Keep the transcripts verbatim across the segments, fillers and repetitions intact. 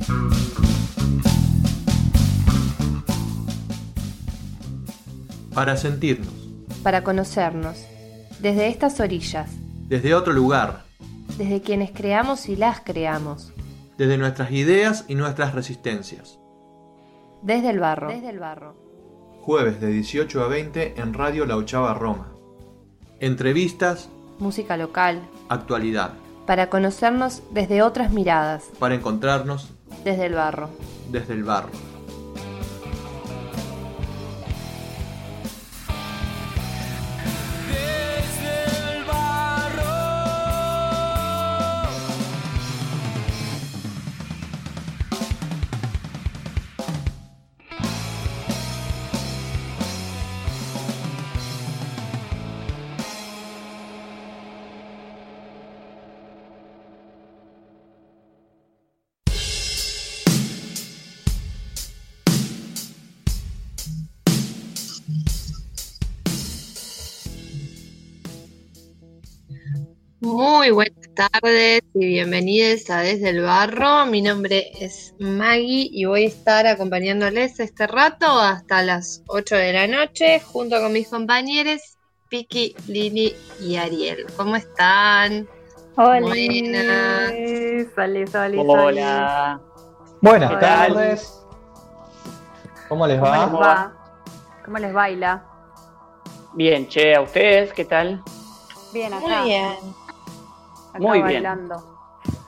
Para sentirnos. Para conocernos. Desde estas orillas. Desde otro lugar. Desde quienes creamos y las creamos. Desde nuestras ideas y nuestras resistencias. Desde el barro. Desde el barro. Jueves de dieciocho a veinte en Radio La Ochava Roma. Entrevistas. Música local. Actualidad. Para conocernos desde otras miradas. Para encontrarnos. Desde el barro. Desde el barro. Muy buenas tardes y bienvenidos a Desde el Barro. Mi nombre es Maggie y voy a estar acompañándoles este rato hasta las ocho de la noche junto con mis compañeros Piki, Lili y Ariel. ¿Cómo están? Hola. Buenas. Salí, salí, Hola. Buenas ¿Qué tardes. ¿Cómo les ¿Cómo va? les va? ¿Cómo les baila? Bien, che, ¿a ustedes qué tal? Bien, acá. Muy bien. Acá Muy bien. bailando.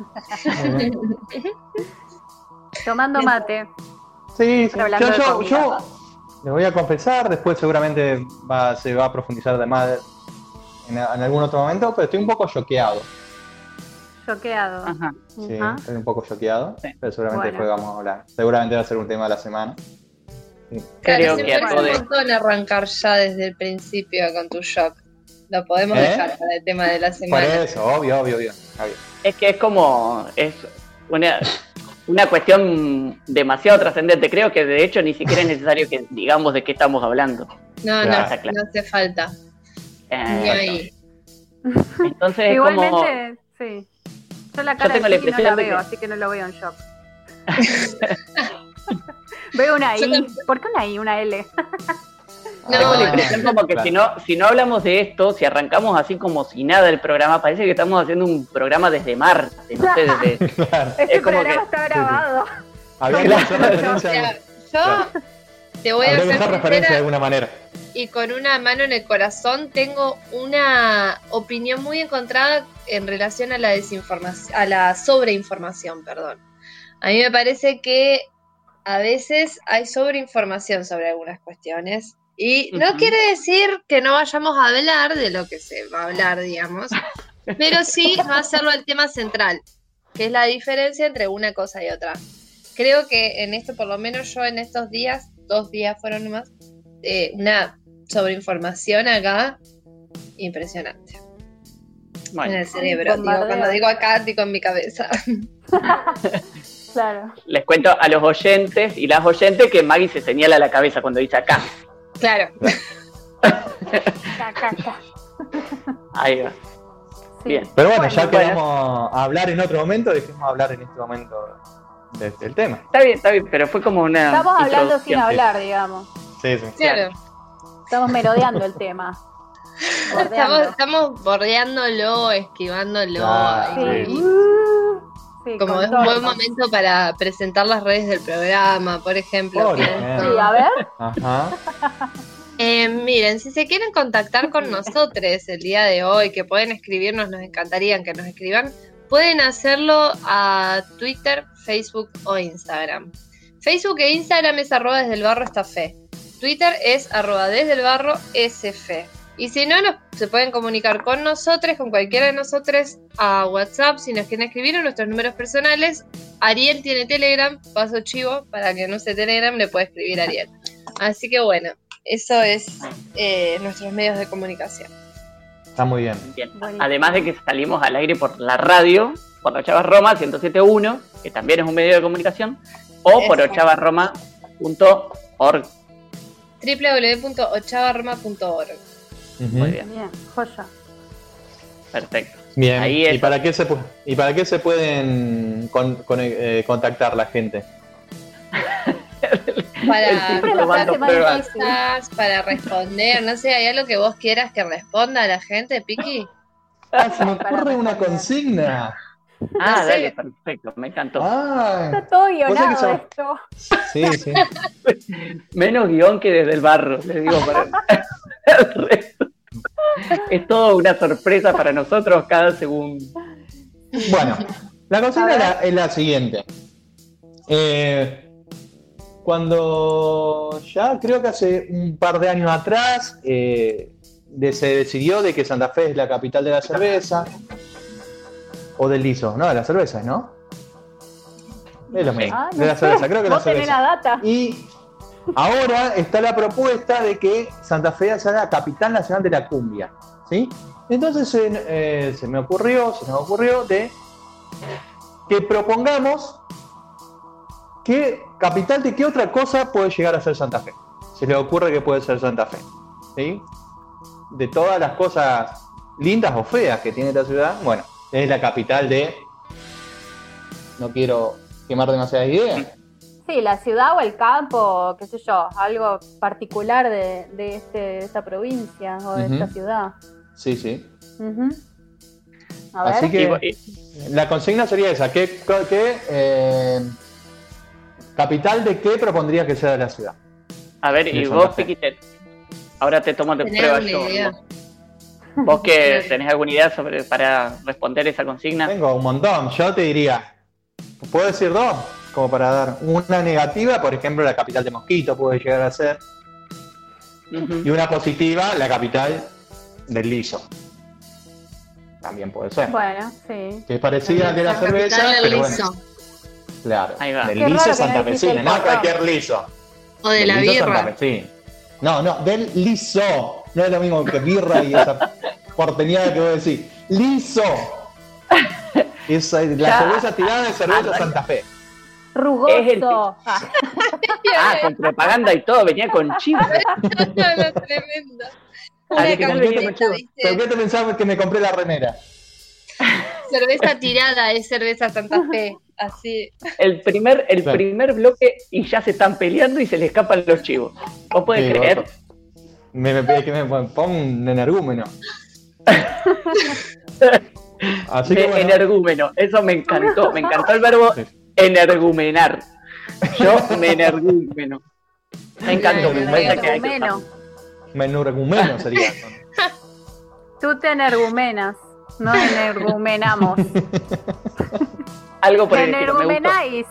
Tomando mate. Sí, sí. Pero hablando Yo, de yo, comida. yo les voy a confesar, después seguramente va, se va a profundizar de más en, en algún otro momento, pero estoy un poco choqueado. Choqueado. Ajá. Sí, Ajá. estoy un poco choqueado, Sí. pero seguramente Bueno. después vamos a hablar. Seguramente va a ser un tema de la semana. Creo Claro, que me a parece todos. un montón arrancar ya desde el principio con tu shock. Lo podemos ¿Eh? dejar para el tema de la Por semana. eso, obvio, obvio, obvio. obvio. Es que es como. Es una, una cuestión demasiado trascendente. Creo que de hecho ni siquiera es necesario que digamos de qué estamos hablando. No, Claro. no, Está claro. no hace falta. Eh, Ni ahí. Entonces es Igualmente, como. sí. Yo la cara tengo de la Piki no impresión la de veo, que- así que no lo veo en shock. Veo una Yo I. también. ¿Por qué una I? Una L. No, Tengo la Ah, impresión como que claro. si no, si no hablamos de esto, si arrancamos así como si nada el programa, parece que estamos haciendo un programa desde Marte, no sé, desde. Claro. Este Es como programa que- está grabado. Había que Claro. hacer referencia, Mira, a- yo Claro. te voy a habría que hacer hacer referencia de sincera alguna manera. y con una mano en el corazón tengo una opinión muy encontrada en relación a la desinformación, a la sobreinformación, perdón. A mí me parece que a veces hay sobreinformación sobre algunas cuestiones y no Ujú. quiere decir que no vayamos a hablar de lo que se va a hablar, digamos, pero sí no hacerlo el tema central, que es la diferencia entre una cosa y otra. Creo que en esto, por lo menos yo en estos días, dos días fueron nomás, eh, una sobreinformación acá impresionante en Bueno, el cerebro. Digo, bombardeo. cuando digo acá, digo en mi cabeza. Claro. les cuento a los oyentes y las oyentes que Maggie se señala la cabeza cuando dice acá. Claro. Acá, acá, acá. Ahí va. Sí. Bien. Pero bueno, ya que bueno. vamos a hablar en otro momento, dejemos hablar en este momento de- del tema. Está bien, está bien, pero fue como una. Estamos hablando sin introducción. hablar, digamos. Sí, sí. Claro. Estamos merodeando el tema. Estamos, Bordeando. estamos bordeándolo, esquivándolo. Claro. ahí. Sí. Uh, sí, Como con es un buen tortas. momento para presentar las redes del programa, por ejemplo. Por pienso. ejemplo. Sí, a ver. Ajá. Eh, miren, si se quieren contactar con nosotros el día de hoy, que pueden escribirnos, nos encantaría que nos escriban, pueden hacerlo a Twitter, Facebook o Instagram. Facebook e Instagram es arroba desde el barro estafe. Twitter es arroba desde el barro sf. Y si no, nos, se pueden comunicar con nosotros, con cualquiera de nosotros, a WhatsApp, si nos quieren escribir, en nuestros números personales. Ariel tiene Telegram, paso chivo, para que no use Telegram, le puede escribir a Ariel. Así que bueno, eso es eh, nuestros medios de comunicación. Está muy bien. Bien. Buenísimo. Además de que salimos al aire por la radio, por La Ochava Roma ciento siete punto uno, que también es un medio de comunicación, o por Exacto. ochava roma punto org. doble u doble u doble u punto ochava roma punto org. Ujú. Muy bien, Bien, joya. perfecto. Bien, Ahí ¿Y, es- para qué se, pu- ¿y para qué se pueden con- con- eh, contactar la gente? Para Siempre lo contar hace más pruebas. difícil. cosas, para responder, no sé, ¿hay algo que vos quieras que responda a la gente, Piki? Ah, se me Para ocurre una responder. consigna. Ah, No sé. dale, perfecto, me encantó. Ah, Está todo Vos sabés que guionado se- esto. sí, sí. Menos guión que desde el barro, les digo para el resto. Es todo una sorpresa para nosotros cada segundo. Bueno, la consigna A es ver. la, es la siguiente. Eh, cuando ya creo que hace un par de años atrás eh, de- se decidió de que Santa Fe es la capital de la cerveza o del liso, no, de la cerveza, ¿no? Es lo mismo, Ah, no de la sé. cerveza, creo que la Vos tenés cerveza. la data. Y ahora está la propuesta de que Santa Fe sea la capital nacional de la cumbia, ¿sí? Entonces eh, eh, se me ocurrió, se nos ocurrió de que propongamos qué capital de qué otra cosa puede llegar a ser Santa Fe. Se le ocurre que puede ser Santa Fe, ¿sí? De todas las cosas lindas o feas que tiene esta ciudad, bueno, es la capital de... No quiero quemar demasiadas ideas. Sí, la ciudad o el campo, qué sé yo, algo particular de, de, este, de esta provincia o de Ujú. esta ciudad. Sí, sí. Ujú. A ver. Así que... Y- y- La consigna sería esa. ¿Qué, qué, eh, capital de qué propondrías que sea la ciudad? a ver, De y Santa vos, Fe. Piquite, ahora te tomo de ¿Tenés prueba alguna yo. idea? Vos, vos que tenés alguna idea sobre para responder esa consigna. Tengo un montón. Yo te diría, ¿puedo decir dos? Como para dar una negativa, por ejemplo, la capital de Mosquito puede llegar a ser. Ujú. Y una positiva, la capital del liso. También puede ser. Bueno, sí. Que es parecida al de la, La cerveza, capital del pero bueno, liso. claro. Ahí va. Del Qué raro liso que no santafesino, dijiste el no porrón. cualquier liso. O de Del la liso birra. santafesino. No, no, del liso. No es lo mismo que birra y esa porteñada que vos decís. Liso. Esa es la Ya. cerveza tirada de cerveza Arranca. Santa Fe. Rugoso. Es el- Ah, Ah, con propaganda y todo, venía con chivo. No, no, tremendo. Ah, Una de que no venía camiseta, con ¿viste? ¿Pero qué te pensabas que me compré la remera? Cerveza tirada es cerveza Santa Fe. Así. El primer, el Claro. primer bloque y ya se están peleando y se le escapan los chivos. ¿Vos podés Sí, creer? vos- Me, me, es que me pongo un energúmeno. Así que Me- bueno. Energúmeno, eso me encantó. Me encantó el verbo Sí. energumenar. Yo me energúmeno. Me encantó. Me Bien, parece bien. que hay que Energúmeno. usarlo. Menurgumeno sería. Tú te energumenas, no energumenamos. Algo por Te el estilo, me gustó. energumenáis.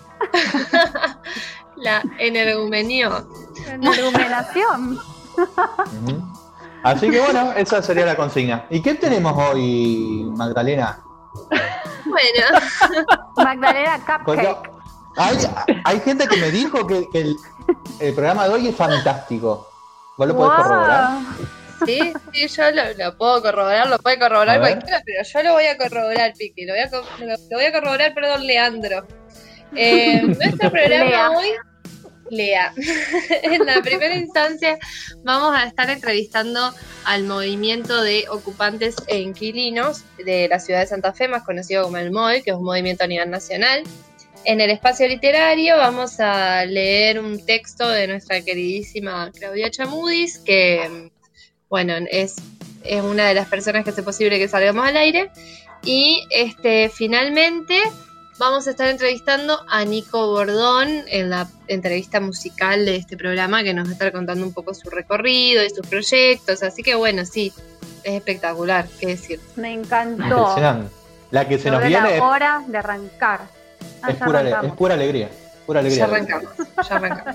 La energumenio. Energumenación. Ujú. Así que bueno, esa sería la consigna. ¿Y qué tenemos hoy, Magdalena? Bueno, Magdalena Porque Cupcake. hay, hay gente que me dijo que, que el, el programa de hoy es fantástico. ¿Vos lo podés Wow. corroborar? sí, sí, yo lo, lo puedo corroborar, lo puede corroborar A ver. cualquiera, pero yo lo voy a corroborar, Piqui. Lo voy a, co- lo, lo voy a corroborar, perdón, Leandro. Eh, nuestro programa Lea. hoy, Lea, en la primera instancia vamos a estar entrevistando al movimiento de ocupantes e inquilinos de la ciudad de Santa Fe, más conocido como el M O I, que es un movimiento a nivel nacional. En el espacio literario vamos a leer un texto de nuestra queridísima Claudia Chamudis, que, bueno, es, es una de las personas que hace posible que salgamos al aire. Y este, finalmente vamos a estar entrevistando a Nico Bordón en la entrevista musical de este programa, que nos va a estar contando un poco su recorrido y sus proyectos. Así que, bueno, sí, es espectacular, qué decir. Me encantó. Impresionante. La que se nos Logró viene es, la hora de arrancar. Ah, es ya pura, ale- arrancamos. es pura alegría. Pura alegría. Ya arrancamos, ya arrancamos.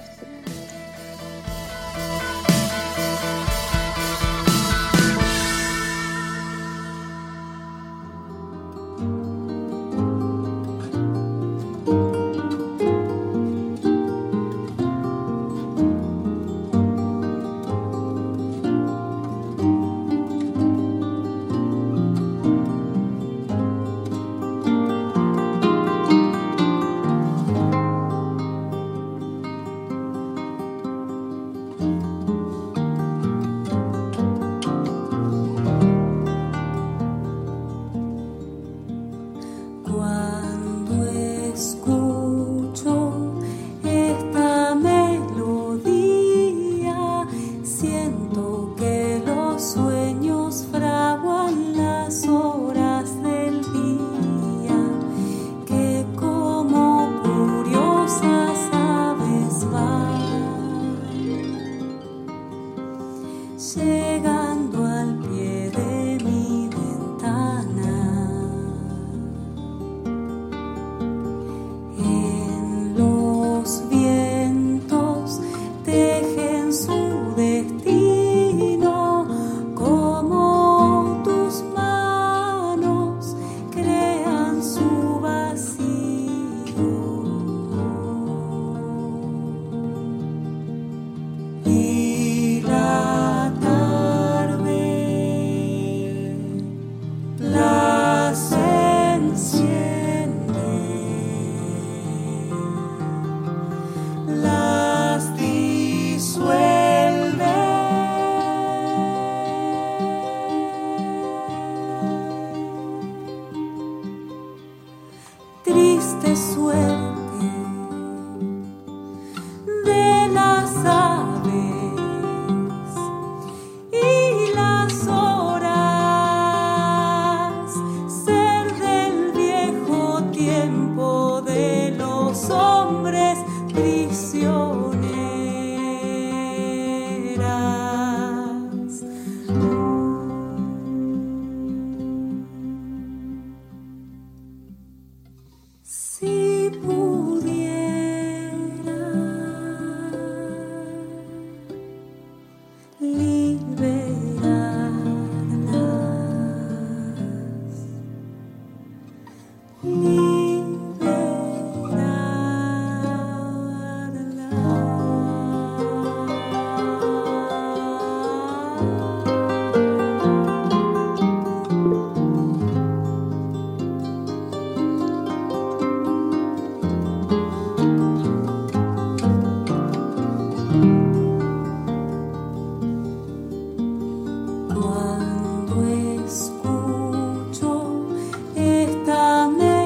de suerte de las aves y las horas, ser del viejo tiempo de los hombres prisioneras. Si pudiera liberarlas, cuando escucho esta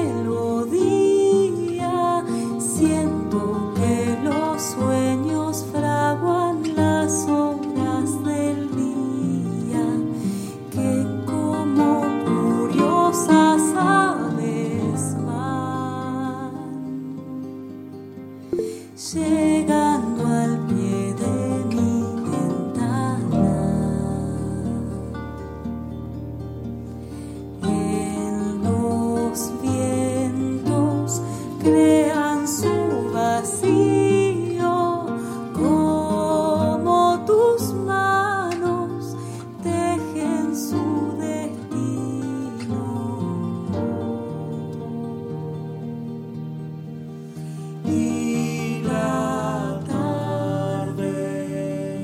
melodía, siento que los sueños fraguan las horas del día, que como curiosas aves van llegando al pie de mi ventana. En los vientos crean su vacío, como tus manos tejen su destino. Y la tarde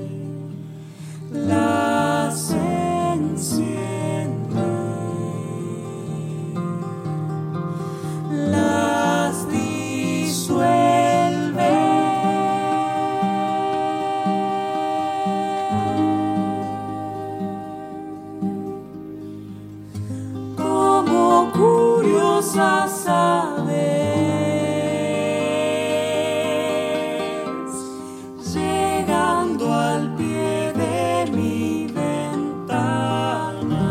las enciende, las disuelve, como curiosas aves, llegando al pie de mi ventana.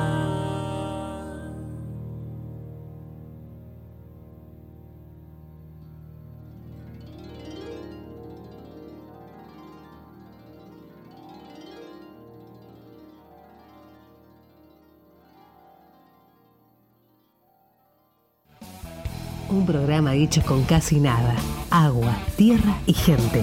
Un programa hecho con casi nada. Agua, tierra y gente.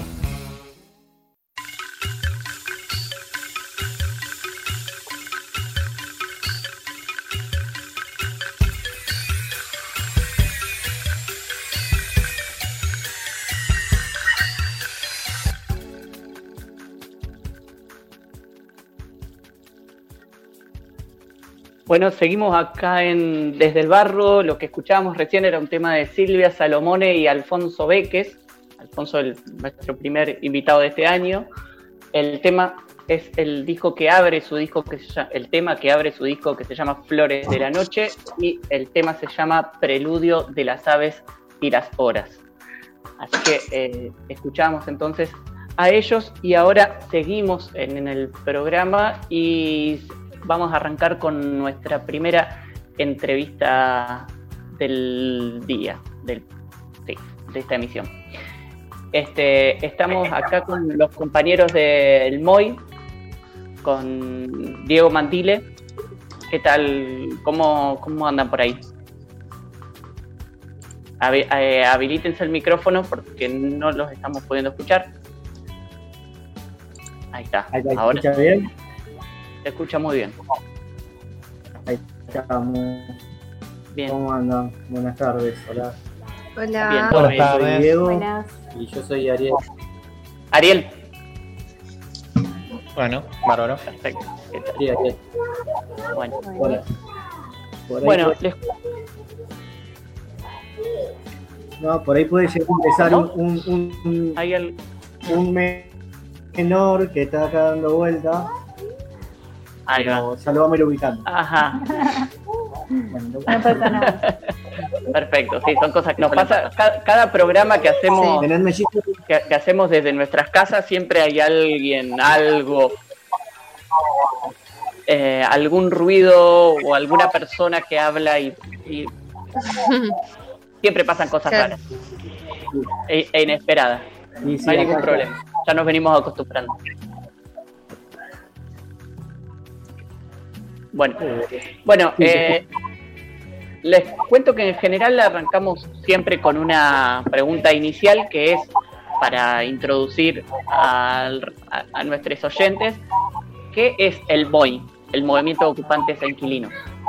Bueno, seguimos acá en Desde el Barro. Lo que escuchábamos recién era un tema de Silvia Salomone y Alfonso Béquez. Alfonso, el, nuestro primer invitado de este año. El tema es el disco que abre su disco, que se llama, el tema que abre su disco que se llama Flores de la Noche, y el tema se llama Preludio de las Aves y las Horas. Así que eh, escuchamos entonces a ellos y ahora seguimos en, en el programa y vamos a arrancar con nuestra primera entrevista del día, del, sí, de esta emisión. Este, estamos acá con los compañeros del M O I, con Diego Mantile. ¿Qué tal? ¿Cómo, cómo andan por ahí? Habi- eh, habilítense el micrófono porque no los estamos pudiendo escuchar. Ahí está. Ahí está, Ahora ¿escucha bien? se escucha muy bien. Ahí estamos. Bien. ¿Cómo andan? Buenas tardes. Hola. Hola. Bien, Buenas bien. tardes. Soy Diego Buenas. y yo soy Ariel. Ariel. Bueno, bárbaro. Perfecto. ¿Qué tal? Sí, Ariel. Bueno, Hola. Por ahí bueno puede- les- no, por ahí puede llegar a empezar ¿No? un, un, un, un, hay el, un menor que está acá dando vuelta. ahí va. Pero ya lo vamos a ir ubicando. Ajá. Bueno, lo- No pasa nada. Perfecto, sí, son cosas que nos pasa. Cada, cada programa que hacemos, Tener mellizos. que, que hacemos desde nuestras casas, siempre hay alguien, algo, eh, algún ruido o alguna persona que habla y, y siempre pasan cosas Claro. raras e, e inesperadas. Y sí, No hay ningún acá- problema, ya nos venimos acostumbrando. Bueno, bueno, eh, les cuento que en general arrancamos siempre con una pregunta inicial que es para introducir al- a, a nuestros oyentes. ¿Qué es el M O I, el Movimiento de Ocupantes e Inquilinos?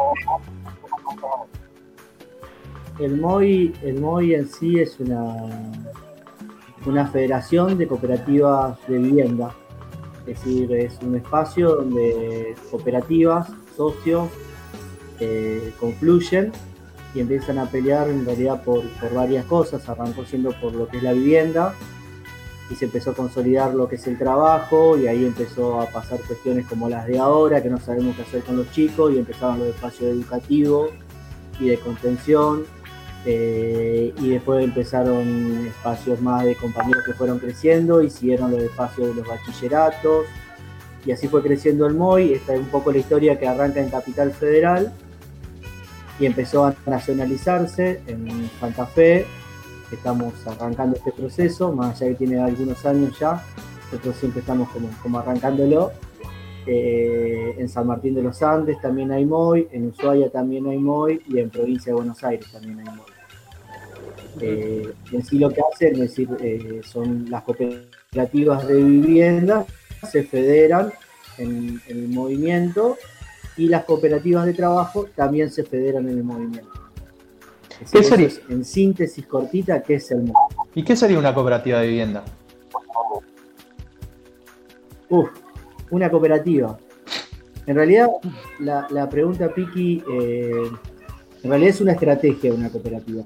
El M O I, el M O I en sí es una, una federación de cooperativas de vivienda. Es decir, es un espacio donde cooperativas, socios, eh, confluyen y empiezan a pelear en realidad por, por varias cosas. Arrancó siendo por lo que es la vivienda y se empezó a consolidar lo que es el trabajo y ahí empezó a pasar cuestiones como las de ahora, que no sabemos qué hacer con los chicos, y empezaron los espacios educativos y de contención. Eh, y después empezaron espacios más de compañeros que fueron creciendo y siguieron los espacios de los bachilleratos y así fue creciendo el M O I. Esta es un poco la historia que arranca en Capital Federal y empezó a nacionalizarse en Santa Fe. Estamos arrancando este proceso, más allá que tiene algunos años ya, nosotros siempre estamos como, como arrancándolo. Eh, en San Martín de los Andes también hay M O I, en Ushuaia también hay M O I y en Provincia de Buenos Aires también hay M O I. Eh, en sí lo que hacen es decir, eh, son las cooperativas de vivienda, se federan en, en el movimiento y las cooperativas de trabajo también se federan en el movimiento. Es ¿Qué decir, sería? eso es, en síntesis cortita, ¿qué es el M O I? ¿Y qué sería una cooperativa de vivienda? Uf, una cooperativa. En realidad, la, la pregunta, Piki, eh, en realidad es una estrategia de una cooperativa.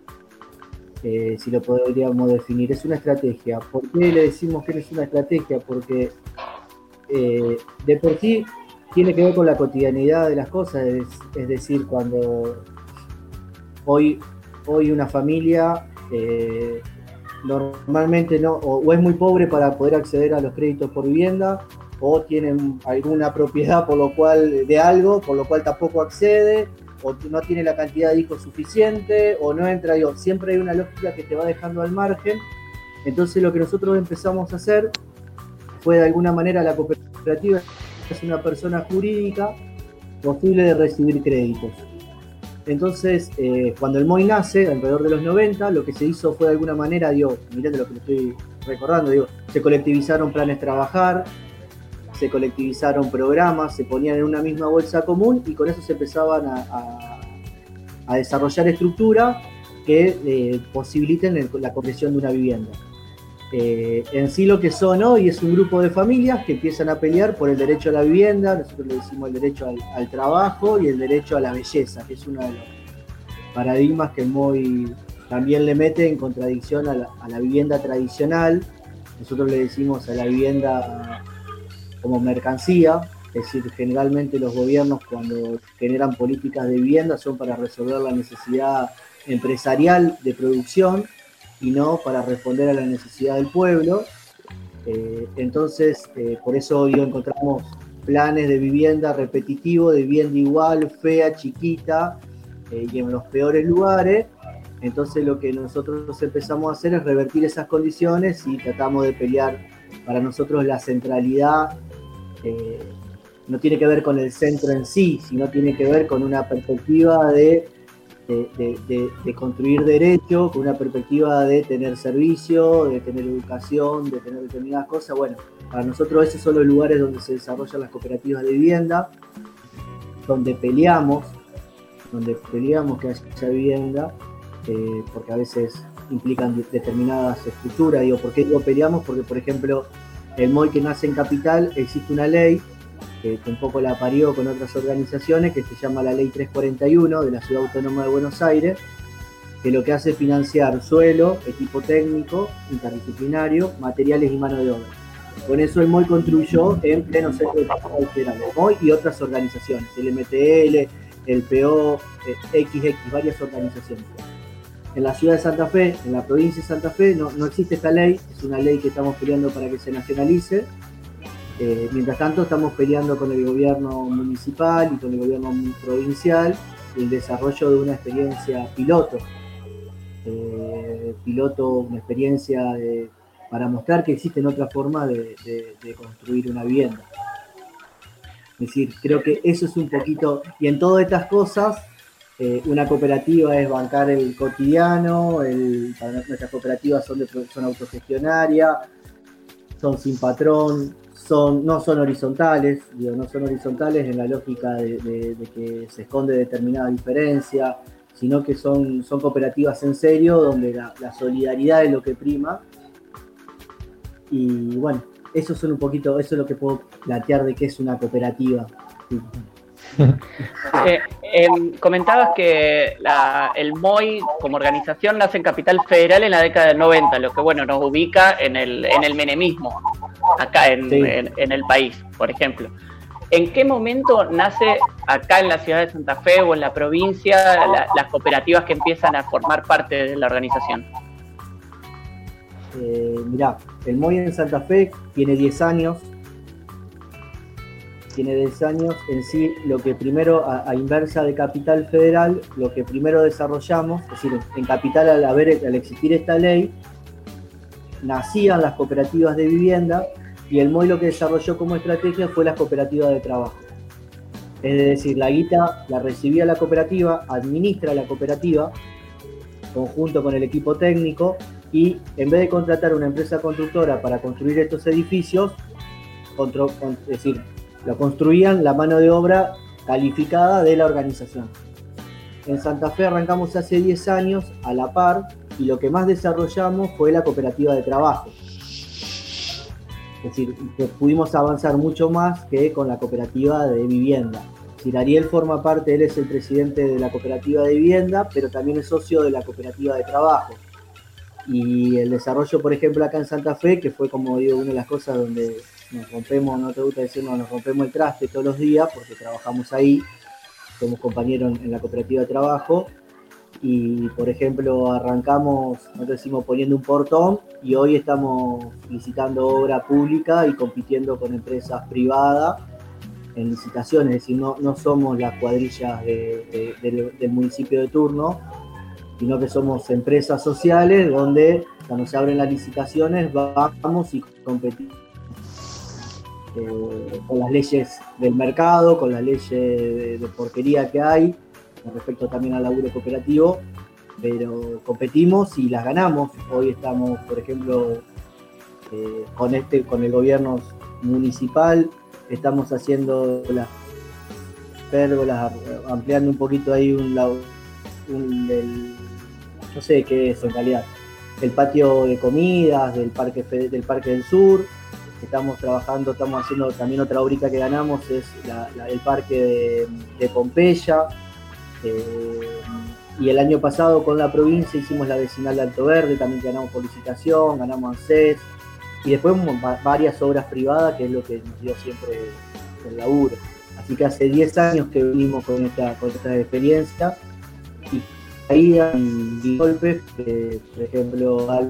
Eh, si lo podríamos definir, es una estrategia. ¿Por qué le decimos que es una estrategia? Porque eh, de por sí tiene que ver con la cotidianidad de las cosas, es, es decir, cuando hoy, hoy una familia eh, normalmente no, o, o es muy pobre para poder acceder a los créditos por vivienda, o tienen alguna propiedad por lo cual de algo, por lo cual tampoco accede, o no tiene la cantidad de hijos suficiente, o no entra, digo, siempre hay una lógica que te va dejando al margen. Entonces lo que nosotros empezamos a hacer fue de alguna manera la cooperativa es una persona jurídica posible de recibir créditos. Entonces, eh, cuando el M O I nace, alrededor de los noventa, lo que se hizo fue de alguna manera, digo, mirá de lo que le estoy recordando, digo, se colectivizaron planes trabajar, se colectivizaron programas, se ponían en una misma bolsa común y con eso se empezaban a, a, a desarrollar estructuras que eh, posibiliten el, la concesión de una vivienda. Eh, en sí lo que son hoy es un grupo de familias que empiezan a pelear por el derecho a la vivienda, nosotros le decimos el derecho al, al trabajo y el derecho a la belleza, que es uno de los paradigmas que el M O I también le mete en contradicción a la, a la vivienda tradicional. Nosotros le decimos a la vivienda como mercancía, es decir, generalmente los gobiernos cuando generan políticas de vivienda son para resolver la necesidad empresarial de producción y no para responder a la necesidad del pueblo. Eh, entonces, eh, por eso hoy encontramos planes de vivienda repetitivo, de vivienda igual, fea, chiquita, eh, y en los peores lugares. Entonces lo que nosotros empezamos a hacer es revertir esas condiciones y tratamos de pelear. Para nosotros la centralidad eh, no tiene que ver con el centro en sí, sino tiene que ver con una perspectiva de, de, de, de, de construir derecho, con una perspectiva de tener servicio, de tener educación, de tener determinadas cosas. Bueno, para nosotros esos son los lugares donde se desarrollan las cooperativas de vivienda, donde peleamos, donde peleamos que haya vivienda, eh, porque a veces implican de, determinadas estructuras. Digo, ¿por qué digo peleamos? Porque, por ejemplo, el M O I que nace en Capital, existe una ley que, que un poco la parió con otras organizaciones, que se llama la Ley trescientos cuarenta y uno de la Ciudad Autónoma de Buenos Aires, que lo que hace es financiar suelo, equipo técnico, interdisciplinario, materiales y mano de obra. Con eso el M O I construyó en pleno centro de Capital Federal, el M O I y otras organizaciones, el M T L, el P O, eh, equis equis, varias organizaciones. En la ciudad de Santa Fe, en la provincia de Santa Fe, no, no existe esta ley, es una ley que estamos peleando para que se nacionalice. Eh, mientras tanto, estamos peleando con el gobierno municipal y con el gobierno provincial el desarrollo de una experiencia piloto. Eh, piloto, una experiencia de, para mostrar que existen otras formas de, de, de construir una vivienda. Es decir, creo que eso es un poquito, y en todas estas cosas, eh, una cooperativa es bancar el cotidiano, el, para nuestras cooperativas son, de, son autogestionarias, son sin patrón, son, no son horizontales, digo, no son horizontales en la lógica de, de, de que se esconde determinada diferencia, sino que son, son cooperativas en serio, donde la, la solidaridad es lo que prima. Y bueno, eso son un poquito, eso es lo que puedo plantear de qué es una cooperativa. Sí. Eh, eh, comentabas que la, el M O I como organización nace en Capital Federal en la década del noventa, lo que bueno nos ubica en el, en el menemismo, acá en, sí. en, en el país, por ejemplo. ¿En qué momento nace acá en la ciudad de Santa Fe o en la provincia la, las cooperativas que empiezan a formar parte de la organización? Eh, mirá, el M O I en Santa Fe tiene diez años. Tiene diez años. En sí, lo que primero, a, a inversa de Capital Federal, lo que primero desarrollamos, es decir, en Capital al, haber, al existir esta ley, nacían las cooperativas de vivienda y el M O I lo que desarrolló como estrategia fue las cooperativas de trabajo. Es decir, la guita la recibía la cooperativa, administra la cooperativa, conjunto con el equipo técnico, y en vez de contratar una empresa constructora para construir estos edificios, contro, con, es decir, lo construían la mano de obra calificada de la organización. En Santa Fe arrancamos hace diez años a la par y lo que más desarrollamos fue la cooperativa de trabajo. Es decir, que pudimos avanzar mucho más que con la cooperativa de vivienda. Es decir, Ariel forma parte, él es el presidente de la cooperativa de vivienda, pero también es socio de la cooperativa de trabajo. Y el desarrollo, por ejemplo, acá en Santa Fe, que fue, como digo, una de las cosas donde nos rompemos, no te gusta decir, no, nos rompemos el traste todos los días, porque trabajamos ahí, somos compañeros en la cooperativa de trabajo, y, por ejemplo, arrancamos, nosotros decimos, poniendo un portón, y hoy estamos licitando obra pública y compitiendo con empresas privadas en licitaciones, es decir, no, no somos las cuadrillas de, de, de, del municipio de turno, sino que somos empresas sociales donde cuando se abren las licitaciones vamos y competimos eh, con las leyes del mercado, con las leyes de, de porquería que hay, con respecto también al laburo cooperativo, pero competimos y las ganamos. Hoy estamos, por ejemplo, eh, con, este, con el gobierno municipal, estamos haciendo las pérgolas, ampliando un poquito ahí un, un del, no sé qué es en realidad, el patio de comidas del Parque, del Parque del Sur. Estamos trabajando, estamos haciendo también otra obrita que ganamos, es la, la, el Parque de, de Pompeya. Eh, y el año pasado con la provincia hicimos la vecinal de Alto Verde, también ganamos por licitación, ganamos ANSES. Y después varias obras privadas, que es lo que nos dio siempre el laburo. Así que hace diez años que venimos con esta, con esta experiencia. Y caídas y golpes, que, por ejemplo,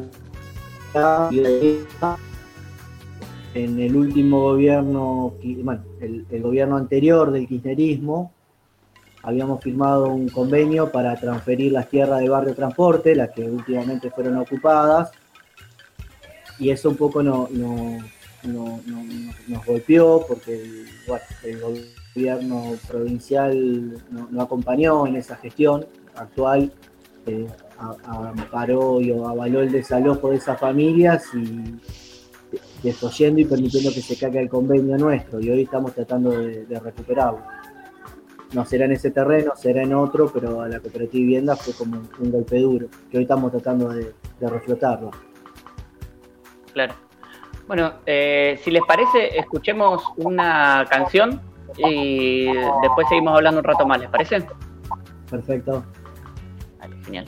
en el último gobierno, bueno, el, el gobierno anterior del kirchnerismo, habíamos firmado un convenio para transferir las tierras de Barrio Transporte, las que últimamente fueron ocupadas, y eso un poco no, no, no, no, nos golpeó porque el, bueno, el gobierno provincial no, no acompañó en esa gestión actual, eh, amparó y avaló el desalojo de esas familias y desoyendo y permitiendo que se caiga el convenio nuestro, y hoy estamos tratando de, de recuperarlo. No será en ese terreno, será en otro, pero a la cooperativa de vivienda fue como un, un golpe duro, que hoy estamos tratando de, de reflotarlo. Claro. Bueno, eh, si les parece, escuchemos una canción y después seguimos hablando un rato más, ¿les parece? Perfecto. Vale, genial.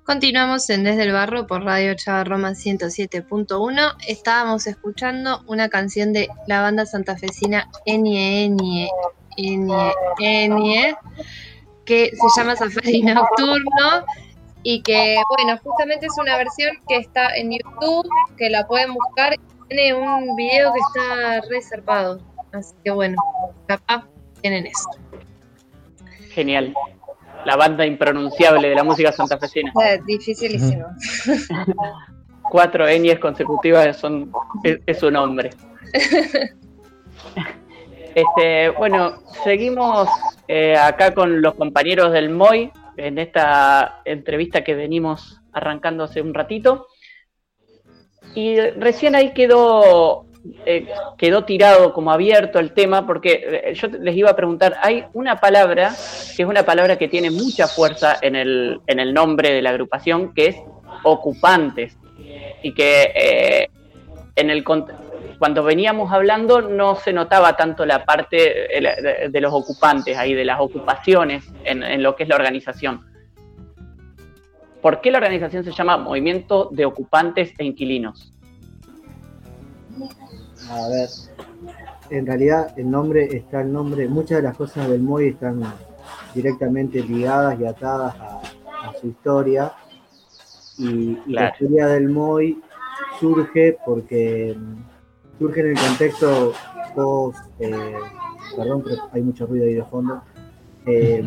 Continuamos en Desde el Barro por Radio Chava Roma ciento siete punto uno. Estábamos escuchando una canción de la banda santafesina Enie Enie Enie Enie, que se llama Safari Nocturno y que, bueno, justamente es una versión que está en YouTube, que la pueden buscar. Tiene un video que está reservado, así que bueno, capaz tienen eso. Genial. La banda impronunciable de la música santafesina. Eh, dificilísimo. Cuatro Enies consecutivas son, es, es su nombre. Este, bueno, seguimos eh, acá con los compañeros del M O I en esta entrevista que venimos arrancando hace un ratito. Y recién ahí quedó... Eh, quedó tirado como abierto el tema, porque eh, yo les iba a preguntar, hay una palabra que es una palabra que tiene mucha fuerza en el, en el nombre de la agrupación, que es ocupantes, y que eh, en el cuando veníamos hablando no se notaba tanto la parte de, de los ocupantes ahí, de las ocupaciones en, en lo que es la organización. ¿Por qué la organización se llama Movimiento de Ocupantes e Inquilinos? A ver, en realidad el nombre está el nombre, muchas de las cosas del M O I están directamente ligadas y atadas a, a su historia, y, y Claro. la historia del M O I surge porque surge en el contexto post, eh, perdón, pero hay mucho ruido ahí de fondo, eh,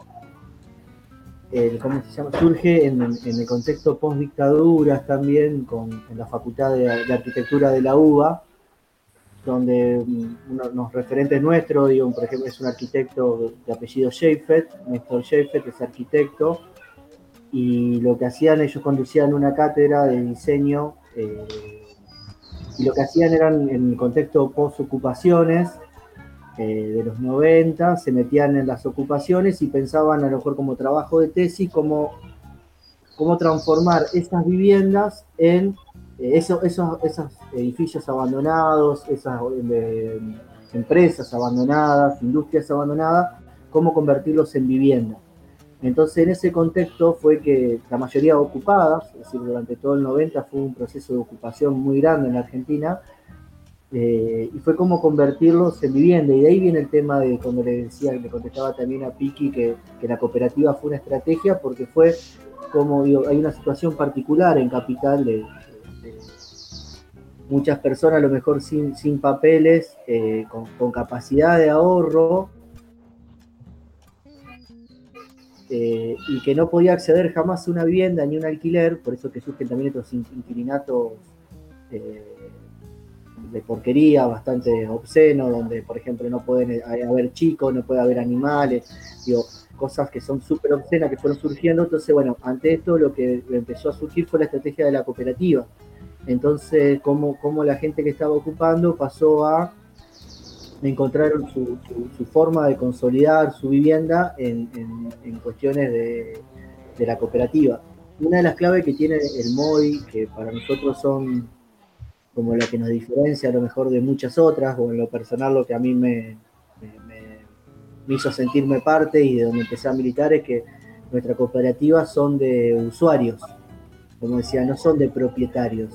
el, ¿cómo se llama? Surge en, en el contexto post dictaduras también, con, en la Facultad de, de Arquitectura de la U B A, donde uno, unos referentes nuestros, digo, por ejemplo, es un arquitecto de apellido Sheifet, Néstor Sheifet, es arquitecto, y lo que hacían, ellos conducían una cátedra de diseño, eh, y lo que hacían eran, en el contexto post-ocupaciones eh, de los noventa, se metían en las ocupaciones y pensaban a lo mejor como trabajo de tesis, cómo, cómo transformar esas viviendas en Eso, esos, esos edificios abandonados, esas eh, empresas abandonadas, industrias abandonadas, cómo convertirlos en vivienda. Entonces, en ese contexto fue que la mayoría ocupadas, es decir, durante todo el noventa fue un proceso de ocupación muy grande en la Argentina, eh, y fue como convertirlos en vivienda. Y de ahí viene el tema de cuando le decía, le contestaba también a Piki que, que la cooperativa fue una estrategia, porque fue como, digo, hay una situación particular en Capital de muchas personas a lo mejor sin, sin papeles, eh, con, con capacidad de ahorro, eh, y que no podía acceder jamás a una vivienda ni un alquiler, por eso que surgen también estos inquilinatos eh, de porquería, bastante obscenos, donde por ejemplo no pueden haber chicos, no puede haber animales, digo, cosas que son súper obscenas que fueron surgiendo. Entonces, bueno, ante esto lo que empezó a surgir fue la estrategia de la cooperativa. Entonces, como, como la gente que estaba ocupando pasó a encontrar su, su, su forma de consolidar su vivienda en, en, en cuestiones de, de la cooperativa. Una de las claves que tiene el M O I, que para nosotros son como la que nos diferencia a lo mejor de muchas otras, o en lo personal lo que a mí me, me, me, me hizo sentirme parte y de donde empecé a militar, es que nuestras cooperativas son de usuarios, como decía, no son de propietarios.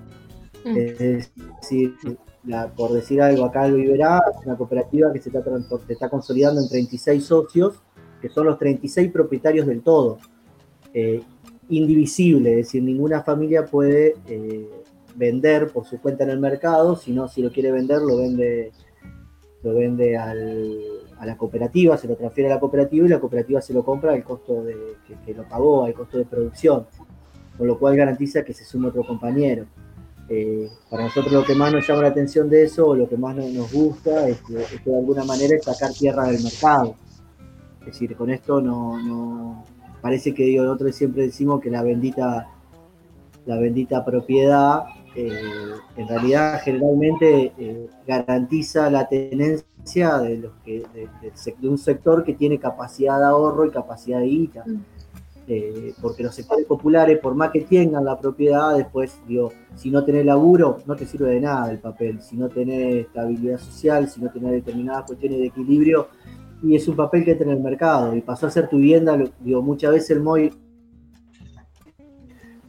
Es decir, la, por decir algo, acá el Viverá es una cooperativa que se está, se está consolidando en treinta y seis socios, que son los treinta y seis propietarios del todo, eh, indivisible, es decir, ninguna familia puede eh, vender por su cuenta en el mercado, sino si lo quiere vender, lo vende, lo vende al, a la cooperativa, se lo transfiere a la cooperativa y la cooperativa se lo compra al costo de, que, que lo pagó, al costo de producción, con lo cual garantiza que se sume otro compañero. Eh, para nosotros lo que más nos llama la atención de eso, o lo que más no, nos gusta, es que, es que de alguna manera es sacar tierra del mercado. Es decir, con esto no, no parece que digo, nosotros siempre decimos que la bendita, la bendita propiedad, eh, en realidad generalmente eh, garantiza la tenencia de, los que, de, de, de un sector que tiene capacidad de ahorro y capacidad de guita. Eh, porque los sectores populares, por más que tengan la propiedad, después, digo, si no tenés laburo, no te sirve de nada el papel. Si no tenés estabilidad social, si no tenés determinadas cuestiones de equilibrio, y es un papel que entra en el mercado, y pasó a ser tu vivienda. Digo, muchas veces el M O I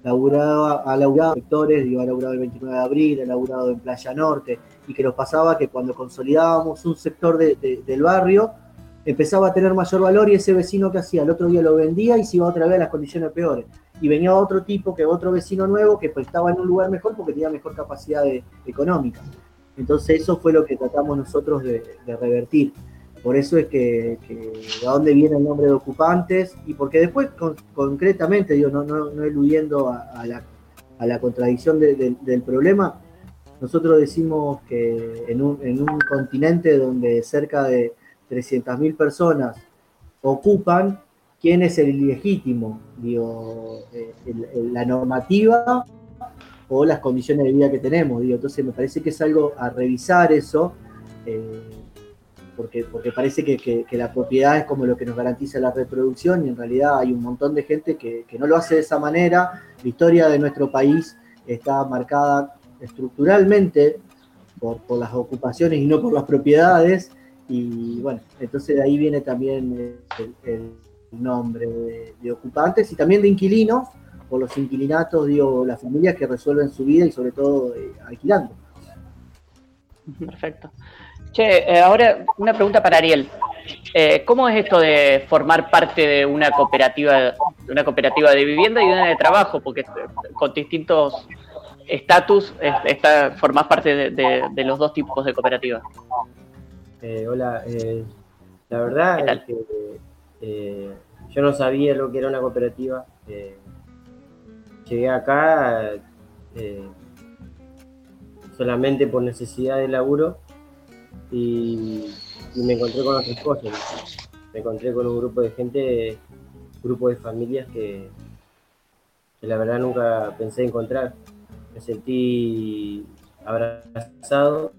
laburaba, ha laburado en sectores, digo, ha laburado el veintinueve de abril, ha laburado en Playa Norte, y que nos pasaba que cuando consolidábamos un sector de, de, del barrio, empezaba a tener mayor valor y ese vecino que hacía, el otro día lo vendía y se iba otra vez a las condiciones peores. Y venía otro tipo, que otro vecino nuevo, que pues estaba en un lugar mejor porque tenía mejor capacidad de, económica. Entonces eso fue lo que tratamos nosotros de, de revertir. Por eso es que, que de dónde viene el nombre de ocupantes, y porque después con, concretamente, digo, no, no, no eludiendo a, a, la, a la contradicción de, de, del problema, nosotros decimos que en un, en un continente donde cerca de trescientas mil personas ocupan, ¿quién es el ilegítimo? Digo, el, el, la normativa o las condiciones de vida que tenemos. Digo, entonces me parece que es algo a revisar eso, eh, porque, porque parece que, que, que la propiedad es como lo que nos garantiza la reproducción, y en realidad hay un montón de gente que, que no lo hace de esa manera. La historia de nuestro país está marcada estructuralmente por, por las ocupaciones y no por las propiedades, y bueno, entonces de ahí viene también el, el nombre de, de ocupantes y también de inquilinos, por los inquilinatos, digo, las familias que resuelven su vida y sobre todo eh, alquilando. Perfecto. Che, eh, ahora una pregunta para Ariel. Eh, ¿Cómo es esto de formar parte de una cooperativa, de una cooperativa de vivienda y una de trabajo? Porque con distintos estatus está formás parte de, de, de los dos tipos de cooperativas. Eh, hola, eh, la verdad es que eh, yo no sabía lo que era una cooperativa. Eh, llegué acá eh, solamente por necesidad de laburo y, y me encontré con otras cosas. Me encontré con un grupo de gente, un grupo de familias que, que la verdad nunca pensé encontrar. Me sentí abrazado.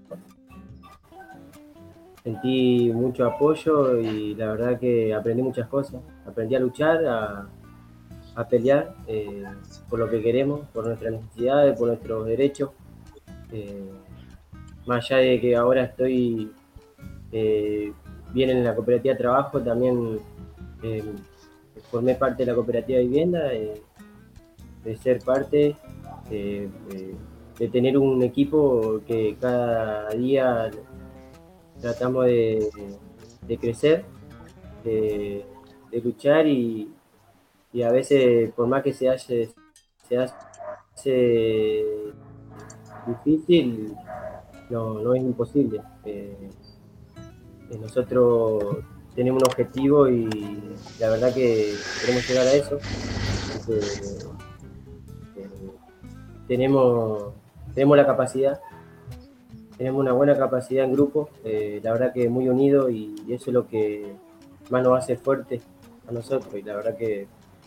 Sentí mucho apoyo y la verdad que aprendí muchas cosas. Aprendí a luchar, a, a pelear eh, por lo que queremos, por nuestras necesidades, por nuestros derechos. Eh, más allá de que ahora estoy eh, bien en la cooperativa de trabajo, también eh, formé parte de la cooperativa de vivienda, eh, de ser parte, eh, eh, de tener un equipo que cada día tratamos de, de crecer, de, de luchar y, y a veces, por más que se hace, se hace difícil, no, no es imposible. Eh, nosotros tenemos un objetivo y la verdad que queremos llegar a eso. Entonces, eh, tenemos, tenemos la capacidad. Tenemos una buena capacidad en grupo, eh, la verdad que muy unidos y eso es lo que más nos hace fuertes a nosotros y la verdad que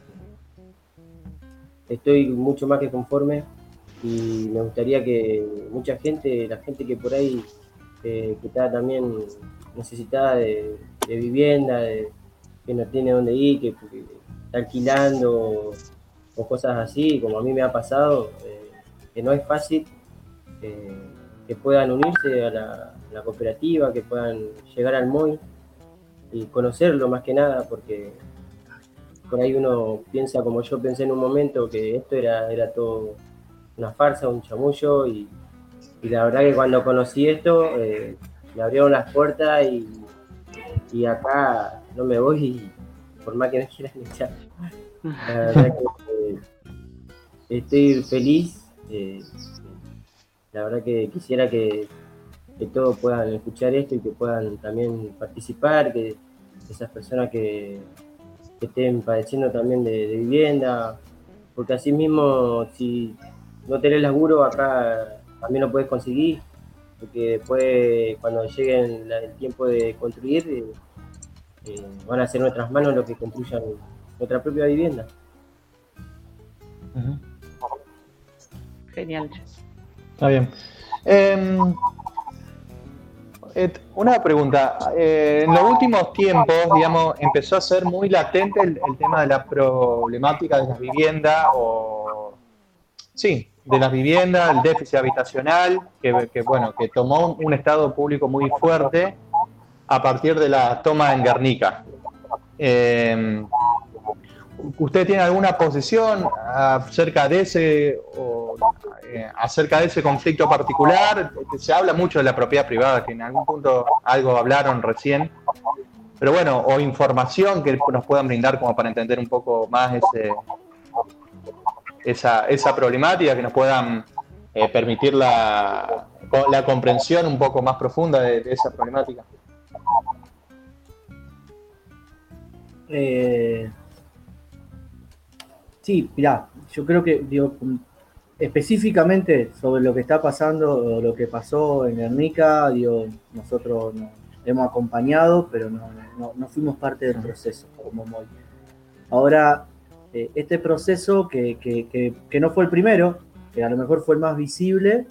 estoy mucho más que conforme y me gustaría que mucha gente, la gente que por ahí eh, que está también necesitada de, de vivienda, de, que no tiene dónde ir, que, que está alquilando o cosas así, como a mí me ha pasado, eh, que no es fácil, eh, que puedan unirse a la, a la cooperativa, que puedan llegar al M O I y conocerlo más que nada, porque por ahí uno piensa, como yo pensé en un momento, que esto era, era todo una farsa, un chamullo, y, y la verdad que cuando conocí esto, eh, me abrieron las puertas y, y acá no me voy, y por más que me quieran echar. La verdad que eh, estoy feliz. Eh, La verdad que quisiera que, que todos puedan escuchar esto y que puedan también participar, que esas personas que, que estén padeciendo también de, de vivienda, porque así mismo si no tenés laburo acá también lo puedes conseguir, porque después cuando llegue el tiempo de construir eh, eh, van a ser nuestras manos los que construyan nuestra propia vivienda. Uh-huh. Genial. Está bien. Eh, eh, una pregunta. Eh, en los últimos tiempos, digamos, empezó a ser muy latente el, el tema de la problemática de las viviendas, o sí, de las viviendas, el déficit habitacional, que, que bueno, que tomó un, un estado público muy fuerte a partir de la toma en Guernica. Eh, ¿usted tiene alguna posición acerca de ese o, eh, acerca de ese conflicto particular? Se habla mucho de la propiedad privada, que en algún punto algo hablaron recién, pero bueno, o información que nos puedan brindar como para entender un poco más ese, esa, esa problemática, que nos puedan eh, permitir la, la comprensión un poco más profunda de, de esa problemática. Eh, sí, mirá, yo creo que digo, específicamente sobre lo que está pasando o lo que pasó en Guernica, digo, nosotros no, hemos acompañado, pero no, no, no fuimos parte del proceso como M O I. Ahora, eh, este proceso que, que, que, que no fue el primero, que a lo mejor fue el más visible,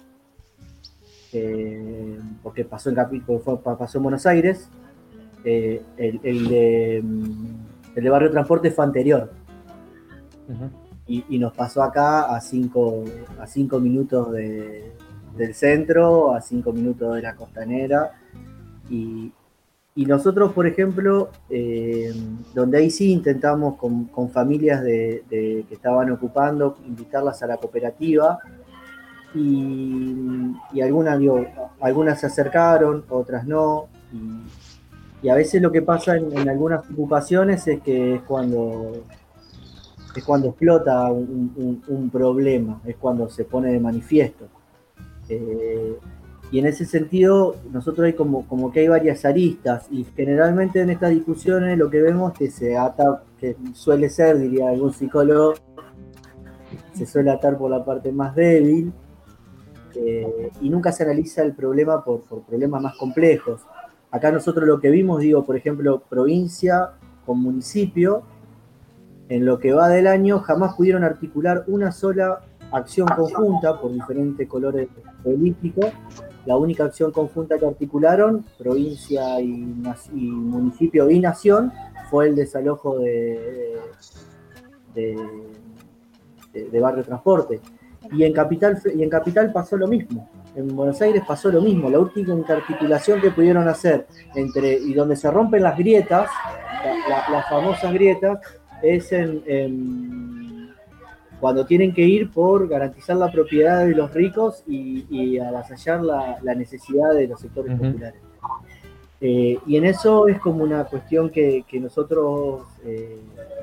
eh, porque pasó en, Capi, fue, pasó en Buenos Aires, eh, el, el, de, el de Barrio Transporte fue anterior. Uh-huh. y, y nos pasó acá a cinco, a cinco minutos de, del centro, a cinco minutos de la costanera. Y, y nosotros, por ejemplo, eh, donde ahí sí intentamos con, con familias de, de, que estaban ocupando, invitarlas a la cooperativa, y, y algunas, digo, algunas se acercaron, otras no, y, y a veces lo que pasa en, en algunas ocupaciones es que es cuando, es cuando explota un, un, un problema, es cuando se pone de manifiesto. Eh, Y en ese sentido, nosotros hay como, como que hay varias aristas, y generalmente en estas discusiones lo que vemos que se ata, que suele ser, diría algún psicólogo, se suele atar por la parte más débil, eh, y nunca se analiza el problema por, por problemas más complejos. Acá nosotros lo que vimos, digo, por ejemplo, provincia con municipio, en lo que va del año jamás pudieron articular una sola acción conjunta por diferentes colores políticos. La única acción conjunta que articularon, provincia y, y municipio y nación, fue el desalojo de, de, de, de Barrio Transporte. Y en, Capital, y en Capital pasó lo mismo. En Buenos Aires pasó lo mismo. La única articulación que pudieron hacer entre y donde se rompen las grietas, la, la, las famosas grietas, es en, en cuando tienen que ir por garantizar la propiedad de los ricos y, y avasallar la, la necesidad de los sectores uh-huh. populares. Eh, y en eso es como una cuestión que, que nosotros eh,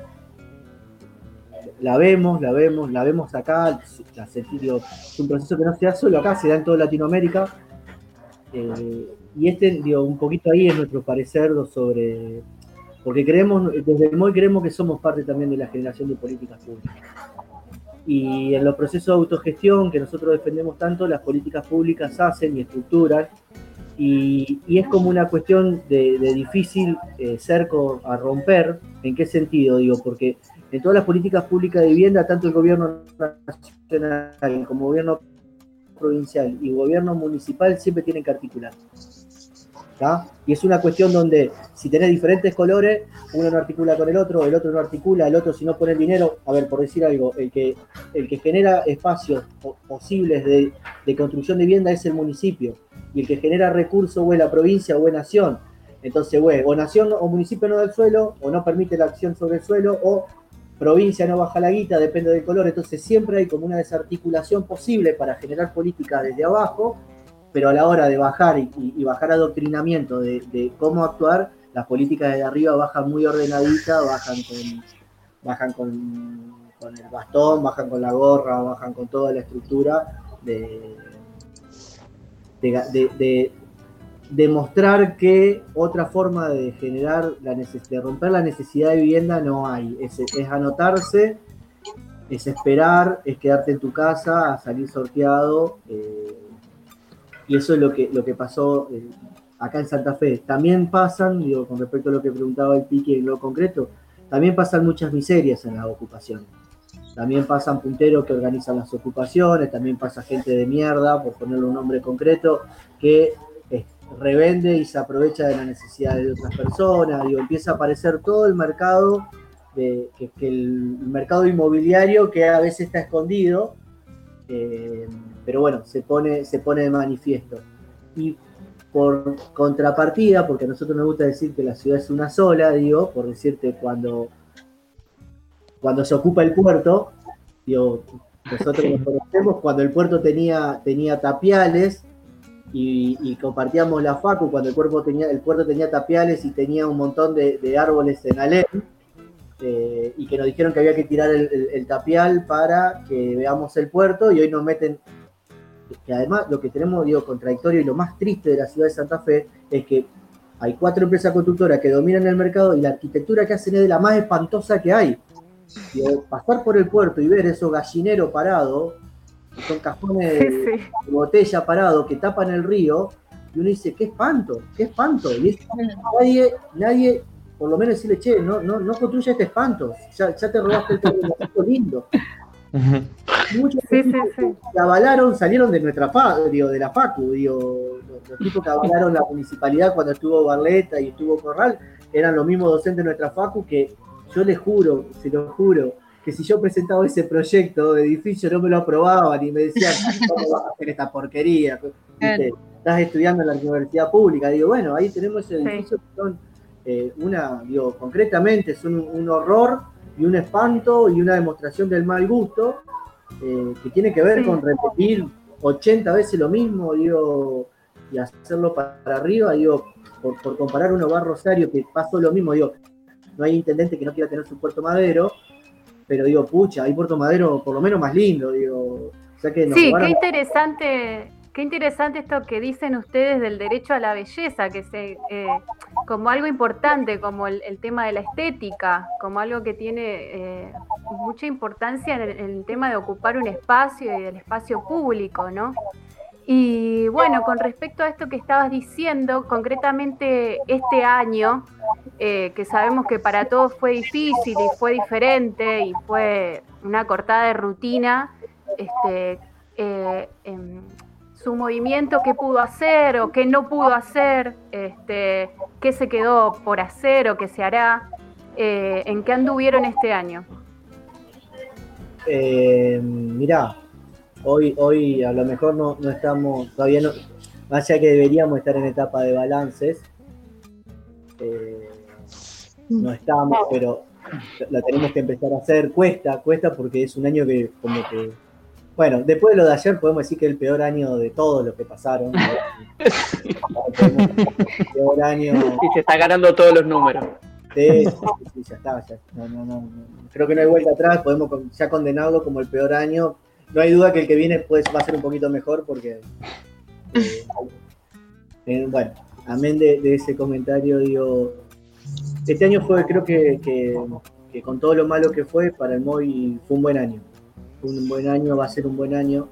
la vemos, la vemos, la vemos acá, la sentido, es un proceso que no se da solo acá, se da en toda Latinoamérica. Eh, y este, digo, un poquito ahí es nuestro parecer sobre, porque creemos, desde el M O I creemos que somos parte también de la generación de políticas públicas. Y en los procesos de autogestión que nosotros defendemos tanto, las políticas públicas hacen y estructuran, y, y es como una cuestión de, de difícil eh, cerco a romper. ¿En qué sentido? Digo, porque en todas las políticas públicas de vivienda, tanto el gobierno nacional como el gobierno provincial y el gobierno municipal siempre tienen que articular. ¿Tá? Y es una cuestión donde si tenés diferentes colores, uno no articula con el otro, el otro no articula, el otro si no pone el dinero, a ver, por decir algo, el que, el que genera espacios posibles de, de construcción de vivienda es el municipio, y el que genera recursos o es la provincia o es nación. Entonces, güey, o nación o municipio no da el suelo, o no permite la acción sobre el suelo, o provincia no baja la guita, depende del color. Entonces siempre hay como una desarticulación posible para generar políticas desde abajo, pero a la hora de bajar y, y bajar adoctrinamiento de, de cómo actuar, las políticas de arriba bajan muy ordenaditas, bajan con, bajan con, con el bastón, bajan con la gorra, bajan con toda la estructura de, de, de, de demostrar que otra forma de generar, la neces- de romper la necesidad de vivienda no hay. Es, es anotarse, es esperar, es quedarte en tu casa, a salir sorteado, eh, y eso es lo que, lo que pasó eh, acá en Santa Fe. También pasan, digo, con respecto a lo que preguntaba el Pique en lo concreto, también pasan muchas miserias en las ocupaciones. También pasan punteros que organizan las ocupaciones, también pasa gente de mierda, por ponerle un nombre concreto, que eh, revende y se aprovecha de las necesidades de otras personas. Digo, empieza a aparecer todo el mercado, de, que, que el mercado inmobiliario que a veces está escondido, eh, pero bueno, se pone, se pone de manifiesto. Y por contrapartida, porque a nosotros nos gusta decir que la ciudad es una sola, digo, por decirte, cuando cuando se ocupa el puerto, digo, nosotros nos conocemos cuando el puerto tenía, tenía tapiales y, y compartíamos la facu, cuando el, cuerpo tenía, el puerto tenía tapiales y tenía un montón de, de árboles en Alem, eh, y que nos dijeron que había que tirar el, el, el tapial para que veamos el puerto, y hoy nos meten, que además lo que tenemos, digo, contradictorio y lo más triste de la ciudad de Santa Fe es que hay cuatro empresas constructoras que dominan el mercado y la arquitectura que hacen es de la más espantosa que hay. Digo, pasar por el puerto y ver esos gallineros parados, que son cajones de, sí, sí. de botella parados que tapan el río, y uno dice, qué espanto, qué espanto. Y es, nadie, nadie, por lo menos decirle, che, no, no, no construya este espanto, ya, ya te robaste el terreno, lindo. Muchos sí, sí, sí. que avalaron, salieron de nuestra facu, digo, de la facu, digo, los, los tipos que avalaron la municipalidad cuando estuvo Barletta y estuvo Corral, eran los mismos docentes de nuestra facu que yo les juro, se lo juro, que si yo presentaba ese proyecto de edificio no me lo aprobaban y me decían, ¿cómo vas a hacer esta porquería? ¿Viste? Estás estudiando en la universidad pública. Digo, bueno, ahí tenemos ese edificio sí. que son eh, una, digo, concretamente son un, un horror y un espanto y una demostración del mal gusto, eh, que tiene que ver sí. con repetir ochenta veces lo mismo, digo, y hacerlo para arriba, digo, por, por comparar uno va a Rosario, que pasó lo mismo, digo, no hay intendente que no quiera tener su Puerto Madero, pero digo, pucha, hay Puerto Madero por lo menos más lindo, digo, ya que nos sí, robaron... qué interesante, qué interesante esto que dicen ustedes del derecho a la belleza, que se eh, como algo importante, como el, el tema de la estética, como algo que tiene eh, mucha importancia en el, en el tema de ocupar un espacio y el espacio público, ¿no? Y bueno, con respecto a esto que estabas diciendo, concretamente este año, eh, que sabemos que para todos fue difícil y fue diferente y fue una cortada de rutina, este, eh, eh, su movimiento, qué pudo hacer o qué no pudo hacer, este, qué se quedó por hacer o qué se hará, eh, ¿en qué anduvieron este año? Eh, mirá, hoy, hoy a lo mejor no, no estamos, todavía no, más allá que deberíamos estar en etapa de balances, eh, no estamos, pero la tenemos que empezar a hacer, cuesta, cuesta porque es un año que como que, bueno, después de lo de ayer podemos decir que es el peor año de todo lo que pasaron, ¿no? El peor año. Y se está ganando todos los números. Sí, sí, sí, ya está, ya, no, no, no, creo que no hay vuelta atrás, podemos ya condenarlo como el peor año. No hay duda que el que viene pues, va a ser un poquito mejor porque, eh, eh, bueno, amén de, de ese comentario, digo, este año fue, creo que, que, que con todo lo malo que fue, para el M O I fue un buen año. Fue un buen año, va a ser un buen año,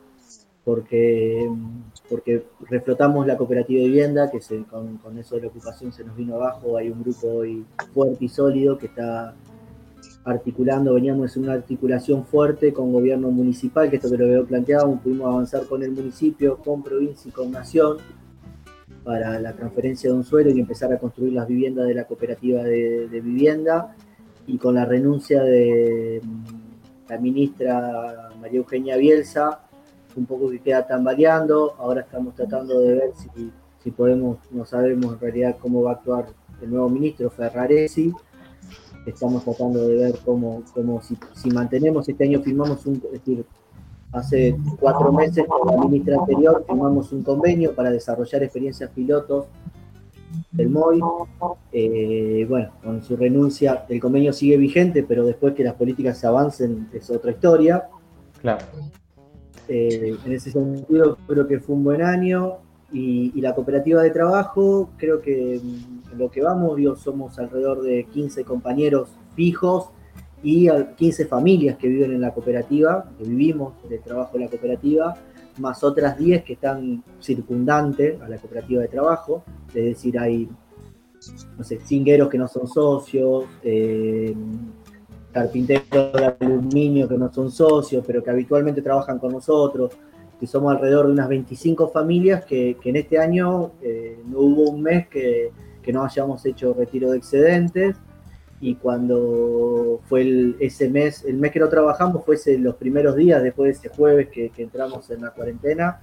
porque, porque reflotamos la cooperativa de vivienda, que se, con, con eso de la ocupación se nos vino abajo. Hay un grupo hoy fuerte y sólido que está articulando, veníamos en una articulación fuerte con gobierno municipal, que esto que lo veo planteado, pudimos avanzar con el municipio, con provincia y con nación para la transferencia de un suelo y empezar a construir las viviendas de la cooperativa de, de vivienda, y con la renuncia de la ministra María Eugenia Bielsa, un poco que queda tambaleando. Ahora estamos tratando de ver si, si podemos, no sabemos en realidad cómo va a actuar el nuevo ministro Ferraresi. Estamos tratando de ver cómo, cómo si, si mantenemos, este año firmamos un, es decir, hace cuatro meses con la ministra anterior firmamos un convenio para desarrollar experiencias pilotos del M O I. Eh, bueno, con su renuncia el convenio sigue vigente, pero después que las políticas se avancen es otra historia. Claro. Eh, en ese sentido creo que fue un buen año. Y, y la cooperativa de trabajo, creo que en lo que vamos, digo, somos alrededor de quince compañeros fijos y quince familias que viven en la cooperativa, que vivimos del trabajo de la cooperativa, más otras diez que están circundantes a la cooperativa de trabajo. Es decir, hay, no sé, cingueros que no son socios, eh, carpinteros de aluminio que no son socios, pero que habitualmente trabajan con nosotros. Y somos alrededor de unas veinticinco familias que, que en este año eh, no hubo un mes que, que no hayamos hecho retiro de excedentes, y cuando fue el, ese mes, el mes que no trabajamos fue ese, los primeros días después de ese jueves que, que entramos en la cuarentena,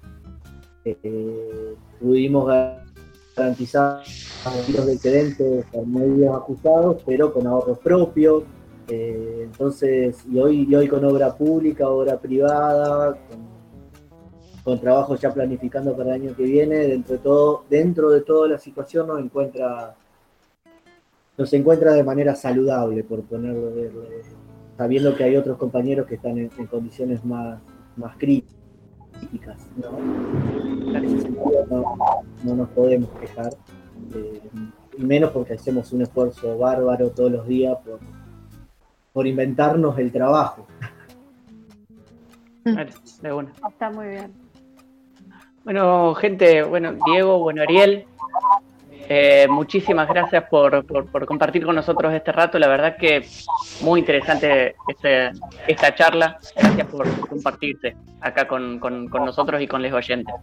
eh, pudimos garantizar retiros de excedentes con medios ajustados, pero con ahorros propios. Eh, entonces, y hoy, y hoy con obra pública, obra privada, con, con trabajo ya planificando para el año que viene, dentro de todo, dentro de toda la situación nos encuentra, nos encuentra de manera saludable, por ponerlo de, de- sabiendo que hay otros compañeros que están en, en condiciones más, más críticas, ¿no? En ese sentido no, no nos podemos quejar, eh, y menos porque hacemos un esfuerzo bárbaro todos los días por, por inventarnos el trabajo. Vale, de una. Está muy bien. Bueno, gente, bueno, Diego, bueno, Ariel, eh, muchísimas gracias por, por, por compartir con nosotros este rato. La verdad que muy interesante este, esta charla. Gracias por compartirte acá con, con, con nosotros y con los oyentes.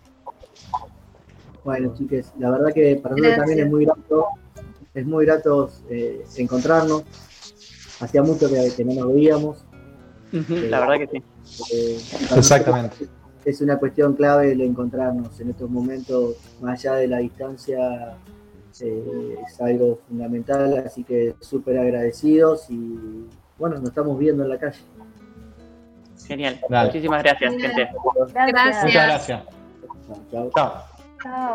Bueno, chiques, la verdad que para nosotros también es muy grato, es muy grato eh, encontrarnos. Hacía mucho que, que no nos veíamos. Ujú, Eh, la verdad que sí. eh, para Exactamente. nosotros es una cuestión clave el encontrarnos en estos momentos, más allá de la distancia, eh, es algo fundamental, así que súper agradecidos y bueno, nos estamos viendo en la calle. Genial. Dale. Muchísimas gracias, gente. Gracias. Muchas gracias. Chao. Chao. Chao.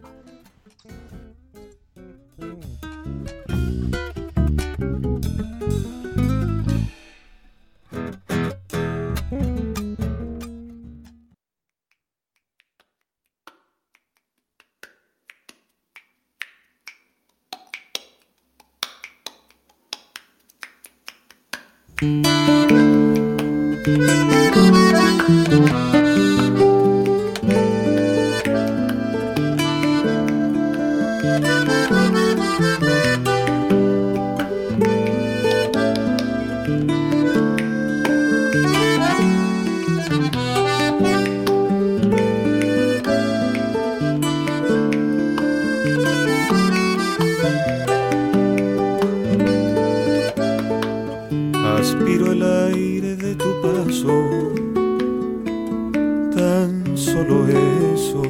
Aspiro el aire de tu paso, tan solo eso,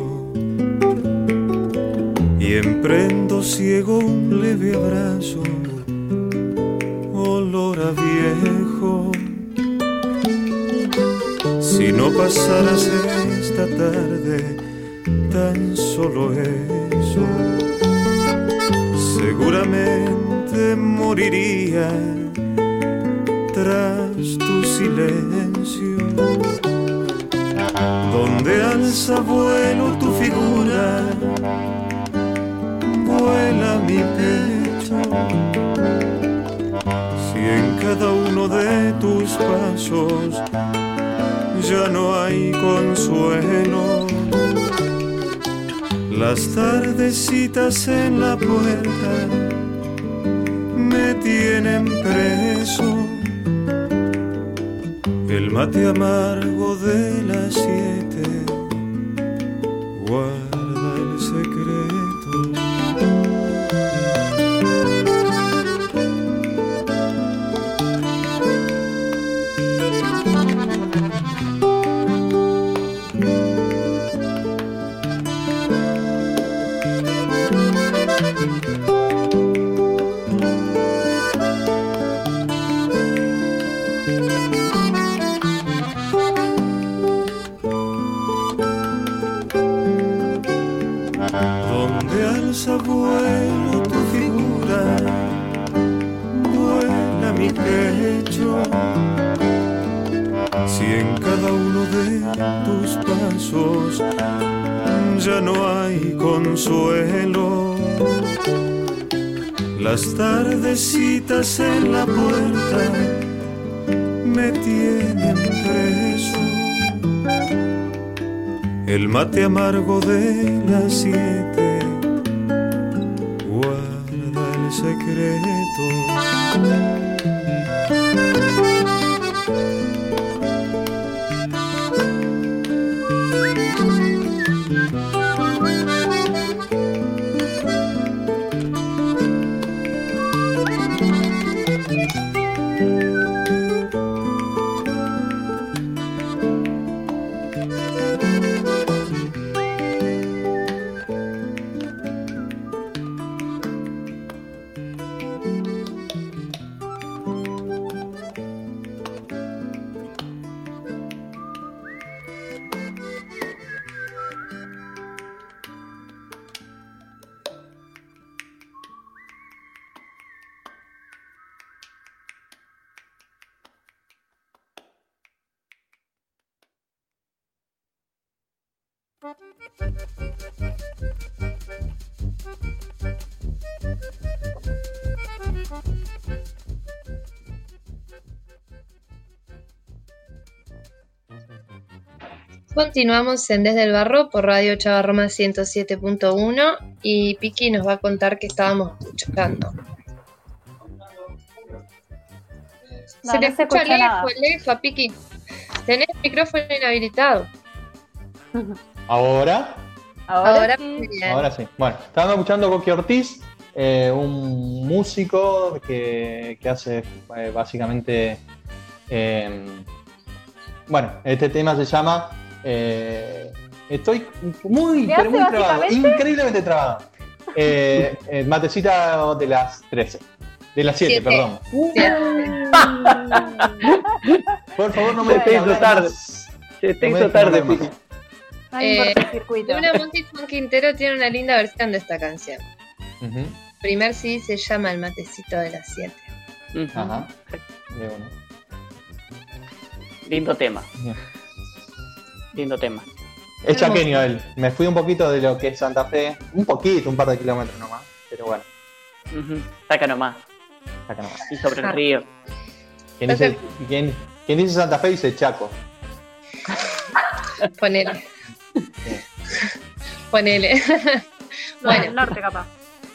y emprendo ciego un leve abrazo, olor a viejo. Si no pasaras esta tarde, tan solo eso, seguramente moriría tras tu silencio, donde alza vuelo tu figura, vuela mi pecho. Si en cada uno de tus pasos ya no hay consuelo, las tardecitas en la puerta me tienen preso. El mate amargo de las siete guarda el secreto. Donde alza vuelo tu figura, vuela mi pecho. Si en cada uno de tus pasos ya no hay consuelo, las tardecitas en la puerta me tienen preso. El mate amargo de las siete guarda el secreto. Continuamos en Desde el Barro por Radio Chavarroma ciento siete punto uno y Piki nos va a contar qué estábamos escuchando. No, se le no se escucha escucha nada. lejos, lejos, Piki. Tenés el micrófono inhabilitado. Ahora, Ahora, Ahora, sí. bien. ahora sí. Bueno, estábamos escuchando a Coqui Ortiz, eh, un músico que, que hace eh, básicamente. eh, bueno, este tema se llama. eh, estoy muy, ¿Qué pero hace muy trabado, básicamente? increíblemente trabado. Eh, eh, matecita de las trece. De las siete, Siete. perdón. Por favor, no me Se te dejes hizo hablar tarde. más. Se te No me hizo dejes tarde, hablar más. Piki. No importa Eh, el circuito. Luna Monti Juan Quintero tiene una linda versión de esta canción. Ujú. Primer sí se llama El matecito de las siete. Ujú. Ajá. De uno. Lindo tema. Bien. Lindo tema. Es chaqueño él. Me fui un poquito de lo que es Santa Fe. Un poquito, un par de kilómetros nomás. Pero bueno, Ujú. Saca nomás. acá nomás. Y sobre el río. Quien dice, quien, quien dice Santa Fe dice Chaco. Ponele. Ponele. No, Bueno. del norte capaz.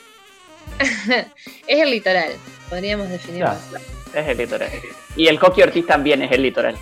Es el litoral, podríamos definirlo Claro. así. Es el litoral. Y el Coqui Ortiz también es el litoral.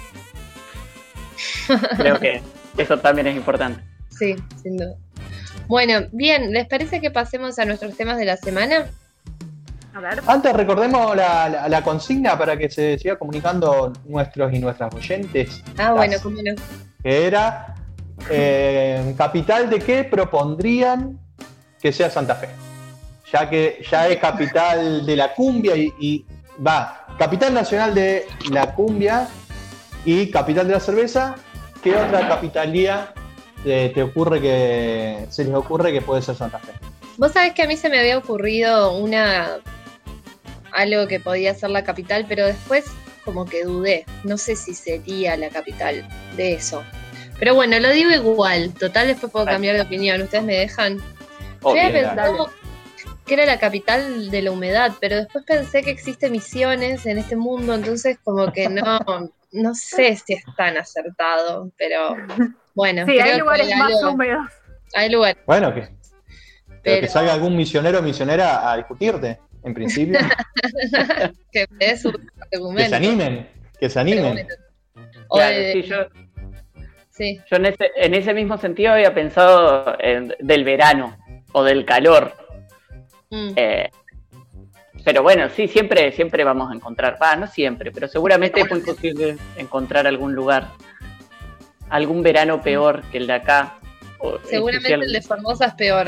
Creo que eso también es importante. Sí, sin duda. Bueno, bien, ¿les parece que pasemos a nuestros temas de la semana? A ver. Antes recordemos la, la- la consigna para que se siga comunicando nuestros y nuestras oyentes. Ah, bueno, cómo no. Que era eh, capital de qué propondrían que sea Santa Fe. Ya que ya es capital de la cumbia y, y va, capital nacional de la cumbia y capital de la cerveza, ¿qué otra capitalía te, te ocurre que se les ocurre que puede ser Santa Fe? Vos sabés que a mí se me había ocurrido una algo que podía ser la capital, pero después como que dudé. No sé si sería la capital de eso. Pero bueno, lo digo igual. Total, después puedo cambiar de opinión. ¿Ustedes me dejan? Yo Obvio. había dale. pensado que era la capital de la humedad, pero después pensé que existe Misiones en este mundo, entonces como que no, no sé si es tan acertado, pero bueno, Sí, creo hay que lugares hay más algo- húmedos. hay lugares, Bueno, que, pero pero que salga algún misionero o misionera a discutirte, en principio. que es su Que argumento. se animen, que se animen. O Claro, de- sí, yo, sí. yo en, ese, en ese mismo sentido había pensado en- del verano o del calor. Mm. Eh, pero bueno, sí, siempre, siempre vamos a encontrar, va, no siempre, pero seguramente es muy posible encontrar algún lugar, algún verano peor que el de acá. o Seguramente especial- el de Formosa es peor.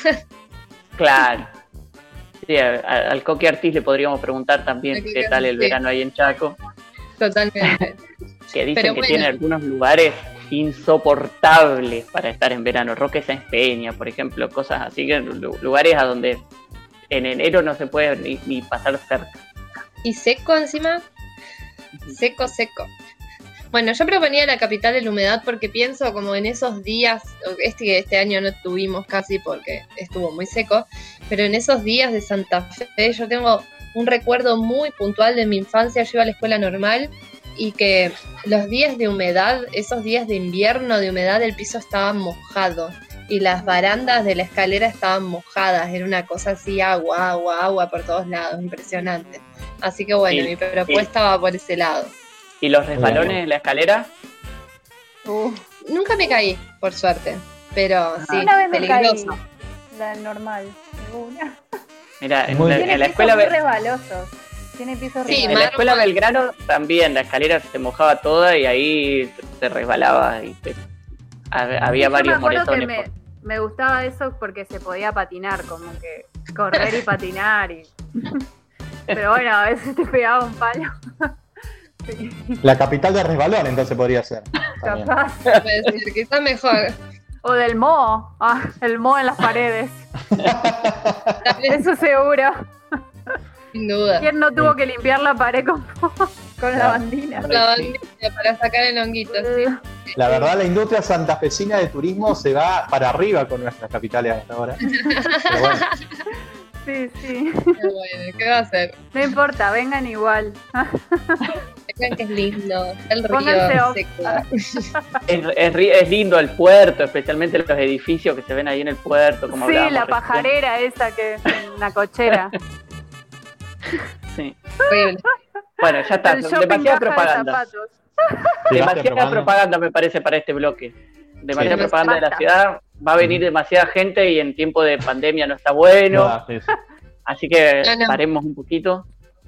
Claro. Sí, a- a- al Coqui Ortiz le podríamos preguntar también Al Coqui qué tal el Ortiz, sí. verano ahí en Chaco, Totalmente. que dicen Pero que bueno. tiene algunos lugares insoportables para estar en verano. Roque Sáenz Peña, por ejemplo, cosas así, que lu- lugares a donde en enero no se puede ni, ni pasar cerca. Y seco encima. Seco, seco. Bueno, yo proponía la capital de la humedad porque pienso como en esos días, este que este año no tuvimos casi porque estuvo muy seco, pero en esos días de Santa Fe yo tengo un recuerdo muy puntual de mi infancia. Yo iba a la escuela normal y que los días de humedad, esos días de invierno de humedad, el piso estaba mojado y las barandas de la escalera estaban mojadas. Era una cosa así, agua, agua, agua por todos lados, impresionante. Así que bueno, Sí, mi propuesta va por ese lado. ¿Y los resbalones en la escalera? Uh, Nunca me caí, por suerte, pero sí, una vez me caí. peligroso. La normal. Una. Mira, en, Muy la, bien. Tiene en la pisos escuela muy Be- resbalosos. Tiene pisos Sí, en resbalosos. la mar- escuela Belgrano también la escalera se mojaba toda y ahí se resbalaba y te- hab- había Yo varios me acuerdo que moretones. me, me gustaba eso porque se podía patinar, como que correr y patinar. Y... Pero bueno, a veces te pegaba un palo. Sí, La capital de resbalón, entonces podría ser. también. capaz. Puede ser, quizás mejor. O del moho. Ah, el moho en las paredes. También, Eso seguro. sin duda. ¿Quién no tuvo que limpiar la pared con, con la Claro. bandina? La bandilla para sacar el honguito, sí. La verdad, la industria santafesina de turismo se va para arriba con nuestras capitales hasta ahora. Pero bueno. Sí, sí. Qué bueno, ¿qué va a hacer? No importa, vengan igual. Vean que es lindo, el Pónganse río off. seco. Es, es, ri- es lindo el puerto, especialmente los edificios que se ven ahí en el puerto. Como Sí, hablábamos la recién. pajarera esa que es una cochera. Sí. Horrible. Bueno, ya está. El shopping Demasiada caja de propaganda. zapatos. Demasiada propaganda me parece para este bloque. Demasiada Sí. propaganda de la Basta. ciudad. Va a venir demasiada gente y en tiempo de pandemia no está bueno. No, sí, sí. Así que No, no. paremos un poquito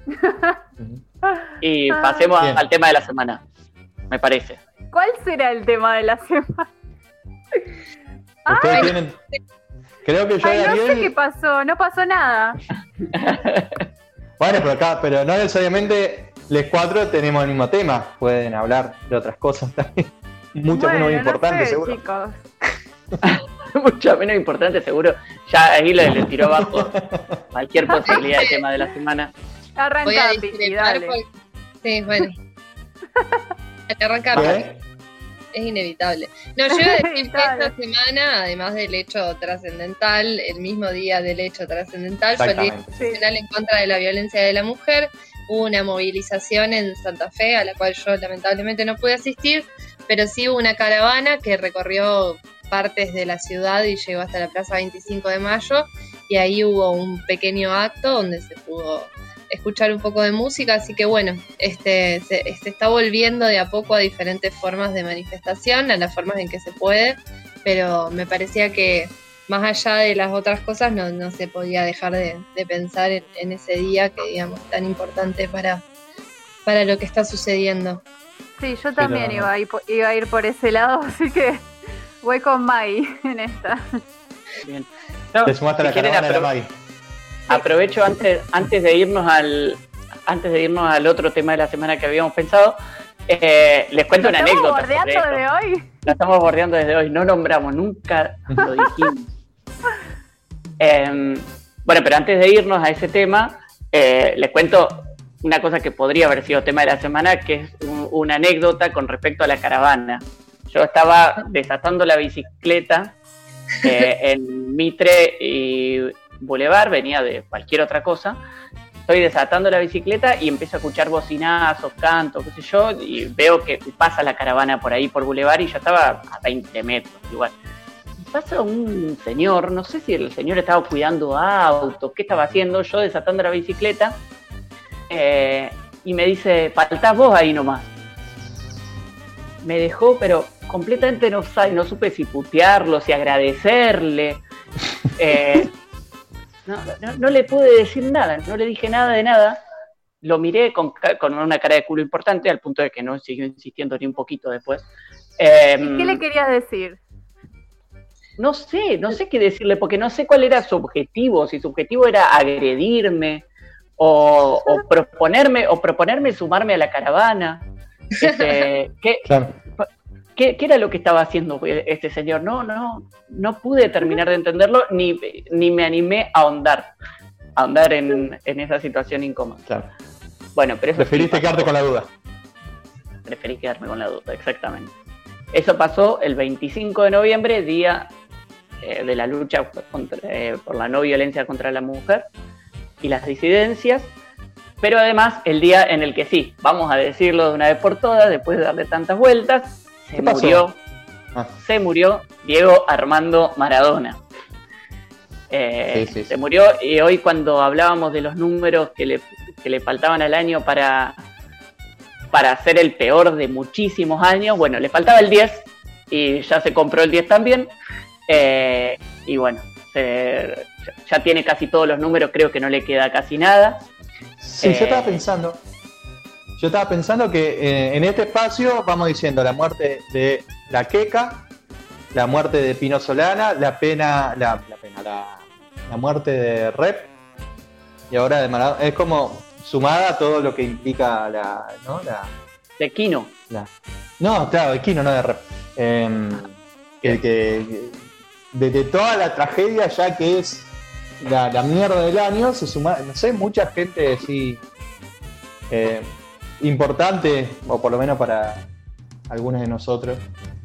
y pasemos Bien. al tema de la semana, me parece. ¿Cuál será el tema de la semana? Ustedes tienen. Creo que yo Ay, y no sé Ariel. qué pasó, no pasó nada. Bueno, pero acá, pero no necesariamente los cuatro tenemos el mismo tema. Pueden hablar de otras cosas también. Mucho Bueno, menos no importantes, sé, seguro. chicos. Mucho menos importante, seguro. Ya ahí le, le tiró abajo cualquier posibilidad de tema de la semana. Voy a Arranca, Piqui, discrepar dale. porque... Sí, bueno. Hay que arrancar. ¿Qué? Es inevitable. No, yo iba a decir que Inevitable. esta semana, además del hecho trascendental, el mismo día del hecho trascendental, fue el Día Exactamente. Nacional en contra de la violencia de la mujer. Hubo una movilización en Santa Fe, a la cual yo lamentablemente no pude asistir, pero sí hubo una caravana que recorrió partes de la ciudad y llegó hasta la Plaza veinticinco de mayo, y ahí hubo un pequeño acto donde se pudo escuchar un poco de música, así que bueno, este se, se está volviendo de a poco a diferentes formas de manifestación, a las formas en que se puede, pero me parecía que más allá de las otras cosas no, no se podía dejar de, de pensar en, en ese día que digamos tan importante para, para lo que está sucediendo. Sí, yo también Pero- iba a, ir, po- iba a ir por ese lado, así que voy con Mai en esta. Bien. No, Te sumaste a la si quieren, caravana de la apro- Maggie. aprovecho antes, antes de irnos al antes de irnos al otro tema de la semana que habíamos pensado, eh, les cuento ¿Nos una estamos anécdota. sobre bordeando esto. desde hoy? La estamos bordeando desde hoy, no nombramos, nunca lo dijimos. Eh, bueno, pero antes de irnos a ese tema, eh, les cuento una cosa que podría haber sido tema de la semana, que es un- una anécdota con respecto a la caravana. Yo estaba desatando la bicicleta eh, en Mitre y Boulevard, venía de cualquier otra cosa. Estoy desatando la bicicleta y empiezo a escuchar bocinazos, cantos, qué sé yo, y veo que pasa la caravana por ahí por Boulevard y yo estaba a veinte metros igual. Y pasa un señor, no sé si el señor estaba cuidando autos, qué estaba haciendo, yo desatando la bicicleta, eh, y me dice, faltás vos ahí nomás. Me dejó, pero completamente no, sa- no supe si putearlo, si agradecerle. Eh, no, no, no le pude decir nada, no le dije nada de nada. Lo miré con, ca- con una cara de culo importante, al punto de que no siguió insistiendo ni un poquito después. Eh, ¿Y qué le querías decir? no sé, no sé qué decirle, porque no sé cuál era su objetivo, si su objetivo era agredirme o, o proponerme o proponerme sumarme a la caravana. Este, ¿qué, Claro. qué, qué era lo que estaba haciendo este señor? No, no, no pude terminar de entenderlo, ni, ni me animé a ahondar, a ahondar en, en esa situación incómoda. Claro. Bueno, pero eso Preferiste sí pasó. quedarte con la duda. Preferí quedarme con la duda, exactamente. Eso pasó el veinticinco de noviembre, día eh, de la lucha contra, eh, por la no violencia contra la mujer y las disidencias, pero además el día en el que sí, vamos a decirlo de una vez por todas, después de darle tantas vueltas, se ¿Qué pasó? murió, Ah. se murió Diego Armando Maradona. Eh, Sí, sí, sí. Se murió, y hoy cuando hablábamos de los números que le, que le faltaban al año para, para ser el peor de muchísimos años, bueno, le faltaba el diez y ya se compró el diez también, eh, y bueno, se- ya tiene casi todos los números, creo que no le queda casi nada. Sí, Eh, yo estaba pensando. Yo estaba pensando que eh, en este espacio vamos diciendo la muerte de la Queca, la muerte de Pino Solana, la pena, la, la pena, la, la muerte de Rep y ahora de Maradona. Es como sumada a todo lo que implica la, ¿no? La, De Quino. la- no, claro, de Kino, no de Rep. Em, que, que- de, de toda la tragedia ya que es la, la mierda del año, se suma, no sé, mucha gente así eh, importante, o por lo menos para algunos de nosotros,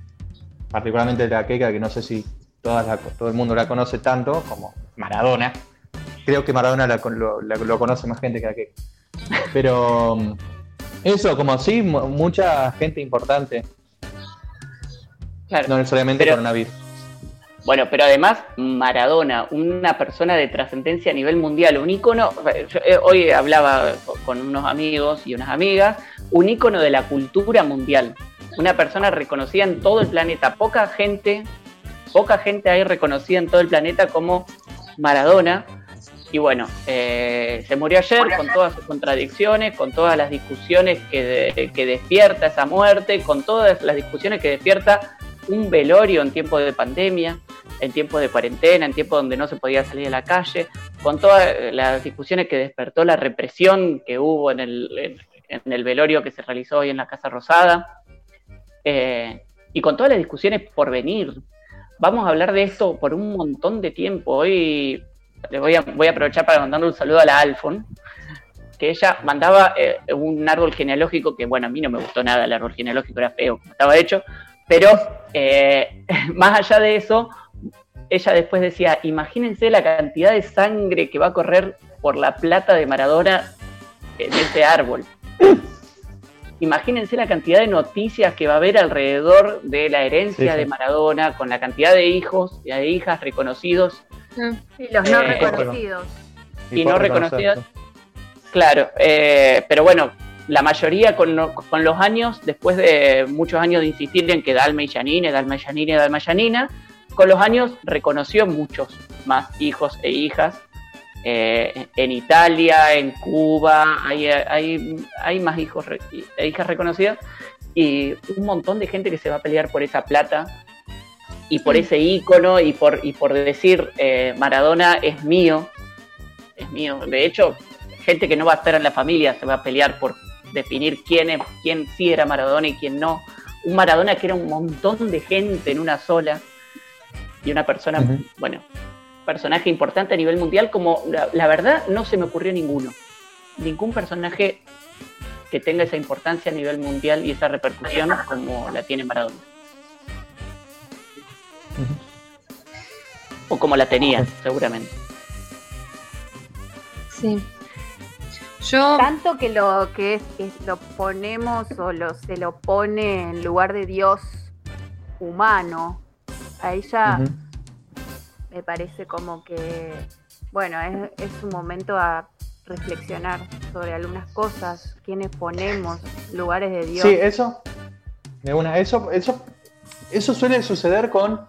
particularmente de la Queca, que no sé si todas la, todo el mundo la conoce tanto como Maradona. Creo que Maradona la, lo, la, lo conoce más gente que la Queca. Pero eso, como sí, mucha gente importante. Claro, no necesariamente pero, coronavirus. Bueno, pero además Maradona, una persona de trascendencia a nivel mundial, un ícono, yo, eh, hoy hablaba con unos amigos y unas amigas, un ícono de la cultura mundial, una persona reconocida en todo el planeta, poca gente, poca gente hay reconocida en todo el planeta como Maradona. Y bueno, eh, se murió ayer con todas sus contradicciones, con todas las discusiones que, de, que despierta esa muerte, con todas las discusiones que despierta un velorio en tiempos de pandemia, en tiempos de cuarentena, en tiempos donde no se podía salir a la calle, con todas las discusiones que despertó la represión que hubo en el, en, en el velorio que se realizó hoy en la Casa Rosada, eh, y con todas las discusiones por venir. Vamos a hablar de esto por un montón de tiempo. Hoy le voy a, voy a aprovechar para mandarle un saludo a la Alfon, que ella mandaba eh, un árbol genealógico que, bueno, a mí no me gustó nada el árbol genealógico, era feo como estaba hecho, pero eh, más allá de eso, ella después decía, imagínense la cantidad de sangre que va a correr por la plata de Maradona en ese árbol. Imagínense la cantidad de noticias que va a haber alrededor de la herencia sí, sí. de Maradona, con la cantidad de hijos y de hijas reconocidos. Y los no eh, reconocidos. Y, y no reconocidos. Claro, eh, pero bueno, la mayoría con, lo, con los años, después de muchos años de insistir en que Dalma y Janine, Dalma y Janine, Dalma y Janina, con los años reconoció muchos más hijos e hijas. Eh, en Italia, en Cuba, hay, hay, hay más hijos e hijas reconocidas y un montón de gente que se va a pelear por esa plata y por sí. ese ícono y por, y por decir eh, Maradona es mío, es mío. De hecho, gente que no va a estar en la familia se va a pelear por definir quién, es, quién sí era Maradona y quién no. Un Maradona que era un montón de gente en una sola y una persona, uh-huh. bueno, personaje importante a nivel mundial, como la, la verdad no se me ocurrió ninguno. Ningún personaje que tenga esa importancia a nivel mundial y esa repercusión como la tiene Maradona. Uh-huh. O como la tenía, seguramente. Sí. Yo... Tanto que lo que es, es lo ponemos o lo, se lo pone en lugar de Dios humano. A ella... Uh-huh. Me parece como que, bueno, es, es un momento a reflexionar sobre algunas cosas, quiénes ponemos, lugares de Dios. Sí, eso, de una, eso, eso, eso suele suceder con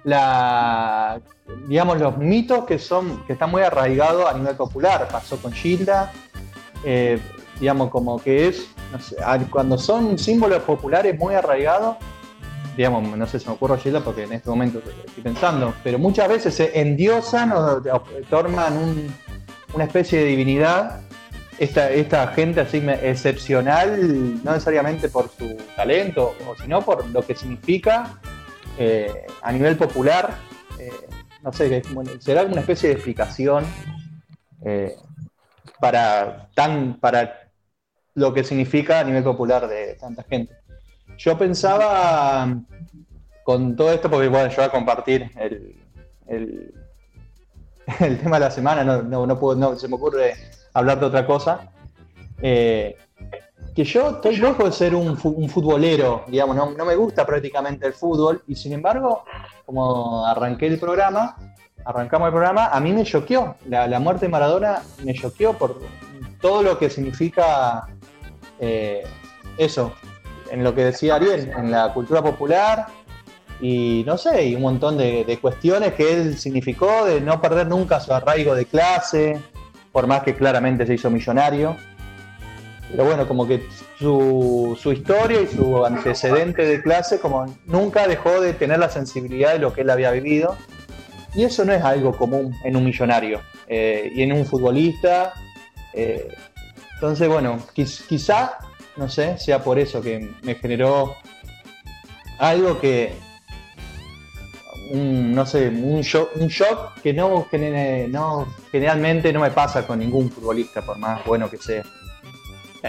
la, digamos, los mitos que son, que están muy arraigados a nivel popular. Pasó con Gilda, eh, digamos, como que es, no sé, cuando son símbolos populares muy arraigados. Digamos, no sé si me ocurre Gilda porque en este momento estoy pensando, pero muchas veces se endiosan o tornan un, una especie de divinidad esta, esta gente así excepcional, no necesariamente por su talento, o sino por lo que significa eh, a nivel popular. Eh, no sé, bueno, será una especie de explicación eh, para, tan, para lo que significa a nivel popular de tanta gente. Yo pensaba con todo esto, porque bueno, yo voy a compartir el, el, el tema de la semana, no, no, no, puedo, no se me ocurre hablar de otra cosa, eh, que yo estoy lejos de ser un, un futbolero, digamos, no, no me gusta prácticamente el fútbol, y sin embargo, como arranqué el programa, arrancamos el programa, a mí me choqueó, la, la muerte de Maradona me choqueó por todo lo que significa eh, eso, en lo que decía Ariel, en la cultura popular y no sé, y un montón de, de cuestiones que él significó, de no perder nunca su arraigo de clase, por más que claramente se hizo millonario. Pero bueno, como que su, su historia y su antecedente de clase como nunca dejó de tener la sensibilidad de lo que él había vivido. Y eso no es algo común en un millonario eh, y en un futbolista. Eh, entonces, bueno, quiz, quizá... No sé, sea por eso que me generó algo que, un, no sé, un shock, un shock que no, que no generalmente no me pasa con ningún futbolista, por más bueno que sea. Claro.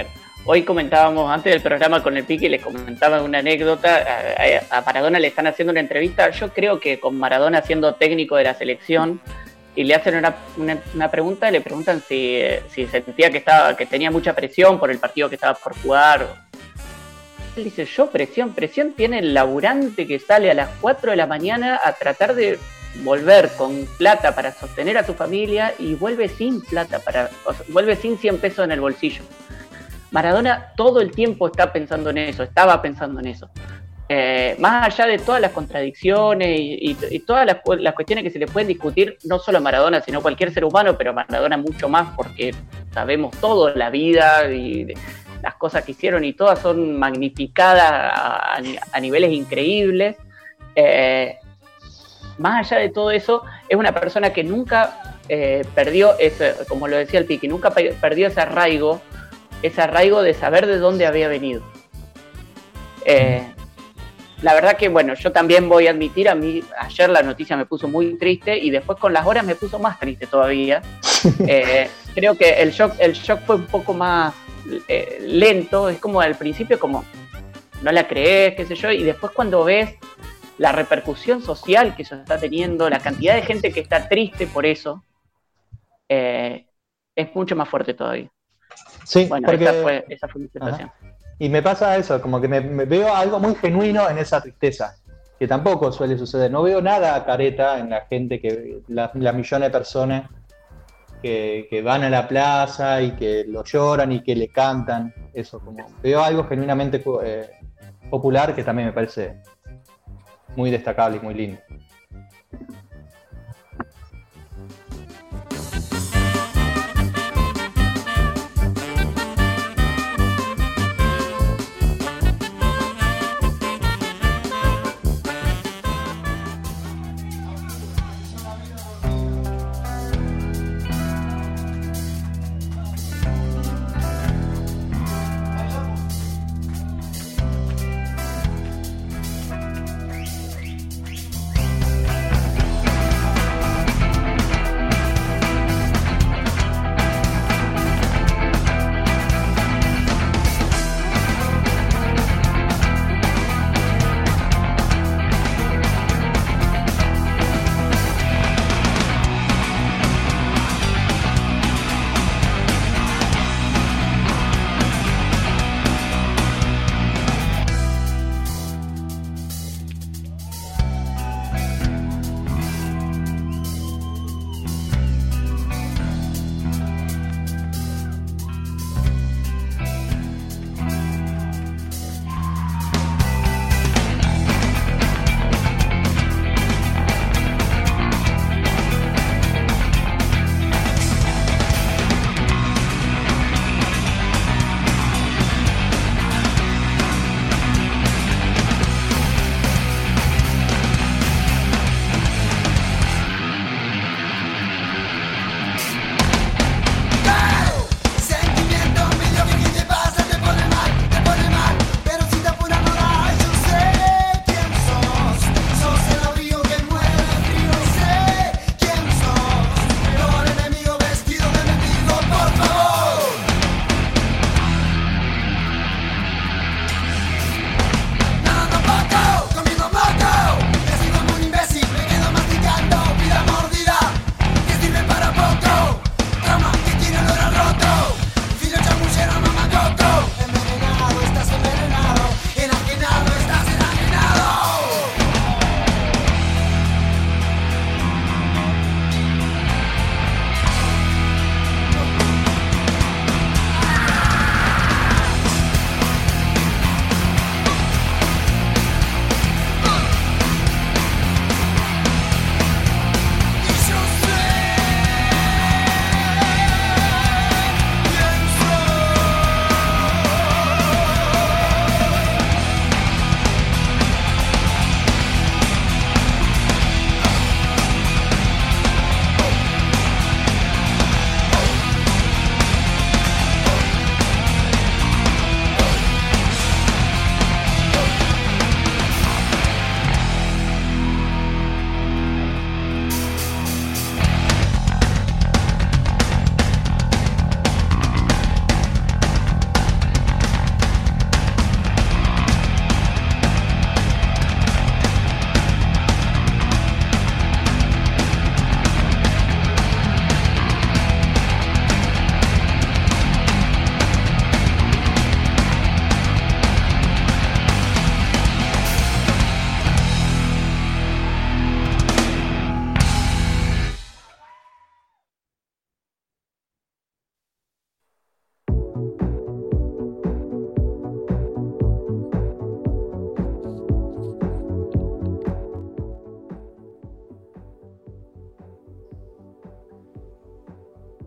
hoy comentábamos antes del programa con el Piqui, les comentaba una anécdota. A, a Maradona le están haciendo una entrevista. Yo creo que con Maradona siendo técnico de la selección, y le hacen una, una, una pregunta, le preguntan si, si sentía que estaba, que tenía mucha presión por el partido que estaba por jugar. Él dice, yo presión, presión tiene el laburante que sale a las cuatro de la mañana a tratar de volver con plata para sostener a su familia y vuelve sin plata, para, o sea, vuelve sin cien pesos en el bolsillo. Maradona todo el tiempo está pensando en eso, estaba pensando en eso. Eh, más allá de todas las contradicciones y, y, y todas las, las cuestiones que se le pueden discutir, no solo a Maradona, sino a cualquier ser humano, pero a Maradona mucho más, porque sabemos todo, la vida y las cosas que hicieron, y todas son magnificadas a, a, a niveles increíbles. Eh, más allá de todo eso, es una persona que nunca eh, perdió ese, como lo decía el Piqui, nunca pe- perdió ese arraigo, ese arraigo de saber de dónde había venido. Eh, La verdad que, bueno, yo también voy a admitir, a mí ayer la noticia me puso muy triste y después con las horas me puso más triste todavía. Eh, creo que el shock, el shock fue un poco más eh, lento, es como al principio como no la crees, qué sé yo, y después cuando ves la repercusión social que eso está teniendo, la cantidad de gente que está triste por eso, eh, es mucho más fuerte todavía. Sí, bueno, porque... esa fue, esa fue mi sensación. Ajá. Y me pasa eso, como que me, me veo algo muy genuino en esa tristeza, que tampoco suele suceder. No veo nada careta en la gente, que las la millones de personas que, que van a la plaza y que lo lloran y que le cantan. Eso, como veo algo genuinamente eh, popular que también me parece muy destacable y muy lindo.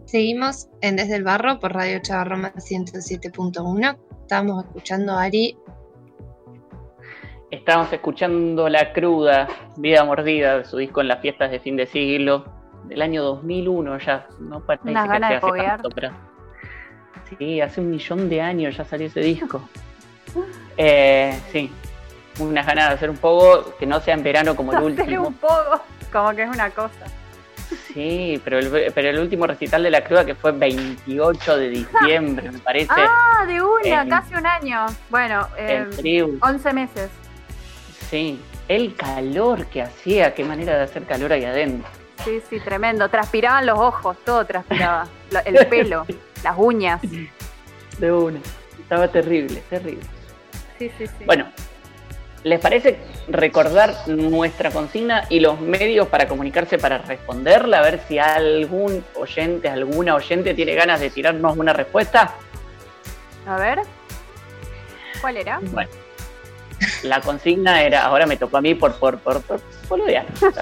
Seguimos en Desde el Barro por Radio Ochava Roma ciento siete punto uno. Estamos escuchando a Ari. Estamos escuchando La Cruda, Vida Mordida, de su disco En las fiestas de fin de siglo, del año dos mil uno ya. No parece Unas que ganas sea de hace poguear. tanto, pero... Sí, hace un millón de años ya salió ese disco. eh, sí, unas ganas de hacer un poco, que no sea en verano como el Hacer último. un poco, como que es una cosa. Sí, pero el, pero el último recital de La Cruda, que fue veintiocho de diciembre, me parece. Ah, de una, en- casi un año. Bueno, eh, en Tribu. once meses. Sí, el calor que hacía, qué manera de hacer calor ahí adentro. Sí, sí, tremendo. Transpiraban los ojos, todo transpiraba. Lo- El pelo, las uñas. De una. Estaba terrible, terrible. Sí, sí, sí. Bueno, ¿les parece recordar nuestra consigna y los medios para comunicarse para responderla? A ver si algún oyente, alguna oyente tiene ganas de tirarnos una respuesta. A ver. ¿Cuál era? Bueno, la consigna era, ahora me tocó a mí por por por por boludear.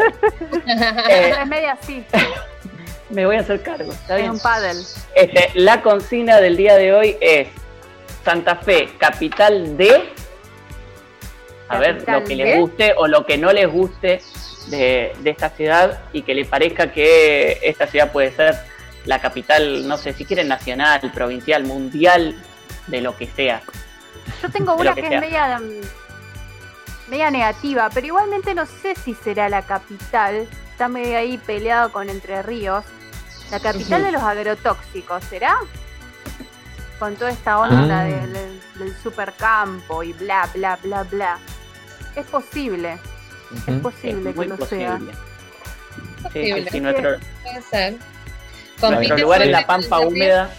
Eh, Tres medias, sí. me voy a hacer cargo, ¿está Es bien? un paddle. Este, la consigna del día de hoy es Santa Fe, capital de... A ver, Capital lo que de- les guste o lo que no les guste de, de esta ciudad y que les parezca que esta ciudad puede ser la capital, no sé, si quieren nacional, provincial, mundial, de lo que sea. Yo tengo De una lo que, que es sea. media, mm, media negativa, pero igualmente no sé si será la capital. Está medio ahí peleado con Entre Ríos. La capital Ujú. de los agrotóxicos, ¿será? Con toda esta onda Ah. del, del, del supercampo y bla, bla, bla, bla. Es posible, es Ujú. posible Es que muy lo posible. sea. Sí, sí, Posible. sí, nuestro, Puede ser. nuestro Compite lugar es fuerte la Pampa con Entre Ríos. húmeda.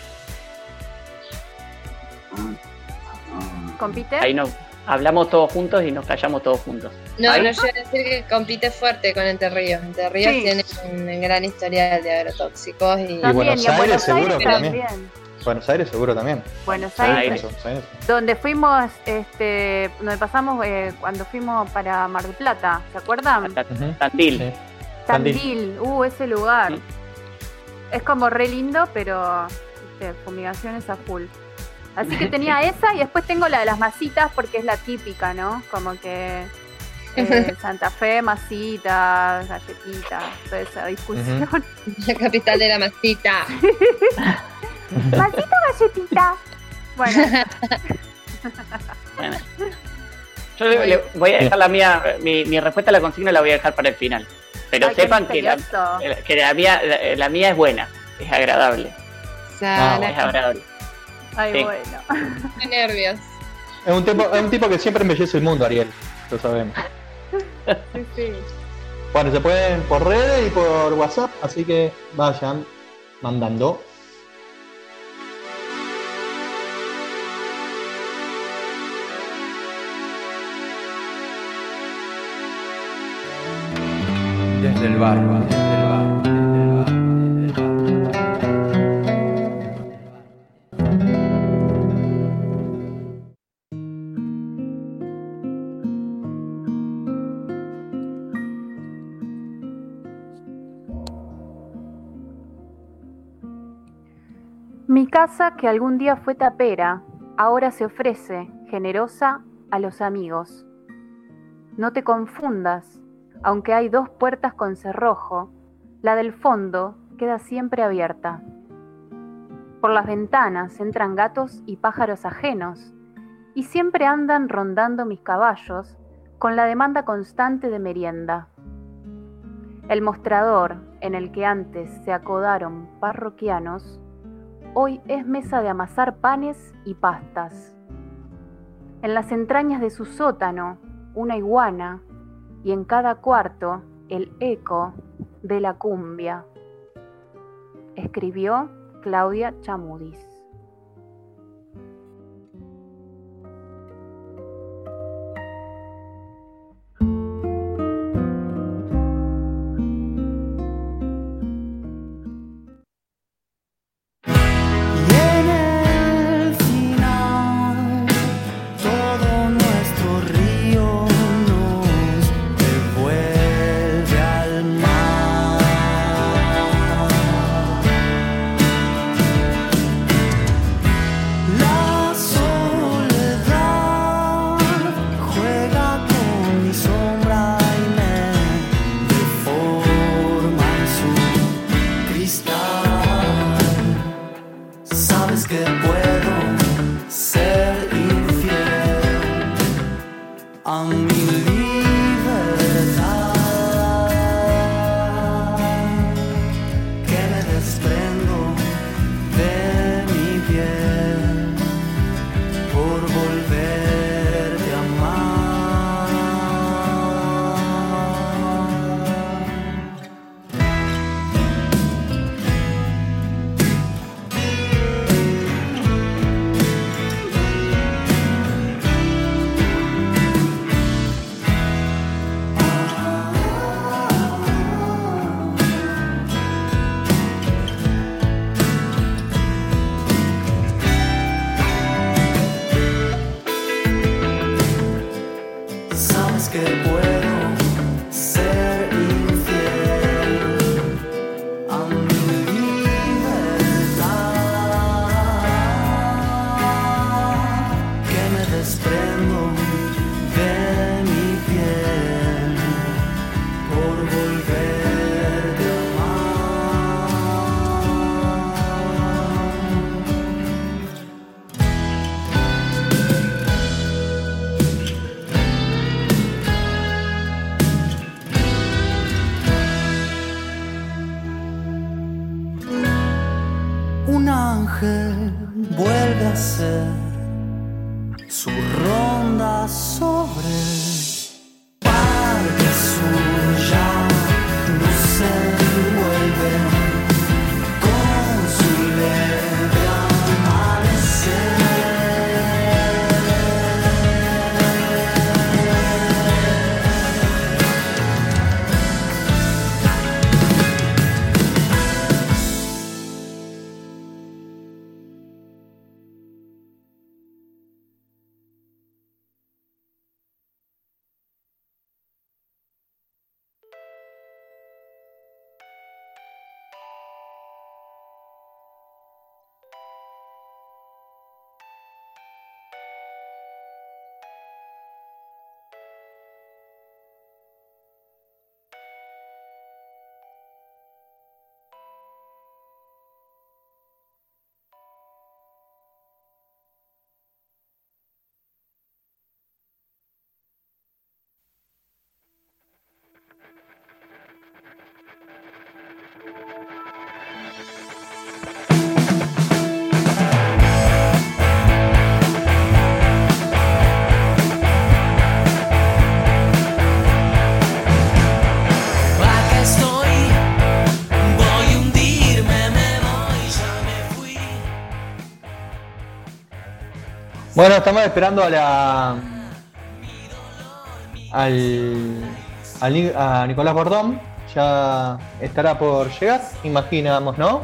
¿Compite? Ahí nos hablamos todos juntos y nos callamos todos juntos. No, Ahí. no, yo iba a decir que compite fuerte con Entre Ríos. Entre Ríos Sí. tiene un gran historial de agrotóxicos y Y También, Buenos y en Aires Buenos seguro Aires también. también. Buenos Aires seguro también. Buenos Ah, Aires. Aires. Buenos Aires. Donde fuimos, este, donde pasamos eh, cuando fuimos para Mar del Plata, ¿se acuerdan? Ta- Ujú. Tandil. Sí. Tandil. Tandil, uh, ese lugar. Sí. Es como re lindo, pero viste, fumigaciones a full. Así que tenía esa y después tengo la de las masitas porque es la típica, ¿no? Como que eh, Santa Fe, masitas, galletitas, toda esa discusión. la capital de la masita. Masita, galletita. Bueno, Bueno. Yo le, le voy a dejar la mía, mi, mi respuesta a la consigna la voy a dejar para el final. Pero ay, qué sepan que la, misterioso. que la mía la, la mía es buena, es agradable, Sana. es agradable. Ay, sí. bueno. Qué nervios. Es un tipo, es un tipo que siempre embellece el mundo, Ariel. Lo sabemos. Sí, sí. Bueno, se pueden por redes y por WhatsApp, así que vayan mandando. Desde el barro, desde el barro, desde el barro, desde el barro. Mi casa, que algún día fue tapera, ahora se ofrece, generosa, a los amigos. No te confundas, aunque hay dos puertas con cerrojo, la del fondo queda siempre abierta. Por las ventanas entran gatos y pájaros ajenos, y siempre andan rondando mis caballos con la demanda constante de merienda. El mostrador en el que antes se acodaron parroquianos, hoy es mesa de amasar panes y pastas. En las entrañas de su sótano, una iguana, y en cada cuarto el eco de la cumbia. Escribió Claudia Chamudis. Y en el final, todo nuestro río nos devuelve al mar. desprendo de mi piel por volverte a amar. Un ángel vuelve a hacer su ronda sobre Parque Sur, ya no se vuelve con su leve Bueno, estamos esperando a la al, al a Nicolás Bordón. Ya estará por llegar, imaginamos, ¿no?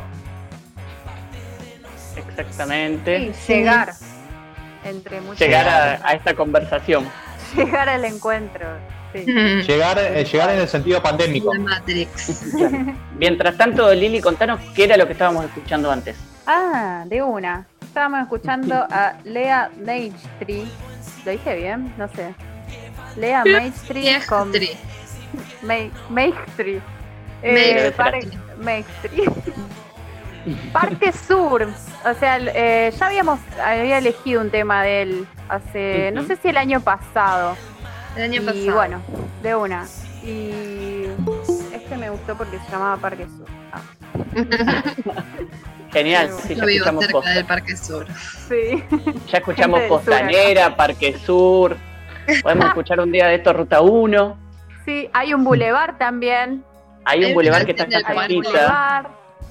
Exactamente. Sí, llegar. Entre muchos. Llegar a, a esta conversación. Llegar al encuentro. Sí. Llegar, eh, llegar en el sentido pandémico. La Matrix. Mientras tanto, Lili, contanos qué era lo que estábamos escuchando antes. Ah, de una. Estábamos escuchando a Lea Maestri. ¿Lo dije bien? No sé. Lea Maestri con Maestri. Eh, Maestri. Parque Sur. O sea, eh, ya habíamos había elegido un tema de él hace, uh-huh. no sé si el año pasado. El año y, pasado. Y bueno, de una. Y este me gustó porque se llamaba Parque Sur. Ah. Genial, sí, yo ya vivo escuchamos cerca posta. del Parque Sur. Sí. Ya escuchamos Costanera, Parque Sur. Podemos escuchar un día de esto Ruta uno. Sí, hay un bulevar también. Hay un bulevar que está cerquita.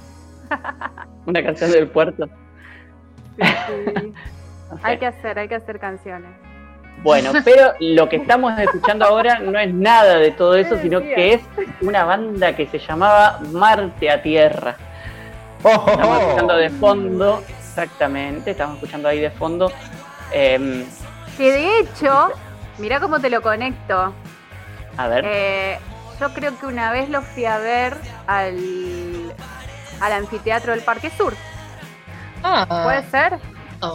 Una canción del puerto. Sí, sí. Hay que hacer, hay que hacer canciones. Bueno, pero lo que estamos escuchando ahora no es nada de todo eso, sino que es una banda que se llamaba Marte a Tierra. Estamos escuchando de fondo, exactamente, estamos escuchando ahí de fondo. Eh, que de hecho, mirá cómo te lo conecto. A ver. Eh, yo creo que una vez lo fui a ver al, al anfiteatro del Parque Sur. Ah. ¿Puede ser? Oh.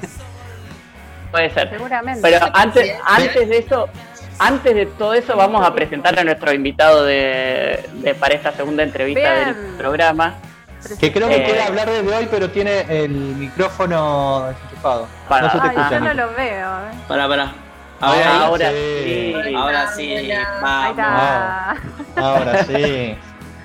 Puede ser. Seguramente. Pero antes, antes de eso, antes de todo eso, vamos a presentar a nuestro invitado de, de para esta segunda entrevista Bien. del programa. Que creo que eh, quiere hablar desde hoy, pero tiene el micrófono desenchufado. Para, no se te Ay, escucha. yo no lo veo. ¿eh? Para, para. Ahora, ahora sí. sí. Ahora sí. Vamos. Ah, ahora sí. Bien.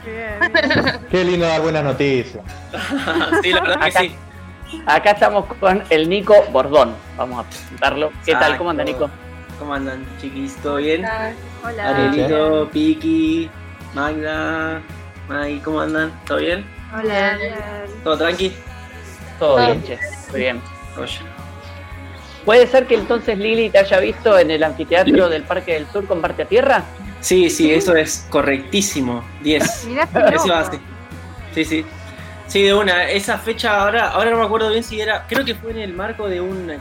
Qué lindo dar buenas noticias. Sí, la verdad que acá, sí. Acá estamos con el Nico Bordón. Vamos a presentarlo. ¿Qué Exacto. tal? ¿Cómo anda, Nico? ¿Cómo andan, chiquis? ¿Todo bien? Hola. Arielito, Piki, Magda, Maggie, ¿cómo andan? ¿Todo bien? Hola. ¿Todo tranqui? Todo bien, che. Muy bien. Oye. ¿Puede ser que entonces Lili te haya visto en el anfiteatro del Parque del Sur con Marte a Tierra? Sí, sí, eso es correctísimo. diez. Mirá qué Eso loco. hace. Sí, sí. Sí, de una. Esa fecha ahora, ahora no me acuerdo bien si era. Creo que fue en el marco de un.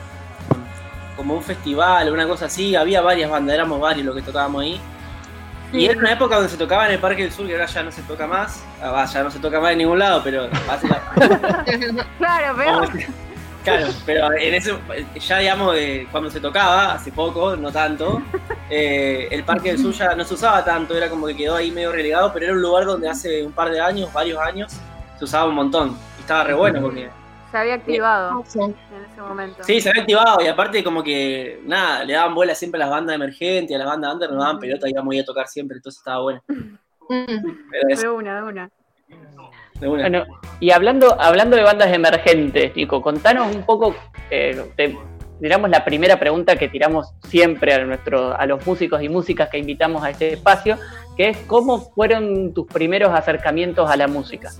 Como un festival o una cosa así. Había varias bandas, éramos varios los que tocábamos ahí. Sí. Y era una época donde se tocaba en el Parque del Sur, que ahora ya no se toca más. Ah, ya no se toca más en ningún lado, pero. Claro, pero. Claro, pero en ese, ya digamos, de cuando se tocaba, hace poco, no tanto, eh, el Parque del Sur ya no se usaba tanto, era como que quedó ahí medio relegado, pero era un lugar donde hace un par de años, varios años, se usaba un montón. Y estaba re bueno porque... Se había activado sí. en ese momento. Sí, se había activado y aparte como que, nada, le daban bola siempre a las bandas emergentes, a las bandas under, nos daban pelota y íbamos a ir a tocar siempre, entonces estaba bueno. De una, de una. De una. Bueno, y hablando, hablando de bandas emergentes, Nico, contanos un poco, eh, te, digamos, la primera pregunta que tiramos siempre a, nuestro, a los músicos y músicas que invitamos a este espacio, que es ¿cómo fueron tus primeros acercamientos a la música?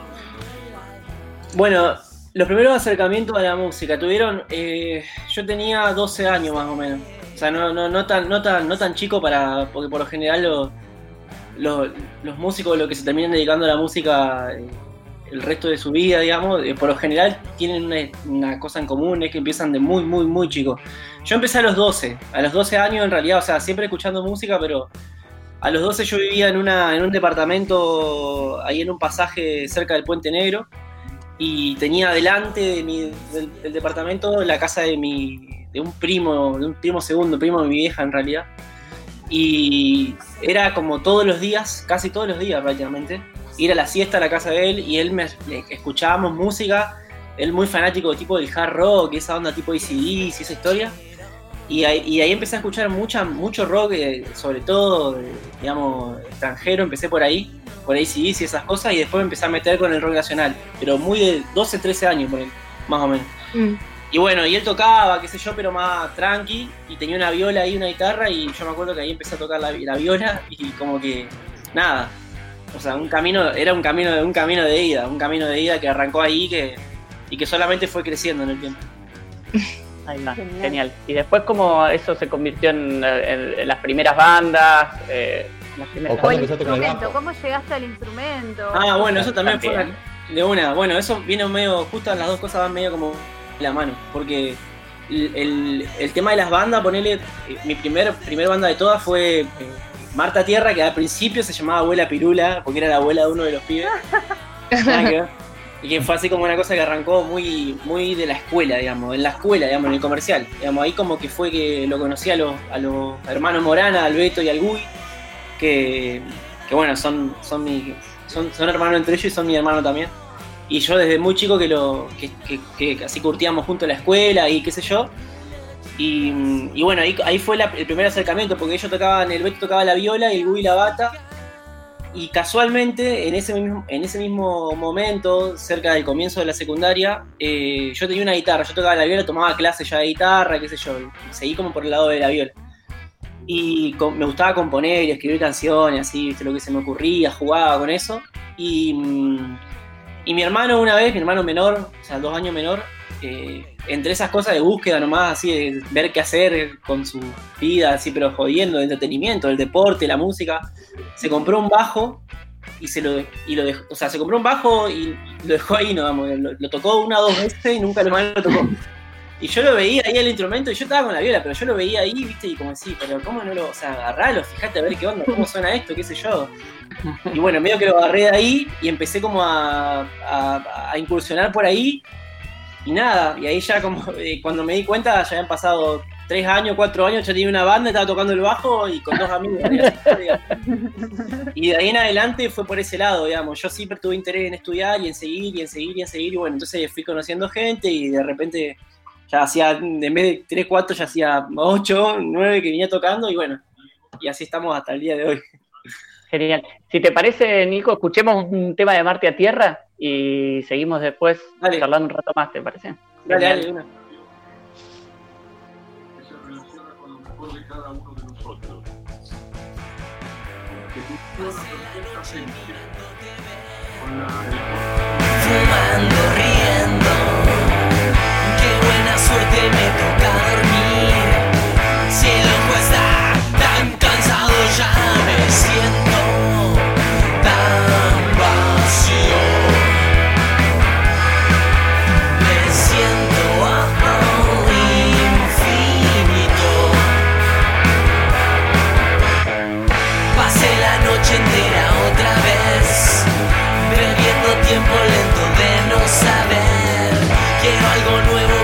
Bueno, los primeros acercamientos a la música tuvieron, eh, yo tenía doce años más o menos, o sea, no, no, no, tan, no, tan, no tan chico para, porque por lo general lo, lo, los músicos, los que se terminan dedicando a la música eh, el resto de su vida, digamos, eh, por lo general tienen una, una cosa en común, es que empiezan de muy, muy, muy chicos. Yo empecé a los doce, a los doce años en realidad, o sea, siempre escuchando música, pero a los doce yo vivía en, una, en un departamento, ahí en un pasaje cerca del Puente Negro, y tenía delante de mi, del, del departamento la casa de mi de un primo, de un primo segundo, primo de mi vieja en realidad, y era como todos los días, casi todos los días prácticamente, ir a la siesta a la casa de él, y él me escuchábamos música, él muy fanático tipo del hard rock, esa onda tipo A C D C, esa historia, y ahí, y ahí empecé a escuchar mucha, mucho rock, eh, sobre todo, eh, digamos, extranjero, empecé por ahí, por A C D C y esas cosas, y después me empecé a meter con el rock nacional, pero muy de doce, trece años por él, más o menos. Mm. Y bueno, y él tocaba, qué sé yo, pero más tranqui, y tenía una viola y una guitarra, y yo me acuerdo que ahí empecé a tocar la, la viola, y como que, nada, o sea, un camino, era un camino, un camino de ida, un camino de ida que arrancó ahí que, y que solamente fue creciendo en el tiempo. Ahí va, genial. genial. Y después, ¿cómo eso se convirtió en, en, en las primeras bandas? Eh, las primeras o el instrumento, ¿cómo llegaste al instrumento? Ah, bueno, eso también, también fue de una. Bueno, eso viene medio, justo las dos cosas van medio como de la mano, porque el, el, el tema de las bandas, ponele, mi primer, primer banda de todas fue eh, Marta Tierra, que al principio se llamaba Abuela Pirula, porque era la abuela de uno de los pibes. Y que fue así como una cosa que arrancó muy, muy de la escuela, digamos, en la escuela, digamos, en el comercial. Digamos, ahí como que fue que lo conocí a los, a los hermanos Morana, al Beto y al Gui, que, que bueno, son, son, mi, son, son hermanos entre ellos y son mi hermano también. Y yo desde muy chico que lo que, que, que así curtíamos junto a la escuela y qué sé yo. Y, y bueno, ahí, ahí fue la, el primer acercamiento, porque ellos tocaban, el Beto tocaba la viola y el Gui la bata. Y casualmente, en ese mismo, en ese mismo momento, cerca del comienzo de la secundaria, eh, yo tenía una guitarra, yo tocaba la viola, tomaba clases ya de guitarra, qué sé yo, seguí como por el lado de la viola. Y con, me gustaba componer y escribir canciones, así, viste, lo que se me ocurría, jugaba con eso. Y, y mi hermano una vez, mi hermano menor, o sea, dos años menor, eh, entre esas cosas de búsqueda nomás, así, de ver qué hacer con su vida, así, pero jodiendo, de entretenimiento, el deporte, la música, se compró un bajo y se lo, y lo dejó, o sea, se compró un bajo y lo dejó ahí, no, vamos, lo, lo tocó una o dos veces y nunca más lo tocó. Y yo lo veía ahí el instrumento y yo estaba con la viola, pero yo lo veía ahí, viste, y como así, pero cómo no lo, o sea, agarralo, fíjate a ver qué onda, cómo suena esto, qué sé yo. Y bueno, medio que lo agarré de ahí y empecé como a, a, a incursionar por ahí. Y nada, y ahí ya como eh, cuando me di cuenta ya habían pasado tres años, cuatro años, ya tenía una banda, estaba tocando el bajo y con dos amigos. Y de ahí en adelante fue por ese lado, digamos. Yo siempre tuve interés en estudiar y en seguir y en seguir y en seguir. Y bueno, entonces fui conociendo gente y de repente ya hacía, en vez de tres, cuatro, ya hacía ocho, nueve que venía tocando y bueno, y así estamos hasta el día de hoy. Genial. Si te parece, Nico, escuchemos un tema de Marte a Tierra y seguimos después dale. Charlando un rato más, ¿te parece? Dale, Genial. dale, una. Que se relaciona con lo mejor de cada uno de nosotros. Que funciona siempre con la... Fumando, riendo, qué buena suerte me toca dormir. Si el ojo está tan cansado ya me siento tan vacío. Me siento oh, infinito. Pasé la noche entera otra vez, perdiendo tiempo lento de no saber. Quiero algo nuevo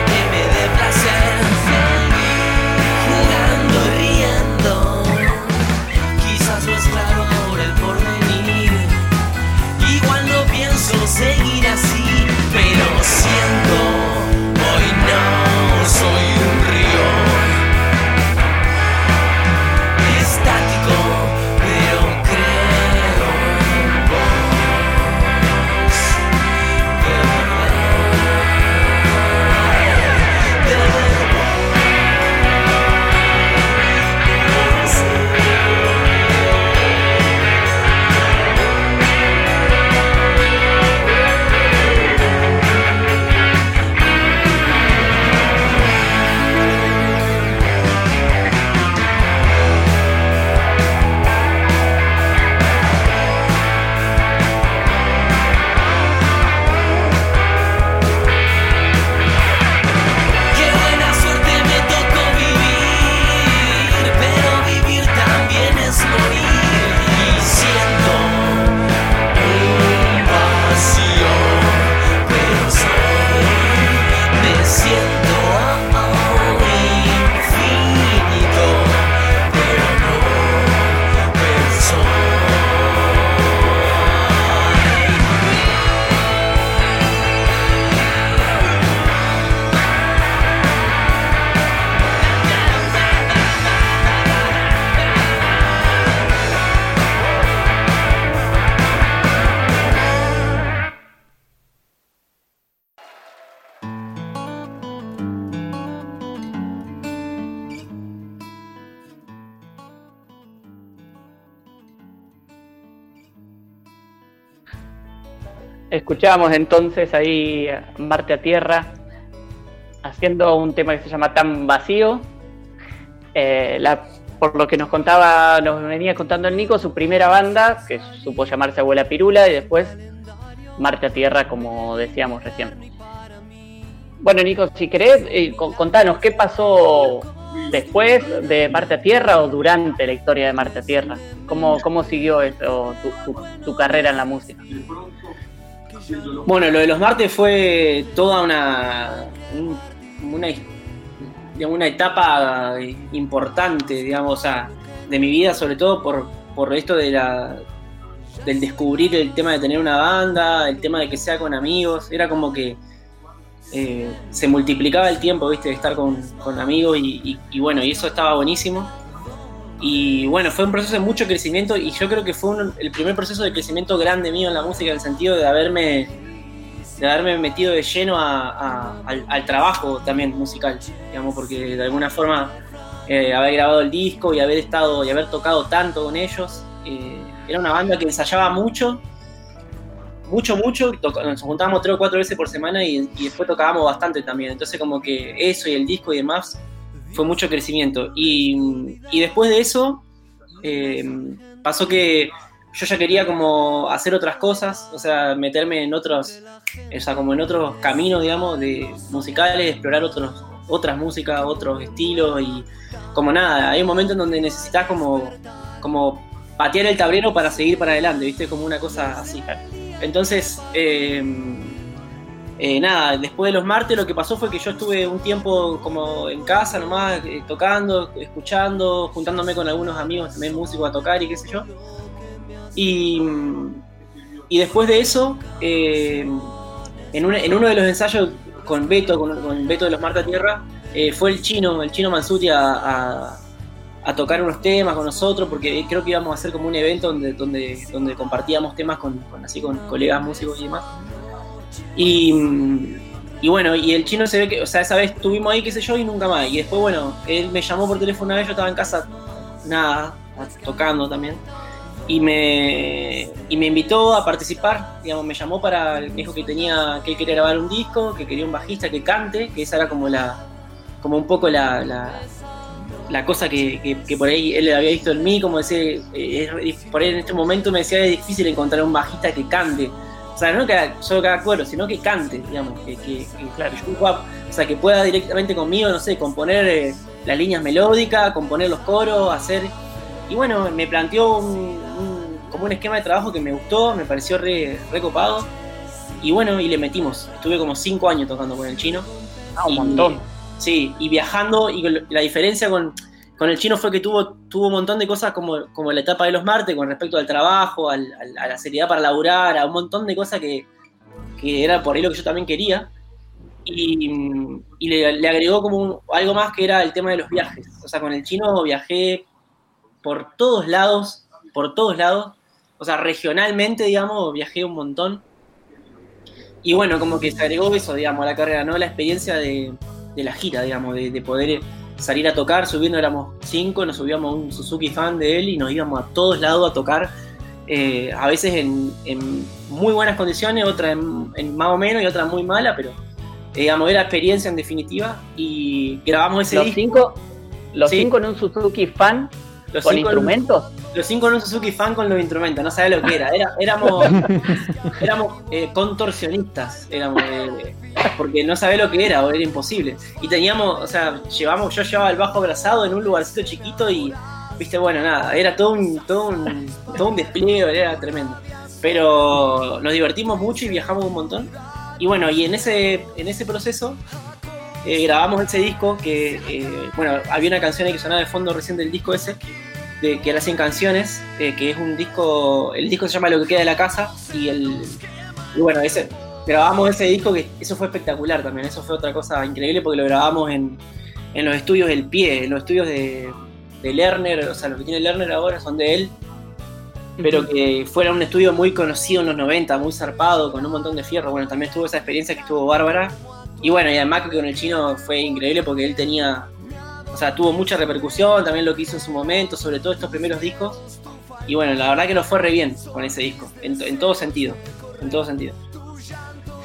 escuchábamos entonces ahí Marte a Tierra haciendo un tema que se llama Tan Vacío. Eh, la, por lo que nos contaba, nos venía contando el Nico, su primera banda, que supo llamarse Abuela Pirula, y después Marte a Tierra, como decíamos recién. Bueno, Nico, si querés, eh, contanos, ¿qué pasó después de Marte a Tierra o durante la historia de Marte a Tierra? ¿Cómo, cómo siguió eso, tu, tu, tu carrera en la música? Bueno, lo de los Martes fue toda una, una, una etapa importante, digamos, o sea, de mi vida, sobre todo por, por esto de la, del descubrir el tema de tener una banda, el tema de que sea con amigos. Era como que eh, se multiplicaba el tiempo, ¿viste? De estar con, con amigos y, y, y bueno, y eso estaba buenísimo. Y bueno, fue un proceso de mucho crecimiento y yo creo que fue un, el primer proceso de crecimiento grande mío en la música, en el sentido de haberme, de haberme metido de lleno a, a, al, al trabajo también musical, digamos, porque de alguna forma eh, haber grabado el disco y haber estado y haber tocado tanto con ellos, eh, era una banda que ensayaba mucho, mucho, mucho, nos juntábamos tres o cuatro veces por semana y, y después tocábamos bastante también, entonces como que eso y el disco y demás fue mucho crecimiento. Y, y después de eso, eh, pasó que yo ya quería como hacer otras cosas, o sea, meterme en otros, o sea, como en otros caminos, digamos, de musicales, explorar otros, otras músicas, otros estilos y como nada, hay un momento en donde necesitas como, como patear el tablero para seguir para adelante, ¿viste? Como una cosa así. Entonces, eh, Eh, nada, después de los Martes lo que pasó fue que yo estuve un tiempo como en casa nomás, eh, tocando, escuchando, juntándome con algunos amigos también músicos a tocar y qué sé yo. Y, y después de eso, eh, en, un, en uno de los ensayos con Beto, con, con Beto de los Martes a Tierra, eh, fue el chino, el chino Mansuti a, a, a tocar unos temas con nosotros, porque creo que íbamos a hacer como un evento donde, donde, donde compartíamos temas con, con, así, con colegas músicos y demás. Y, y bueno, y el chino se ve que, o sea, esa vez estuvimos ahí, qué sé yo, y nunca más. Y después, bueno, él me llamó por teléfono una vez, yo estaba en casa, nada, tocando también. Y me, y me invitó a participar, digamos, me llamó para, me dijo que tenía, que él quería grabar un disco, que quería un bajista que cante, que esa era como la, como un poco la, la, la cosa que, que, que por ahí él había visto en mí, como decir, eh, por ahí en este momento me decía, es difícil encontrar un bajista que cante. O sea, no que solo que haga cuero, sino que cante, digamos, que, que, que claro, yo, o sea, que pueda directamente conmigo, no sé, componer eh, las líneas melódicas, componer los coros, hacer... Y bueno, me planteó un, un, como un esquema de trabajo que me gustó, me pareció re, re copado. Y bueno, y le metimos. Estuve como cinco años tocando con el chino. Ah, un y, montón. Sí, y viajando, y la diferencia con... Con el chino fue que tuvo, tuvo un montón de cosas como, como la etapa de los Martes con respecto al trabajo, al, al, a la seriedad para laburar, a un montón de cosas que, que era por ahí lo que yo también quería. Y, y le, le agregó como un, algo más que era el tema de los viajes. O sea, con el chino viajé por todos lados, por todos lados. O sea, regionalmente, digamos, viajé un montón. Y bueno, como que se agregó eso, digamos, a la carrera, ¿no? La experiencia de, de la gira, digamos, de, de poder... salir a tocar, subiendo éramos cinco, nos subíamos a un Suzuki Fan de él y nos íbamos a todos lados a tocar, eh, a veces en, en muy buenas condiciones, otras en, en más o menos y otras muy malas, pero eh, digamos, era experiencia en definitiva y grabamos ese los disco. Cinco, los ¿Sí? cinco en un Suzuki Fan los con cinco instrumentos. En, los cinco en un Suzuki Fan con los instrumentos, no sabía lo que era, era éramos, éramos eh, contorsionistas, éramos... Eh, porque no sabía lo que era, o era imposible. Y teníamos, o sea, llevamos, yo llevaba el bajo abrazado en un lugarcito chiquito y, viste, bueno, nada, era todo un, todo un, todo un despliegue, era tremendo. Pero nos divertimos mucho y viajamos un montón. Y bueno, y en ese, en ese proceso eh, grabamos ese disco que, eh, bueno, había una canción que sonaba de fondo recién del disco ese, de, que era cien canciones, eh, que es un disco, el disco se llama Lo que queda de la casa, y el, y bueno, ese... grabamos ese disco, que eso fue espectacular también, eso fue otra cosa increíble porque lo grabamos en, en los estudios del Pie, en los estudios de, de Lerner, o sea, los que tiene Lerner ahora son de él, pero que fuera un estudio muy conocido en los noventa, muy zarpado, con un montón de fierro. Bueno, también estuvo esa experiencia que estuvo bárbara, y bueno, y además que con el chino fue increíble porque él tenía, o sea, tuvo mucha repercusión, también lo que hizo en su momento, sobre todo estos primeros discos, y bueno, la verdad que nos fue re bien con ese disco, en, en todo sentido, en todo sentido.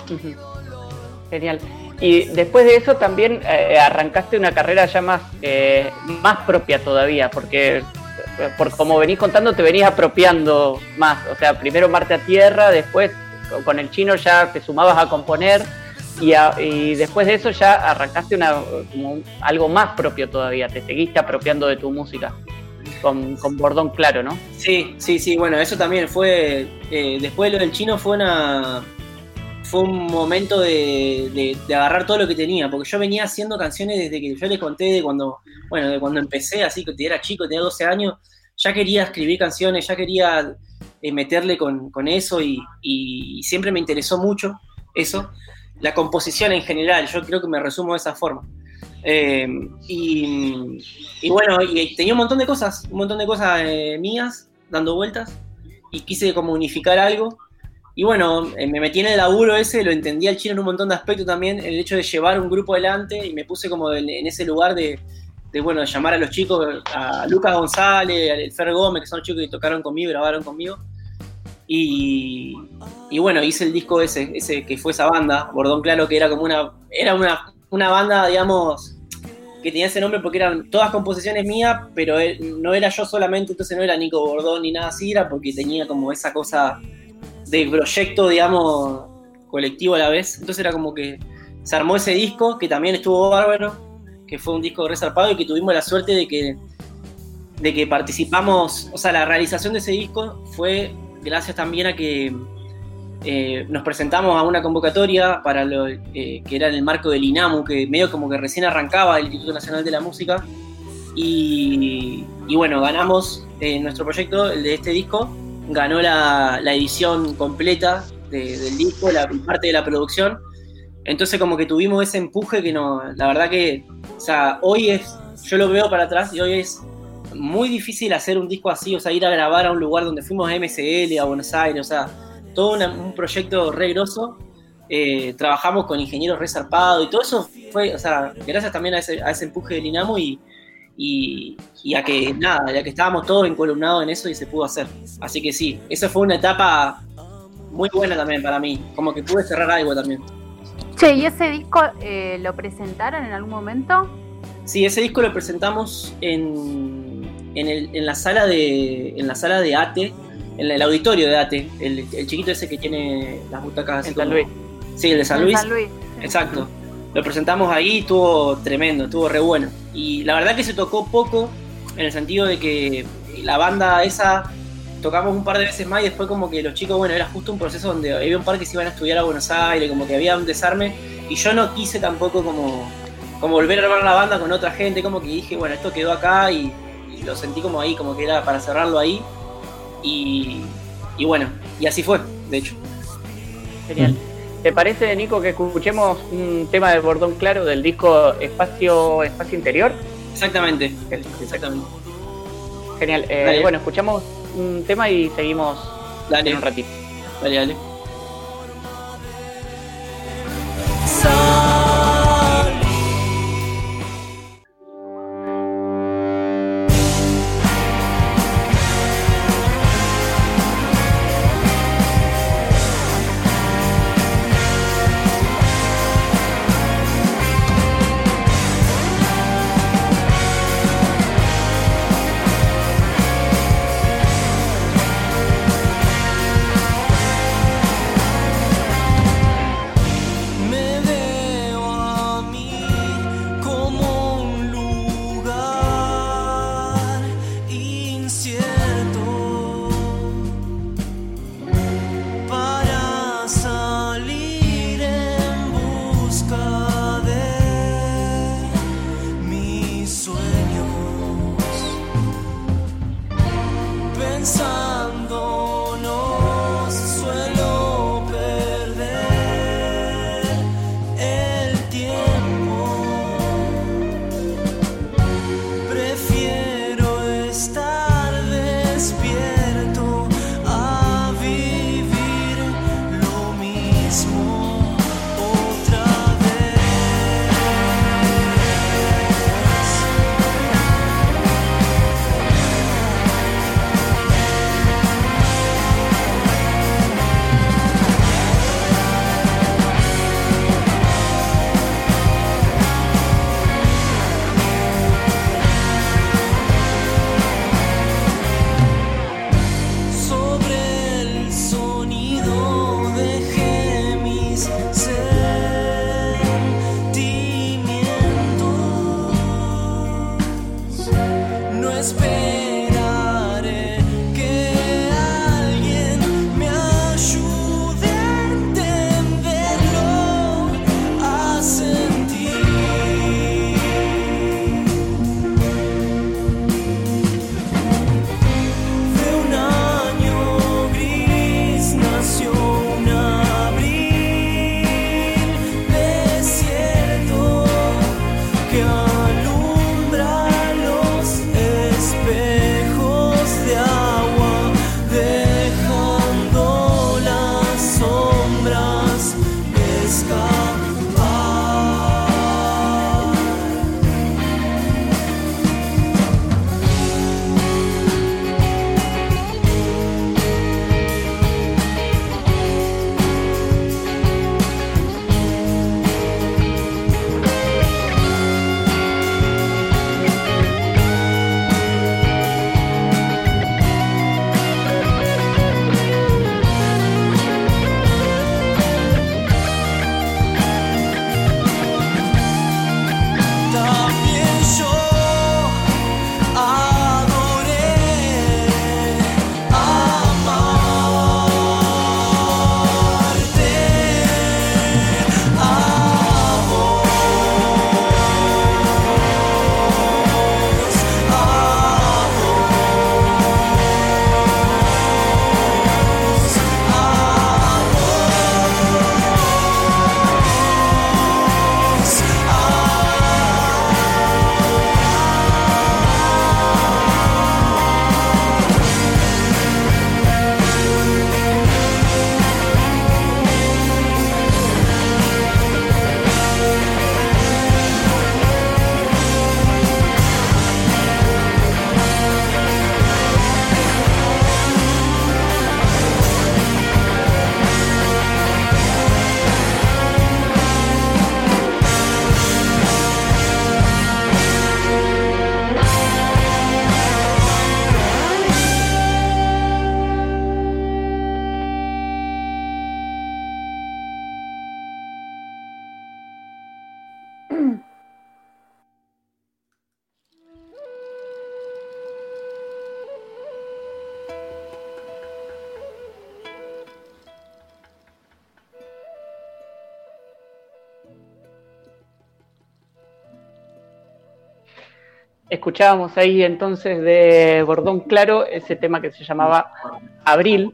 Genial. Y después de eso también eh, arrancaste una carrera ya más, eh, más propia todavía, porque por como venís contando te venís apropiando más. O sea, primero Marte a Tierra, después con el Chino ya te sumabas a componer y, a, y después de eso ya arrancaste una, como un, algo más propio todavía, te seguiste apropiando de tu música. Con, con Bordón Claro, ¿no? Sí, sí, sí, bueno, eso también fue, eh, después de lo del Chino fue una... fue un momento de, de, de agarrar todo lo que tenía, porque yo venía haciendo canciones desde que yo les conté de cuando, bueno, de cuando empecé, así que era chico, tenía doce años, ya quería escribir canciones, ya quería eh, meterle con, con eso y, y siempre me interesó mucho eso, la composición en general, yo creo que me resumo de esa forma. Eh, y, y bueno, y tenía un montón de cosas, un montón de cosas eh, mías dando vueltas y quise como unificar algo. Y bueno, me metí en el laburo ese, lo entendí al Chino en un montón de aspectos también, el hecho de llevar un grupo adelante y me puse como en, en ese lugar de, de, bueno, de llamar a los chicos, a Lucas González, al Fer Gómez, que son los chicos que tocaron conmigo, grabaron conmigo. Y, y bueno, hice el disco ese, ese que fue esa banda, Bordón Claro, que era como una, era una, una banda, digamos, que tenía ese nombre porque eran todas composiciones mías, pero él, no era yo solamente, entonces no era Nico Bordón ni nada así, era porque tenía como esa cosa de proyecto, digamos, colectivo a la vez. Entonces era como que se armó ese disco, que también estuvo bárbaro, que fue un disco resarpado y que tuvimos la suerte de que, de que participamos, o sea, la realización de ese disco fue gracias también a que eh, nos presentamos a una convocatoria para lo eh, que era en el marco del INAMU, que medio como que recién arrancaba el Instituto Nacional de la Música, y, y bueno, ganamos eh, nuestro proyecto, el de este disco, ganó la, la edición completa de, del disco, la parte de la producción. Entonces como que tuvimos ese empuje que no, la verdad que, o sea, hoy es, yo lo veo para atrás y hoy es muy difícil hacer un disco así, o sea, ir a grabar a un lugar donde fuimos a M S L, a Buenos Aires, o sea, todo una, un proyecto re grosso. Eh, trabajamos con ingenieros re zarpados y todo eso fue, o sea, gracias también a ese, a ese empuje del INAMU y Y, y a que nada, ya que estábamos todos encolumnados en eso y se pudo hacer. Así que sí, esa fue una etapa muy buena también para mí, como que pude cerrar algo también. Che, ¿y ese disco eh, lo presentaron en algún momento? Sí, ese disco lo presentamos en, en, el, en la sala de en la sala de ATE, en el auditorio de ATE, el, el chiquito ese que tiene las butacas así. En San como... Luis. Sí, el de San Luis. San Luis. Exacto. Lo presentamos ahí, estuvo tremendo, estuvo re bueno. Y la verdad que se tocó poco, en el sentido de que la banda esa tocamos un par de veces más y después como que los chicos, bueno, era justo un proceso donde había un par que se iban a estudiar a Buenos Aires, como que había un desarme, y yo no quise tampoco como, como volver a armar la banda con otra gente, como que dije, bueno, esto quedó acá y, y lo sentí como ahí, como que era para cerrarlo ahí. Y, y bueno, y así fue, de hecho. Genial. ¿Te parece, Nico, que escuchemos un tema de Bordón Claro del disco Espacio Espacio Interior? Exactamente, exactamente. Genial. Eh, bueno, escuchamos un tema y seguimos dale. En un ratito. Dale, dale. Thank esperaré que alguien me ayude a entenderlo, a sentir. De un año gris nació un abril desierto que alumbra los espejos de agua, dejando las sombras escapar. También yo adoré amarte a vos, a vos, a vos, Escuchábamos ahí entonces de Bordón Claro ese tema que se llamaba Abril.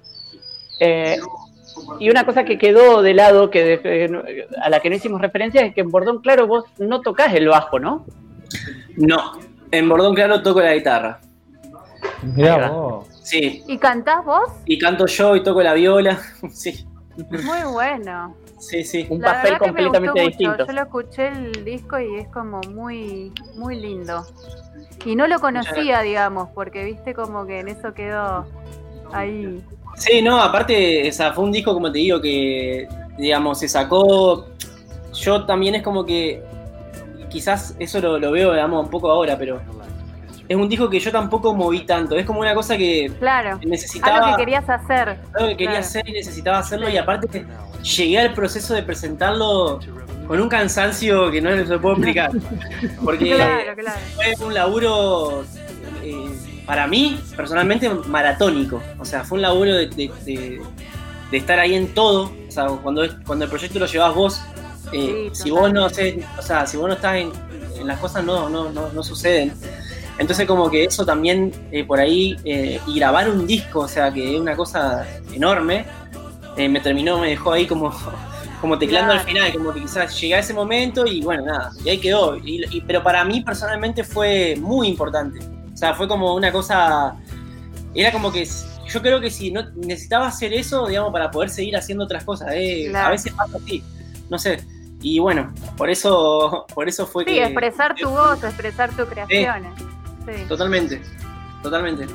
Eh, y una cosa que quedó de lado, que de- a la que no hicimos referencia, es que en Bordón Claro vos no tocás el bajo, ¿no? No, en Bordón Claro toco la guitarra. Mirá vos. Sí, ¿Y cantás vos? y canto yo y toco la viola. Sí, Muy bueno. sí, sí. Un La papel verdad que me completamente gustó mucho. distinto. Yo lo escuché el disco y es como muy, muy lindo. Y no lo conocía, digamos, porque viste como que en eso quedó ahí. Sí, no, aparte, o sea, fue un disco, como te digo, que, digamos, se sacó. Yo también es como que, quizás eso lo, lo veo, digamos, un poco ahora, pero es un disco que yo tampoco moví tanto. Es como una cosa que Claro. necesitaba. Algo que querías hacer. Algo que quería Claro. hacer y necesitaba hacerlo, y aparte llegué al proceso de presentarlo con un cansancio que no se lo puedo explicar. Porque Claro, claro. fue un laburo, eh, para mí, personalmente, maratónico. O sea, fue un laburo de, de- de- de estar ahí en todo. O sea, cuando, es- cuando el proyecto lo llevas vos, eh, Sí, si vos no haces, o sea, si vos no estás en, en las cosas, no, no, no, no suceden. Entonces como que eso también, eh, por ahí, eh, y grabar un disco, o sea, que es una cosa enorme, eh, me terminó, me dejó ahí como, como teclando Claro. al final, como que quizás llegué a ese momento y bueno, nada, y ahí quedó. Y, y- pero para mí personalmente fue muy importante. O sea, fue como una cosa, era como que yo creo que si no necesitaba hacer eso, digamos, para poder seguir haciendo otras cosas. eh, Claro. A veces pasa así, no sé. Y bueno, por eso, por eso fue Sí, que... expresar tu voz, expresar tus creaciones. Sí. Totalmente, totalmente.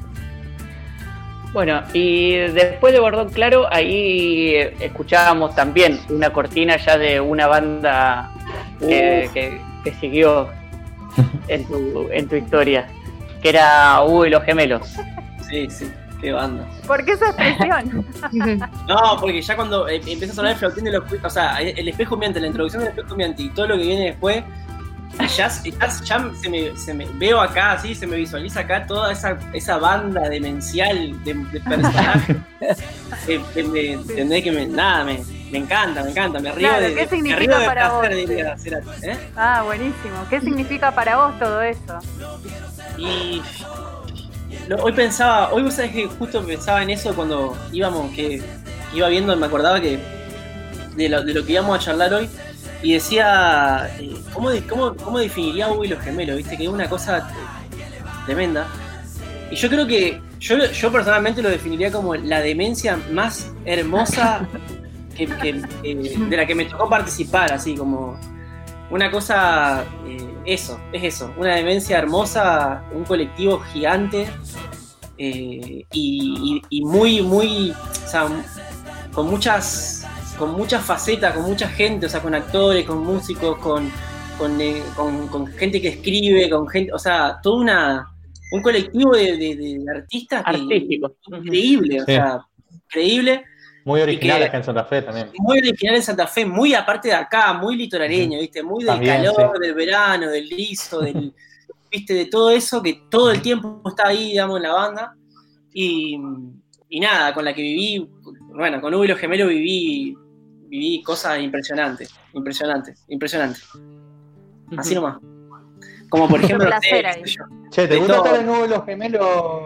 Bueno, y después de Bordón Claro, ahí escuchábamos también una cortina ya de una banda que, que- que siguió en tu, en tu historia, que era Hugo y los Gemelos. Sí, sí, qué banda. ¿Por qué esa expresión? No, porque ya cuando eh, empieza a sonar el flautín de los... O sea, el espejo humeante, la introducción del espejo humeante y todo lo que viene después, Y ya, ya, ya se me, se me veo acá, así, se me visualiza acá toda esa, esa banda demencial de, de personajes. eh, eh, me, ¿Entendés? Que me, nada, me, me encanta, me encanta, me río Claro, de, ¿qué de, significa me río de para placer, vos? diría Cerati, ¿eh? Ah, buenísimo. ¿Qué significa para vos todo eso? Y lo- hoy pensaba, hoy vos sabés que justo pensaba en eso cuando íbamos, que iba viendo, me acordaba que de lo, de lo que íbamos a charlar hoy, y decía, eh, ¿cómo, de- cómo, ¿cómo definiría Hugo y los gemelos? Viste que es una cosa eh, tremenda. Y yo creo que, yo, yo personalmente lo definiría como la demencia más hermosa que, que- que- de la que me tocó participar, así como una cosa, eh, eso, es eso, una demencia hermosa, un colectivo gigante eh, y, y- y muy, muy, o sea, con muchas, con muchas facetas, con mucha gente, o sea, con actores, con músicos, con, con, eh, con- con gente que escribe, con gente, o sea, toda una, un colectivo de, de- de artistas que- Artístico. increíble, o Sí. sea, increíble. Muy original Y que- acá en Santa Fe también. Muy original en Santa Fe, muy aparte de acá, muy litoraleño, ¿viste? Muy del También, calor, sí. del verano, del liso, del, ¿viste? De todo eso que todo el tiempo está ahí, digamos, en la banda. Y, y nada, con la que viví, bueno, con Hugo y los gemelos viví, viví cosas impresionantes, impresionantes, impresionantes. Así nomás. Como por ejemplo, Mucho no sé, placer qué ahí. sé yo. Che, ¿te De gusta todo. estar en Nuevo de los Gemelos?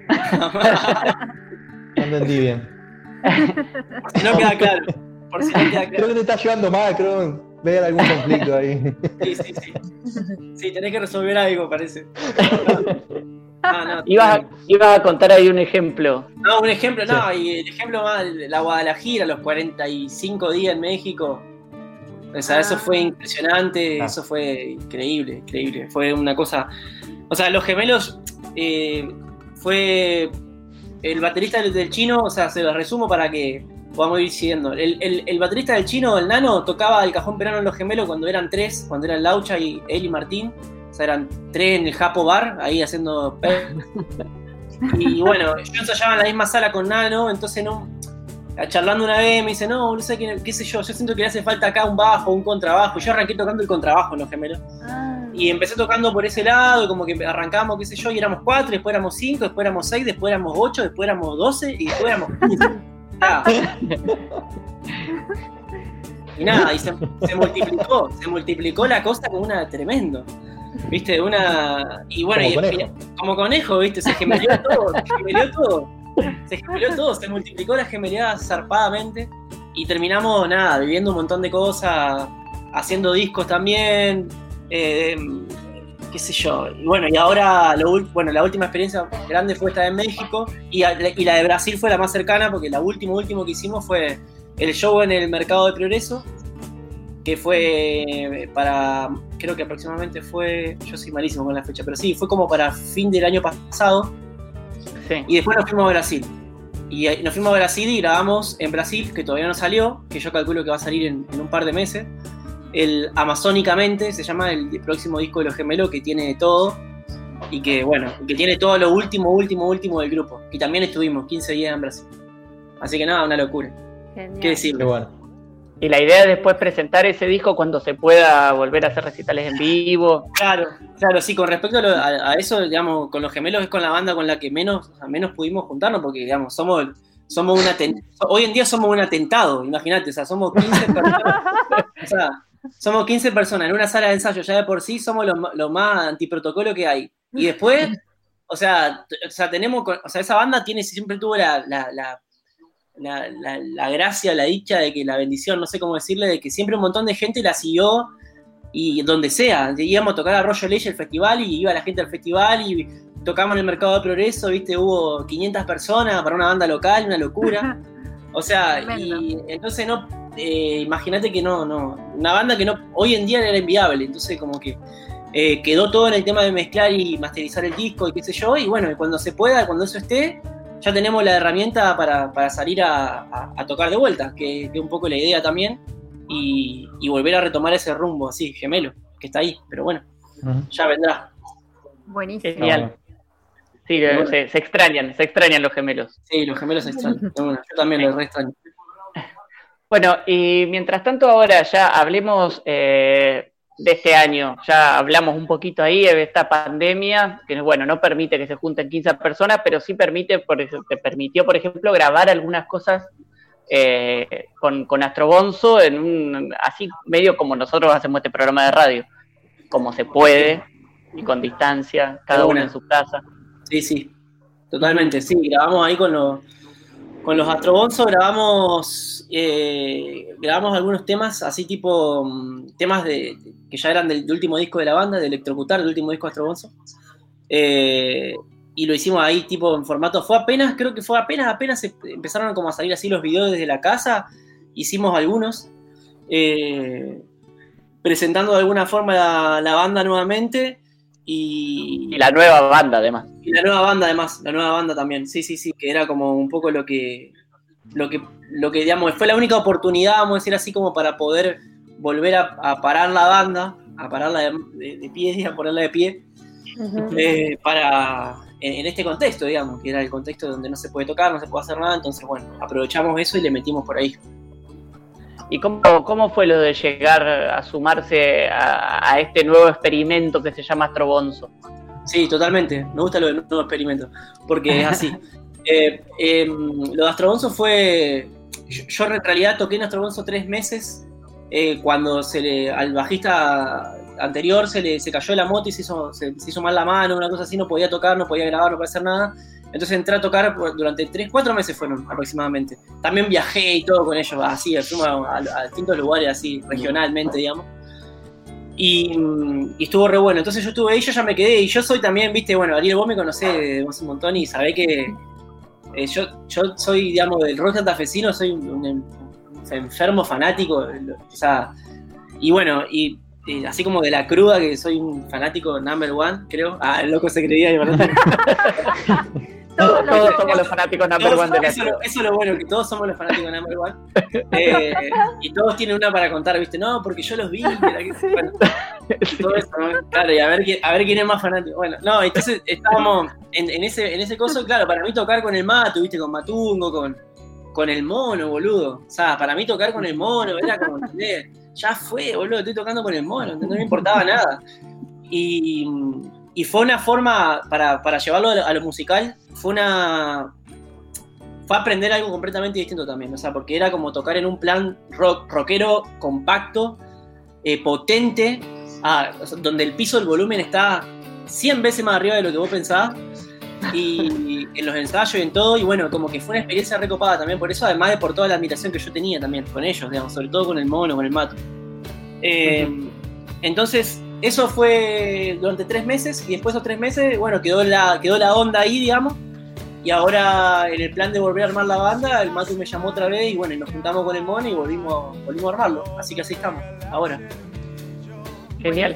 No entendí bien. Si no queda claro. Por si no queda Creo claro. que te está llevando mal, creo que veo algún conflicto ahí. Sí, sí, sí. Sí, tenés que resolver algo, parece. Ah, no, Ibas a, ibas a contar ahí un ejemplo. No, un ejemplo, no, y el ejemplo más, la Guadalajara, los cuarenta y cinco días en México. O sea, eso fue impresionante, Ah. eso fue increíble, increíble. Fue una cosa. O sea, los gemelos eh, fue el baterista del, del Chino, o sea, se lo resumo para que podamos ir siguiendo. El, el, el baterista del Chino, el Nano, tocaba el cajón peruano en los gemelos cuando eran tres, cuando eran Laucha y él y Martín. O sea, eran tres en el Japo Bar, ahí haciendo. Y bueno, yo ensayaba en la misma sala con Nano, entonces no. Charlando una vez me dice, no, no sé qué, qué sé yo, yo siento que le hace falta acá un bajo, un contrabajo. Y yo arranqué tocando el contrabajo en los gemelos. Y empecé tocando por ese lado, y como que arrancamos, qué sé yo, y éramos cuatro, después éramos cinco, después éramos seis, después éramos ocho, después éramos doce y después éramos quince. Ya. Y nada, y se, se multiplicó, se multiplicó la cosa como una tremendo. ¿Viste? Una. Y bueno, Como y- conejo. y- como conejo, ¿viste? Se gemelió todo, se gemelió todo. Se gemelió todo, se multiplicó la gemeliada zarpadamente. Y terminamos, nada, viviendo un montón de cosas, haciendo discos también. eh, qué sé yo. Y bueno, y ahora, lo, ul- bueno, la última experiencia grande fue esta de México. Y, a- y la de Brasil fue la más cercana, porque la última, último que hicimos fue el show en el Mercado de Progreso, que fue para, creo que aproximadamente fue, yo soy malísimo con la fecha, pero sí, fue como para fin del año pasado. Sí. Y después nos fuimos a Brasil. Y ahí nos fuimos a Brasil y grabamos en Brasil, que todavía no salió, que yo calculo que va a salir en, en un par de meses. El Amazónicamente se llama el próximo disco de los gemelos, que tiene de todo. Y que, bueno, que tiene todo lo último, último, último del grupo. Y también estuvimos quince días en Brasil. Así que nada, una locura. Genial. ¿Qué decirle? Qué bueno. Y la idea es después presentar ese disco cuando se pueda volver a hacer recitales en vivo. Claro, claro, sí, con respecto a, lo- a- a eso, digamos, con los gemelos es con la banda con la que menos, o sea, menos pudimos juntarnos, porque, digamos, somos, somos un aten- hoy en día somos un atentado, imagínate, o sea, somos quince personas, o sea, somos quince personas en una sala de ensayo, ya de por sí somos lo, ma- lo más antiprotocolo que hay. Y después, o sea, t- o sea, tenemos, con- o sea, esa banda tiene, siempre tuvo la, la, la La, la, la gracia, la dicha de que la bendición, no sé cómo decirle, de que siempre un montón de gente la siguió y donde sea, íbamos a tocar a Arroyo Ley el festival y iba la gente al festival y tocamos en el Mercado de Progreso, viste, hubo quinientas personas para una banda local, una locura. O sea, y entonces no, eh, imagínate que no, no, una banda que no, hoy en día era inviable, entonces como que eh, quedó todo en el tema de mezclar y masterizar el disco y qué sé yo, y bueno, y cuando se pueda, cuando eso esté, ya tenemos la herramienta para, para salir a, a, a tocar de vuelta, que es un poco la idea también, y, y volver a retomar ese rumbo así, gemelo, que está ahí, pero bueno, Ujú. ya vendrá. Buenísimo. Genial. Sí, Pero bueno. se, se extrañan, se extrañan los gemelos. Sí, los gemelos se extrañan, de una, yo también los re extraño. Bueno, y mientras tanto ahora ya hablemos eh, de este año? Ya hablamos un poquito ahí de esta pandemia, que bueno, no permite que se junten quince personas, pero sí permite, por ejemplo, te permitió, por ejemplo, grabar algunas cosas eh, con, con Astrobonzo, en un, así medio como nosotros hacemos este programa de radio, como se puede, y con distancia, cada uno en su casa. Sí, sí, totalmente, sí, grabamos ahí con los... Con los Astrobonzo grabamos eh, grabamos algunos temas, así tipo um, temas de que ya eran del, del último disco de la banda, de Electrocutar, del último disco de Astrobonzo. Eh, y lo hicimos ahí tipo en formato, fue apenas, creo que fue apenas, apenas se empezaron como a salir así los videos desde la casa, hicimos algunos, eh, presentando de alguna forma la, la banda nuevamente. Y, y la nueva banda además. Y la nueva banda además, la nueva banda también, sí, sí, sí, que era como un poco lo que, lo que, lo que digamos, fue la única oportunidad, vamos a decir así, como para poder volver a, a parar la banda, a pararla de, de, de pie, a ponerla de pie, uh-huh. eh, para, en, en este contexto, digamos, que era el contexto donde no se puede tocar, no se puede hacer nada, entonces bueno, aprovechamos eso y le metimos por ahí. ¿Y cómo, cómo fue lo de llegar a sumarse a, a este nuevo experimento que se llama Astrobonzo? Sí, totalmente. Me gusta lo del nuevo experimento, porque es así. eh, eh, lo de Astrobonzo fue... Yo, yo en realidad toqué en Astrobonzo tres meses eh, cuando se le, al bajista anterior se le se cayó la moto y se hizo, se, se hizo mal la mano, una cosa así, no podía tocar, no podía grabar, no podía hacer nada. Entonces entré a tocar durante tres, cuatro meses fueron aproximadamente. También viajé y todo con ellos, así, fuimos a, a, a distintos lugares, así, regionalmente, digamos. Y, y estuvo re bueno. Entonces yo estuve ahí, yo ya me quedé. Y yo soy también, viste, bueno, Ariel, vos me conocés hace un montón y sabés que eh, yo, yo soy, digamos, del rock santafesino, soy un, un enfermo fanático. O sea, y bueno, y... Eh, así como de la cruda, que soy un fanático number one, creo. Ah, el loco se creía, ¿verdad? todos, todos somos los fanáticos number one de la eso, eso es lo bueno, que todos somos los fanáticos number one. Eh, y todos tienen una para contar, ¿viste? No, porque yo los vi. Bueno, todo eso, ¿no? Claro, y a ver, quién, a ver quién es más fanático. Bueno, no, entonces estábamos en, en, ese, en ese coso, claro, para mí tocar con el Matu, ¿viste? Con Matungo, con, con el Mono, boludo. O sea, para mí tocar con el Mono era como, ¿entendés? Ya fue, boludo, estoy tocando con el Mono, no me importaba nada. Y, y fue una forma, para, para llevarlo a lo, a lo musical, fue una... Fue aprender algo completamente distinto también, o sea, porque era como tocar en un plan rock, rockero, compacto, eh, potente, ah, o sea, donde el piso del volumen está cien veces más arriba de lo que vos pensabas, y en los ensayos y en todo, y bueno, como que fue una experiencia recopada también por eso, además de por toda la admiración que yo tenía también con ellos, digamos, sobre todo con el Mono, con el Mato. Eh, uh-huh. Entonces, eso fue durante tres meses, y después de esos tres meses, bueno, quedó la, quedó la onda ahí, digamos, y ahora en el plan de volver a armar la banda, el Matu me llamó otra vez, y bueno, y nos juntamos con el Mono y volvimos, volvimos a armarlo, así que así estamos, ahora. Genial.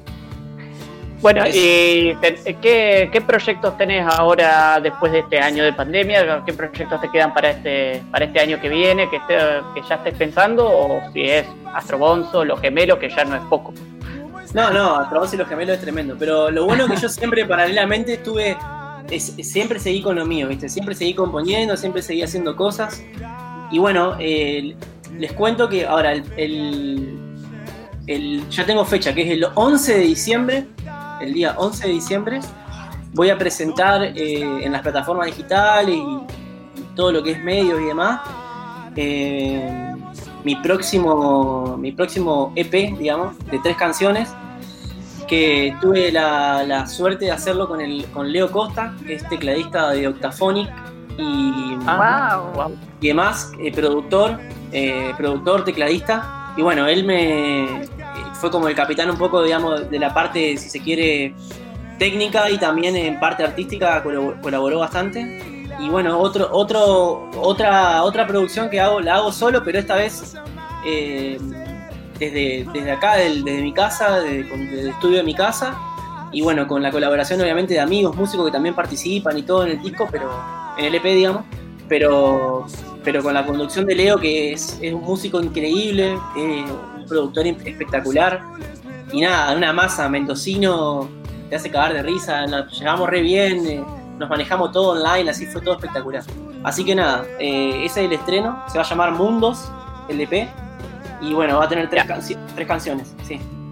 Bueno, ¿y qué, qué proyectos tenés ahora después de este año de pandemia? ¿Qué proyectos te quedan para este para este año que viene, que, esté, que ya estés pensando? ¿O si es Astrobonzo, Los Gemelos, que ya no es poco? No, no, Astrobonzo y Los Gemelos es tremendo. Pero lo bueno es que yo siempre paralelamente estuve, es, siempre seguí con lo mío, ¿viste? Siempre seguí componiendo, siempre seguí haciendo cosas. Y bueno, eh, les cuento que ahora el, el, el, ya tengo fecha, que es el once de diciembre. El día once de diciembre voy a presentar eh, en las plataformas digitales y, y todo lo que es medios y demás eh, mi próximo mi próximo E P, digamos, de tres canciones, que tuve la, la suerte de hacerlo con el con Leo Costa, que es tecladista de Octaphonic y, ah, wow. y demás, eh, productor, eh, productor, tecladista, y bueno, él me fue como el capitán un poco, digamos, de la parte, si se quiere, técnica, y también en parte artística colaboró, colaboró bastante. Y bueno, otro, otro, otra, otra producción que hago, la hago solo, pero esta vez eh, desde, desde acá, del, desde mi casa, desde, desde el estudio de mi casa, y bueno, con la colaboración obviamente de amigos, músicos que también participan y todo en el disco, pero en el E P, digamos, pero, pero con la conducción de Leo, que es, es un músico increíble, eh, productor espectacular, y nada, una masa, mendocino, te hace cagar de risa, nos llevamos re bien, eh, nos manejamos todo online, así fue todo espectacular. Así que nada, eh, ese es el estreno, se va a llamar Mundos, el E P, y bueno, va a tener tres, canci- tres canciones, sí.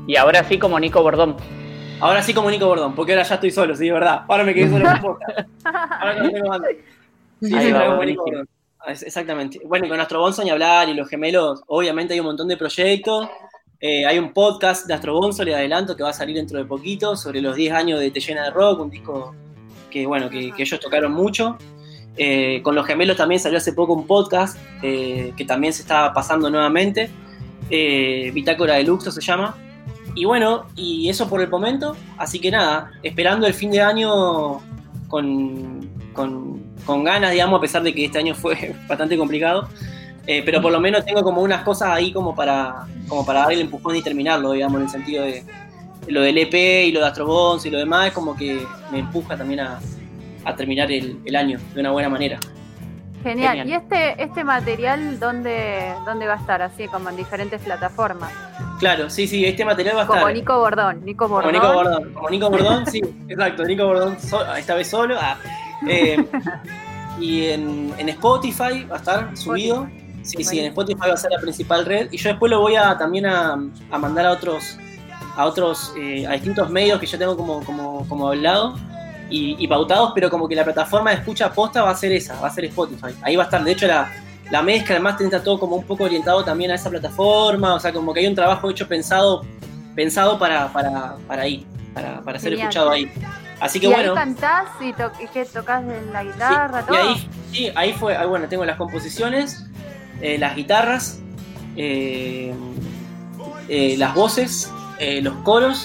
Y ahora sí como Nico Bordón. Ahora sí como Nico Bordón, porque ahora ya estoy solo, sí, de verdad. Ahora me quedé solo con podcast. Ahora no tengo banda. Sí, Ahí sí, va, como buenísimo. Nico Bordón. Exactamente. Bueno, con Astrobonzo ni hablar, y los gemelos, obviamente hay un montón de proyectos. Eh, hay un podcast de Astrobonzo, le adelanto, que va a salir dentro de poquito, sobre los diez años de Te Llena de Rock, un disco que, bueno, que, que ellos tocaron mucho. Eh, con los gemelos también salió hace poco un podcast eh, que también se está pasando nuevamente. Eh, Bitácora de Luxo se llama. Y bueno, y eso por el momento. Así que nada, esperando el fin de año con, con, con ganas, digamos, a pesar de que este año fue bastante complicado. Eh, pero por lo menos tengo como unas cosas ahí como para, como para darle el empujón y terminarlo, digamos, en el sentido de, de lo del E P y lo de Astrobonzo y lo demás, es como que me empuja también a, a terminar el, el año de una buena manera. Genial. Genial. ¿Y este este material dónde, dónde va a estar? Así como en diferentes plataformas. Claro, sí, sí, este material va a Como estar... Nico Bordón. Nico Como Bordón. Nico Bordón, como Nico Bordón, sí, exacto, Nico Bordón, so- esta vez solo. Ah, eh, y en, en Spotify va a estar subido. Sí, sí, en Spotify va a ser la principal red. Y yo después lo voy a también a, a mandar a otros, a otros, eh, a distintos medios que yo tengo como, como, como hablado y, y pautados, pero como que la plataforma de escucha posta va a ser esa, va a ser Spotify. Ahí va a estar, de hecho, la, la mezcla, además está todo como un poco orientado también a esa plataforma, o sea, como que hay un trabajo hecho pensado, pensado para, para, para ahí, para, para ser Genial. escuchado ahí. Así que ¿Y bueno. ahí cantás y, to y que tocas en la guitarra, Sí, todo? y ahí, sí, ahí fue, ahí, bueno, tengo las composiciones, eh, las guitarras, eh, eh, las voces, eh, los coros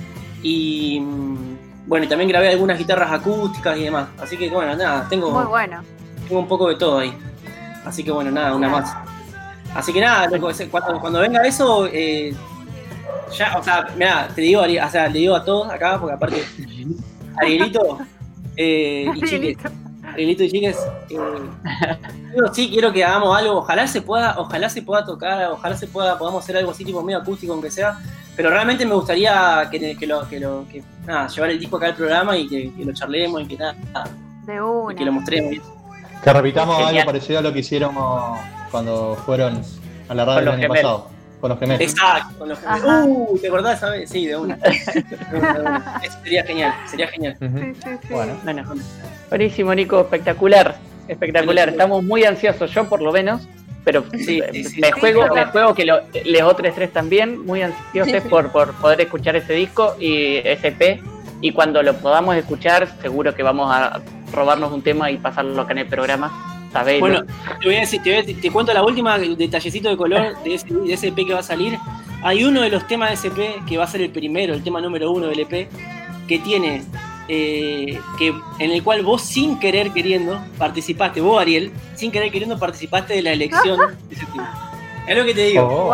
y mm, bueno, y también grabé algunas guitarras acústicas y demás. Así que bueno, nada, tengo, Muy bueno. tengo un poco de todo ahí. Así que bueno, nada, una más. Así que nada, loco, ese- cuando, cuando venga eso, eh, ya, o sea, mirá, te digo, Ari- o sea, le digo a todos acá, porque aparte, Arielito eh, y Chiques, Arielito y Chiques, eh, yo sí quiero que hagamos algo, ojalá se pueda, ojalá se pueda tocar, ojalá se pueda, podamos hacer algo así tipo medio acústico aunque sea, pero realmente me gustaría que, que lo, que lo, que nada, llevar el disco acá al programa y que, que lo charlemos y que nada, De y una. que lo mostremos. Que repitamos Genial. algo parecido a lo que hicieron cuando fueron a la radio Con el los año gemelos. pasado. Con los gemelos. Exacto, con los gemelos. Ajá. Uh, ¿te acordás esa vez? Sí, de una. De una, de una. Eso sería genial, sería genial. Ujú. Sí, sí, sí. Bueno. Bueno, buenísimo, Nico, espectacular, espectacular. Estamos muy ansiosos, yo por lo menos, pero Sí, sí, sí, me sí. juego, Sí, me juego que lo, los otros tres también, muy ansiosos por, por poder escuchar ese disco y ese E P. Y cuando lo podamos escuchar, seguro que vamos a robarnos un tema y pasarlo acá en el programa. Sabelo. Bueno, te voy a decir, te, voy a decir- te cuento la última, el detallecito de color de ese, de ese E P que va a salir. Hay uno de los temas de ese E P que va a ser el primero, el tema número uno del E P, que tiene, eh, que en el cual vos sin querer queriendo participaste, vos Ariel, sin querer queriendo participaste de la elección de ese tema. Es lo que te digo. Oh.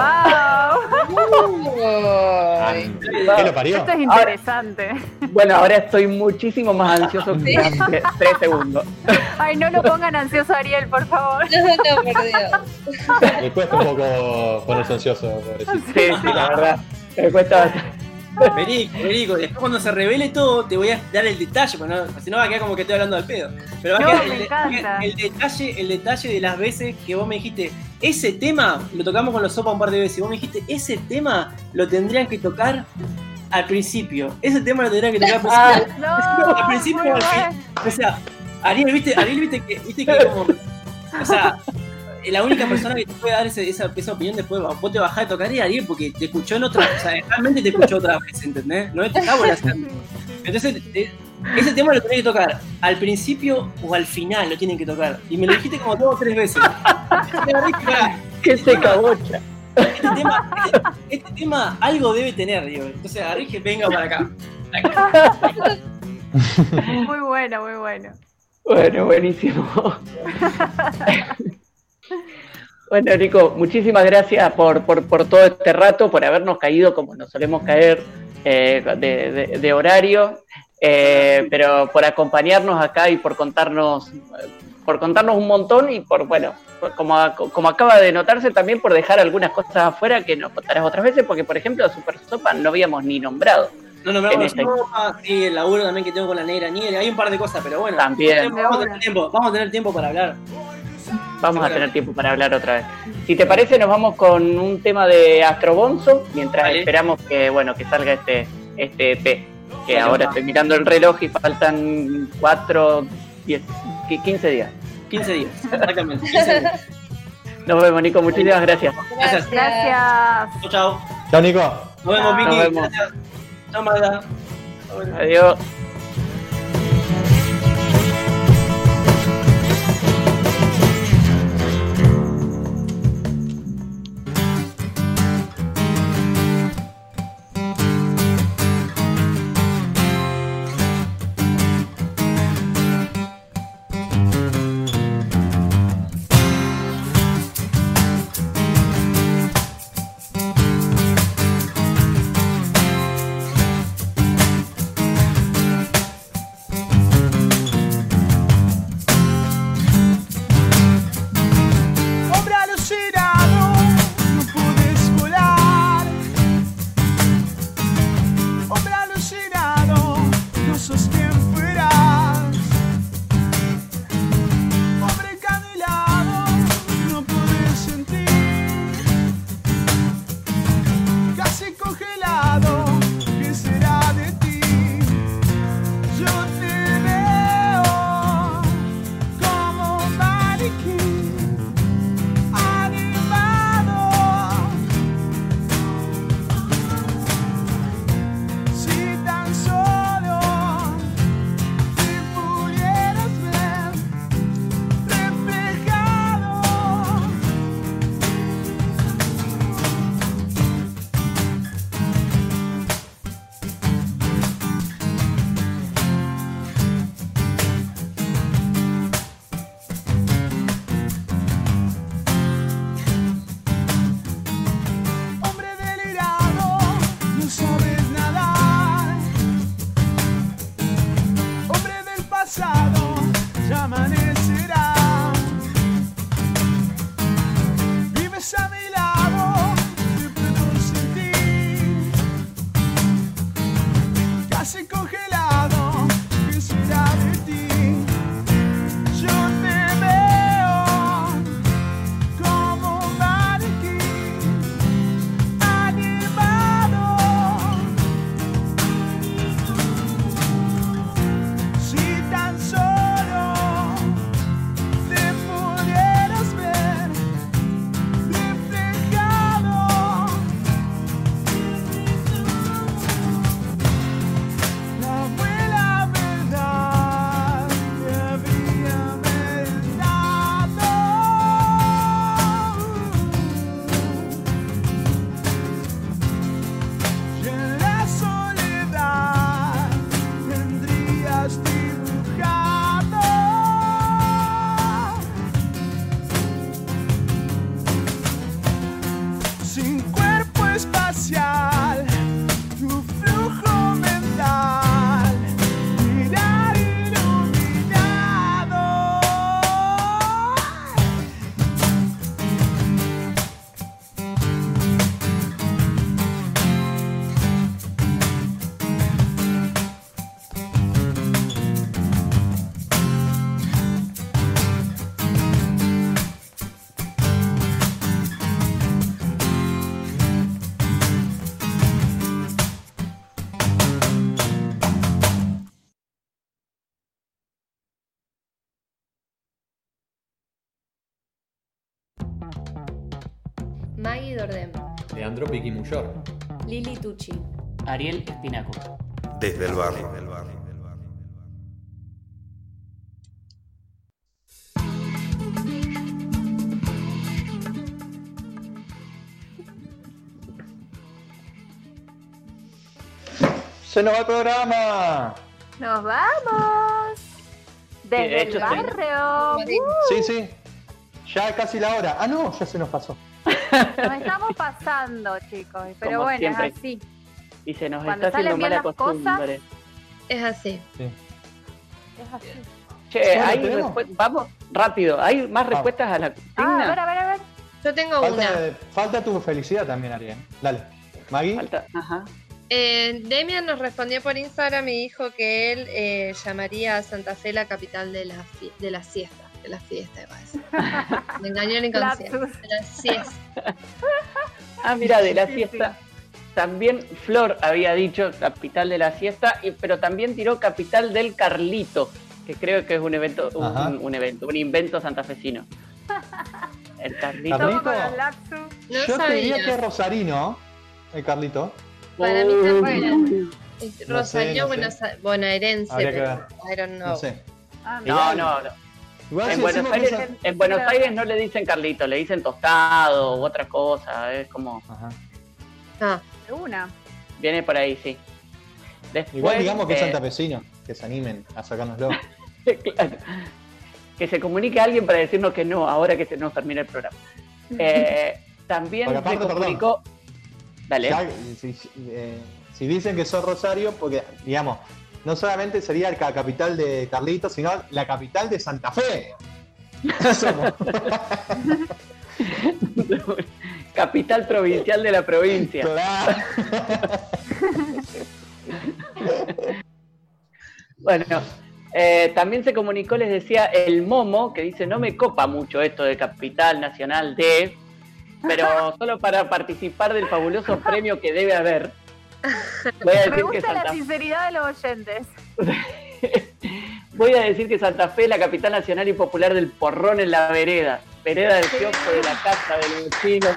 ¡Wow! Ah, ¿Qué lo parió? Esto es interesante. Bueno, ahora estoy muchísimo más ansioso que hace tres segundos. Ay, no lo pongan ansioso, Ariel, por favor. No, no, por Dios. Le cuesta un poco ponerse ansioso, pobrecito. Sí, sí, la verdad. Me cuesta bastante. Verico, Verico, después cuando se revele todo te voy a dar el detalle, porque no, si no va a quedar como que estoy hablando al pedo. Pero va a No, quedar me el, encanta. el detalle, el detalle de las veces que vos me dijiste, ese tema, lo tocamos con los sopa un par de veces, y vos me dijiste, ese tema lo tendrían que tocar al principio. Ese tema lo tendrían que tocar al principio. No, al principio muy o al fin. bueno. O sea, Ariel, viste, Ariel, viste que, viste que como. O sea, la única persona que te puede dar ese- esa, esa opinión después, vos te bajás a tocar es Ariel, porque te escuchó en otra, o sea, realmente te escuchó otra vez, ¿entendés? No te está volando. Entonces, te- ese tema lo tenés que tocar al principio o al final lo tienen que tocar. Y me lo dijiste como dos o tres veces. Entonces, Ariel, pará, Que se cabocha. este tema, este, este tema algo debe tener, digo. Entonces, Ariel, que venga para acá. Muy bueno, muy bueno. Bueno, buenísimo. Bueno, Nico, muchísimas gracias por, por, por todo este rato, por habernos caído como nos solemos caer eh, de, de- de horario, eh, pero por acompañarnos acá y por contarnos, por contarnos un montón y por, bueno, por- como, como acaba de notarse, también por dejar algunas cosas afuera que nos contarás otras veces, porque por ejemplo a Super Sopa no habíamos ni nombrado. No nombramos En los este- sopas, sí, el laburo también que tengo con la negra nieve, hay un par de cosas, pero bueno. También. Vamos a tener tiempo, vamos a tener tiempo para hablar. Vamos a tener tiempo para hablar otra vez. Si te parece, nos vamos con un tema de Astro Bonzo, mientras Vale. esperamos que, bueno, que salga este, este E P. Que Bueno, ahora va. estoy mirando el reloj y faltan cuatro, diez, quince días. quince días, exactamente. quince días. Nos vemos, Nico. Muchísimas gracias. Gracias. Gracias. Chau, chau. Chao, Nico. Nos vemos, Vicky. Nos vemos. Gracias. Chau, Magda. Adiós. Hombre alucinado, no puedes volar. Hombre alucinado, no sos quien fueras. Hombre encandilado, no puedes sentir. Casi congelado, ¿qué será de ti? Yo te veo como un maniquí animado. Si tan solo te pudieras ver reflejado. Hombre delirado, no sabes nadar. Hombre del pasado, ya amanecerá. Vives a mi lado, te puedo sentir. Casi congelado, ¿qué será de ti? Yo te veo como un maniquí animado. Si tan solo te pudieras ver reflejado. La buena verdad te habría dado. Y en la soledad tendrías dibujado sin cuerpo espacial tu flujo mental, mirar iluminado. Maggie Dordem, Leandro Piqui Muyor. Lili Tucci, Ariel Espinaco. Desde el barrio. Se nos va el programa. Nos vamos. Desde de hecho, el estoy- barrio. Sí, sí. Ya casi la hora. Ah, no, ya se nos pasó. Nos estamos pasando, chicos. Pero Como bueno, siempre. es así. Y se nos Cuando está haciendo salen bien mala las cosas, costumbre. Es así. Es así. Che, Bueno, hay tenemos. respu- vamos rápido. ¿Hay más respuestas a la Ah, a consigna? ver, a ver, a ver. Yo tengo una. Falta, falta tu felicidad también, Ariel. Dale. Maggie. Falta- Ajá. Eh, Demian nos respondió por Instagram y dijo que él eh, llamaría a Santa Fe la capital de la, fie- de la siesta. de la fiesta, iba a decir. Me engañó el inconsciente. De la siesta. Ah, mira, de la Sí, siesta. También Flor había dicho capital de la siesta, y- pero también tiró capital del Carlito, que creo que es un evento, Ajá. un, un evento, un invento santafesino. El Carlito. Carlito. Estamos con los lapsus. No Yo te diría sabía. que es rosarino, el Carlito. Para mí también. Es No sé, Rosario, no sé. Buenos A- bonaerense, Habría que pero I don't know. No sé. Ah, No, Igual- no, no. Igual En si Buenos, decimos que Aires, es- en Buenos Aires no le dicen Carlito, le dicen tostado u otra cosa. Es como. Ajá. Ah, de una. Viene por ahí, sí. Después, Igual digamos que es eh, santafesino, que se animen a sacárnoslo. claro. Que se comunique a alguien para decirnos que no, ahora que se nos termina el programa. Eh, también Porque aparte, se comunicó. Dale. Ya, si, si- eh, si dicen que sos Rosario, porque, digamos, no solamente sería la capital de Carlitos, sino la capital de Santa Fe. Somos. Capital provincial de la provincia. Claro. Bueno, eh, también se comunicó, les decía, el Momo, que dice, no me copa mucho esto de Capital Nacional de, pero solo para participar del fabuloso premio que debe haber. Voy a Me decir que gusta la Santa, sinceridad de los oyentes. voy a decir que Santa Fe es la capital nacional y popular del porrón en la vereda. Vereda del kiosco de la casa de los chinos.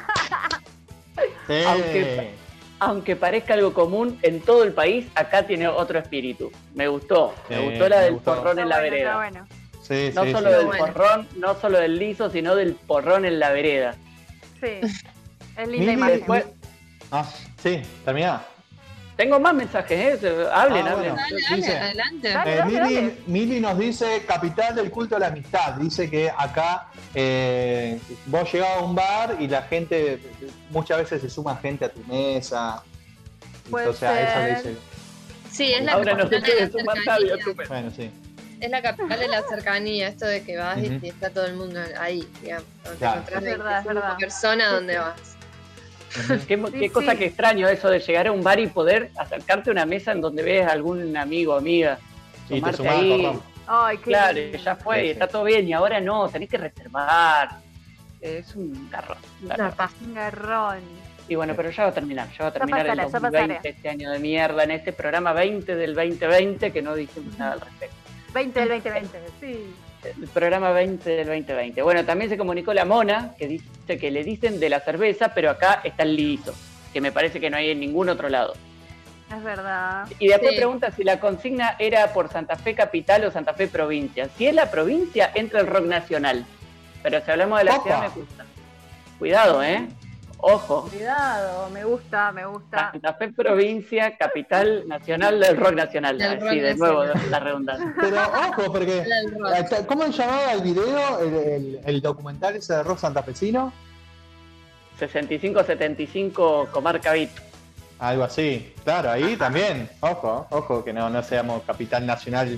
Sí. Aunque, aunque parezca algo común, en todo el país, acá tiene otro espíritu. Me gustó, me Sí, gustó la me del gustó. porrón en la Está bueno, vereda. está bueno. Sí, No sí, solo sí. del Bueno. porrón, no solo del liso, sino del porrón en la vereda. Sí. Es linda Mili, imagen. Después, Ah, sí, terminá. tengo más mensajes, ¿eh? Hablen, Ah, hablen. bueno. dale, dale, Dice- adelante. Dale, Eh, dale, Mili, dale. Mili nos dice capital del culto a la amistad. Dice que acá eh, vos llegás a un bar y la gente, muchas veces se suma gente a tu mesa. Puede Entonces a eso le ser. dice. Sí, es la Ahora no se capital puede de la sumar nadie a cercanía. tu mesa. Bueno, sí. Es la capital de la cercanía, esto de que vas Ujú. y está todo el mundo ahí, digamos. Cuando Claro. te encontrás Es verdad, es verdad. persona Sí, donde sí. vas. Qué, Sí, qué cosa sí. que extraño eso de llegar a un bar y poder acercarte a una mesa en donde ves a algún amigo o amiga. Y te Tomarte sumás al ahí. porrón. Ay, qué Claro, lindo. ya fue, Sí, sí. está todo bien, y ahora no, tenés que reservar. Es un garrón. un garrón. Una paja. Un garrón. Y bueno, pero ya va a terminar, ya va a terminar pasará, el ya dos mil veinte, pasará. este año de mierda, en este programa veinte del veinte veinte, que no dijimos nada al respecto. veinte del veinte veinte, sí. El programa veinte del veinte veinte. Bueno, también se comunicó la Mona, que dice que le dicen de la cerveza, pero acá está el liso, que me parece que no hay en ningún otro lado. Es verdad. Y después Sí. pregunta si la consigna era por Santa Fe Capital o Santa Fe Provincia. Si es la provincia, entra el rock nacional. Pero si hablamos de la Opa. ciudad, me gusta. Cuidado, ¿eh? Ojo. Cuidado, me gusta, me gusta. Santa Fe Provincia, capital nacional del rock nacional. Del Así, rock de nuevo, nacional. la redundancia. Pero ojo, porque. El rock. ¿Cómo se llamaba el video, el, el- el documental ese de rock santafesino? sesenta y cinco setenta y cinco Comarca Beat. Algo así. Claro, ahí también. Ojo, ojo, que no, no seamos capital nacional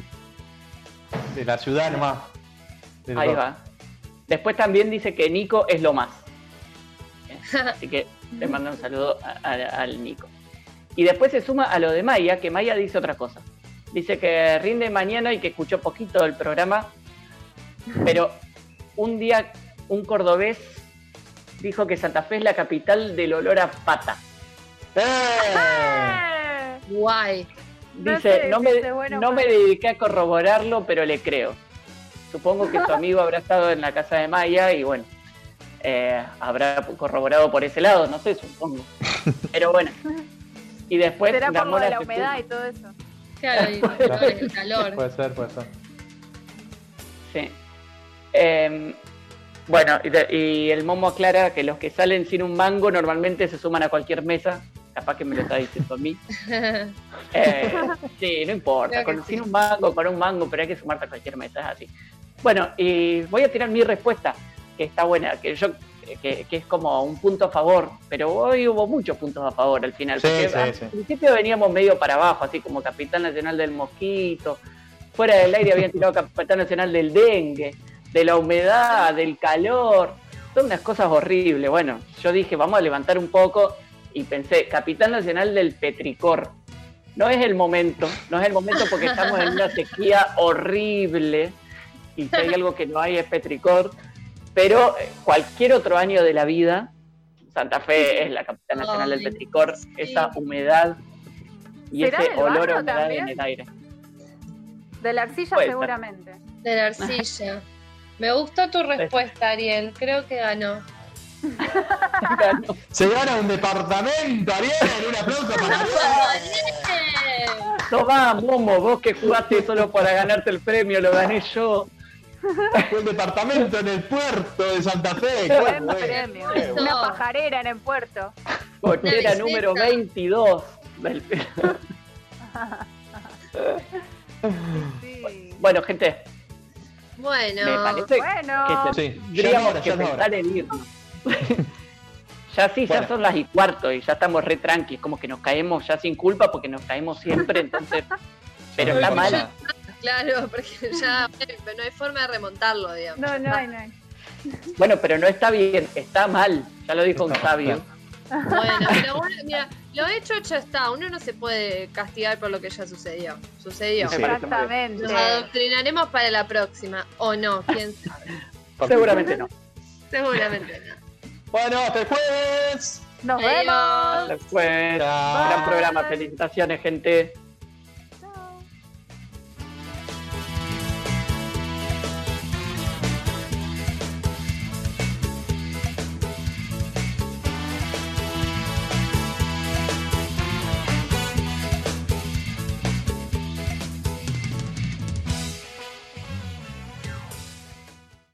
de la ciudad nomás. Del Ahí rock. va. Después también dice que Nico es lo más. Así que le mando un saludo a- a- al Nico. Y después se suma a lo de Maya, que Maya dice otra cosa. Dice que rinde mañana y que escuchó poquito del programa, pero un día un cordobés dijo que Santa Fe es la capital del olor a pata. ¡Eh! ¡Eh! Guay. No Dice, sé no, si me, es bueno o no me malo". dediqué a corroborarlo, pero le creo. Supongo que su amigo habrá estado en la casa de Maya y bueno, eh, habrá corroborado por ese lado, no sé, supongo. Pero bueno. Y después Será por lo Mona de la se humedad y puso- todo eso. Claro, y el calor. Puede ser, puede ser. Sí. Eh, bueno, y, de- y el Momo aclara que los que salen sin un mango normalmente se suman a cualquier mesa. Capaz que me lo está diciendo a mí. Eh, sí, no importa, Creo que con, sí. sin un mango, con un mango, pero hay que sumarte a cualquier mesa, es así. Bueno, y voy a tirar mi respuesta, que está buena, que yo que, que es como un punto a favor, pero hoy hubo muchos puntos a favor al final. Sí, porque sí, al sí. principio veníamos medio para abajo, así como Capital Nacional del Mosquito, fuera del aire habían tirado Capital Nacional del Dengue, de la humedad, del calor, son unas cosas horribles. Bueno, yo dije, vamos a levantar un poco y pensé, Capital Nacional del Petricor. No es el momento, no es el momento porque estamos en una sequía horrible y si hay algo que no hay es petricor, pero eh, cualquier otro año de la vida, Santa Fe es la capital nacional del petricor, sí. esa humedad y ¿Será ese del olor barro a humedad también? en el aire. De la arcilla Puede ser. seguramente. De la arcilla. Me gustó tu respuesta, Ariel. Creo que ganó. Se gana un departamento, Ariel. Un aplauso para Ariel. Tomá, Momo, vos que jugaste solo para ganarte el premio, lo gané yo. Fue un departamento en el puerto de Santa Fe. Qué Qué buen bueno. premio. Eso. Una pajarera en el puerto. Cochera Una número visita. veintidós. Del... Sí. Bueno, gente, Bueno. me parece Bueno. que Sí, tendríamos ya es hora, que ya es hora. pensar en irnos. Ya sí, Bueno. ya son las y cuarto y ya estamos re tranquis, como que nos caemos ya sin culpa porque nos caemos siempre, entonces... Pero está Porque mal. ya- Claro, porque ya no hay forma de remontarlo, digamos. No, no hay, no hay. Bueno, pero no está bien, está mal, ya lo dijo un Está sabio. Bueno, pero bueno, mira, lo hecho ya está. Uno no se puede castigar por lo que ya sucedió. Sucedió. Sí. Exactamente. Nos adoctrinaremos para la próxima. O no, quién sabe. Seguramente no. Seguramente no. Bueno, hasta el jueves. Nos Adiós. vemos. Después, Chao. gran programa, felicitaciones, gente.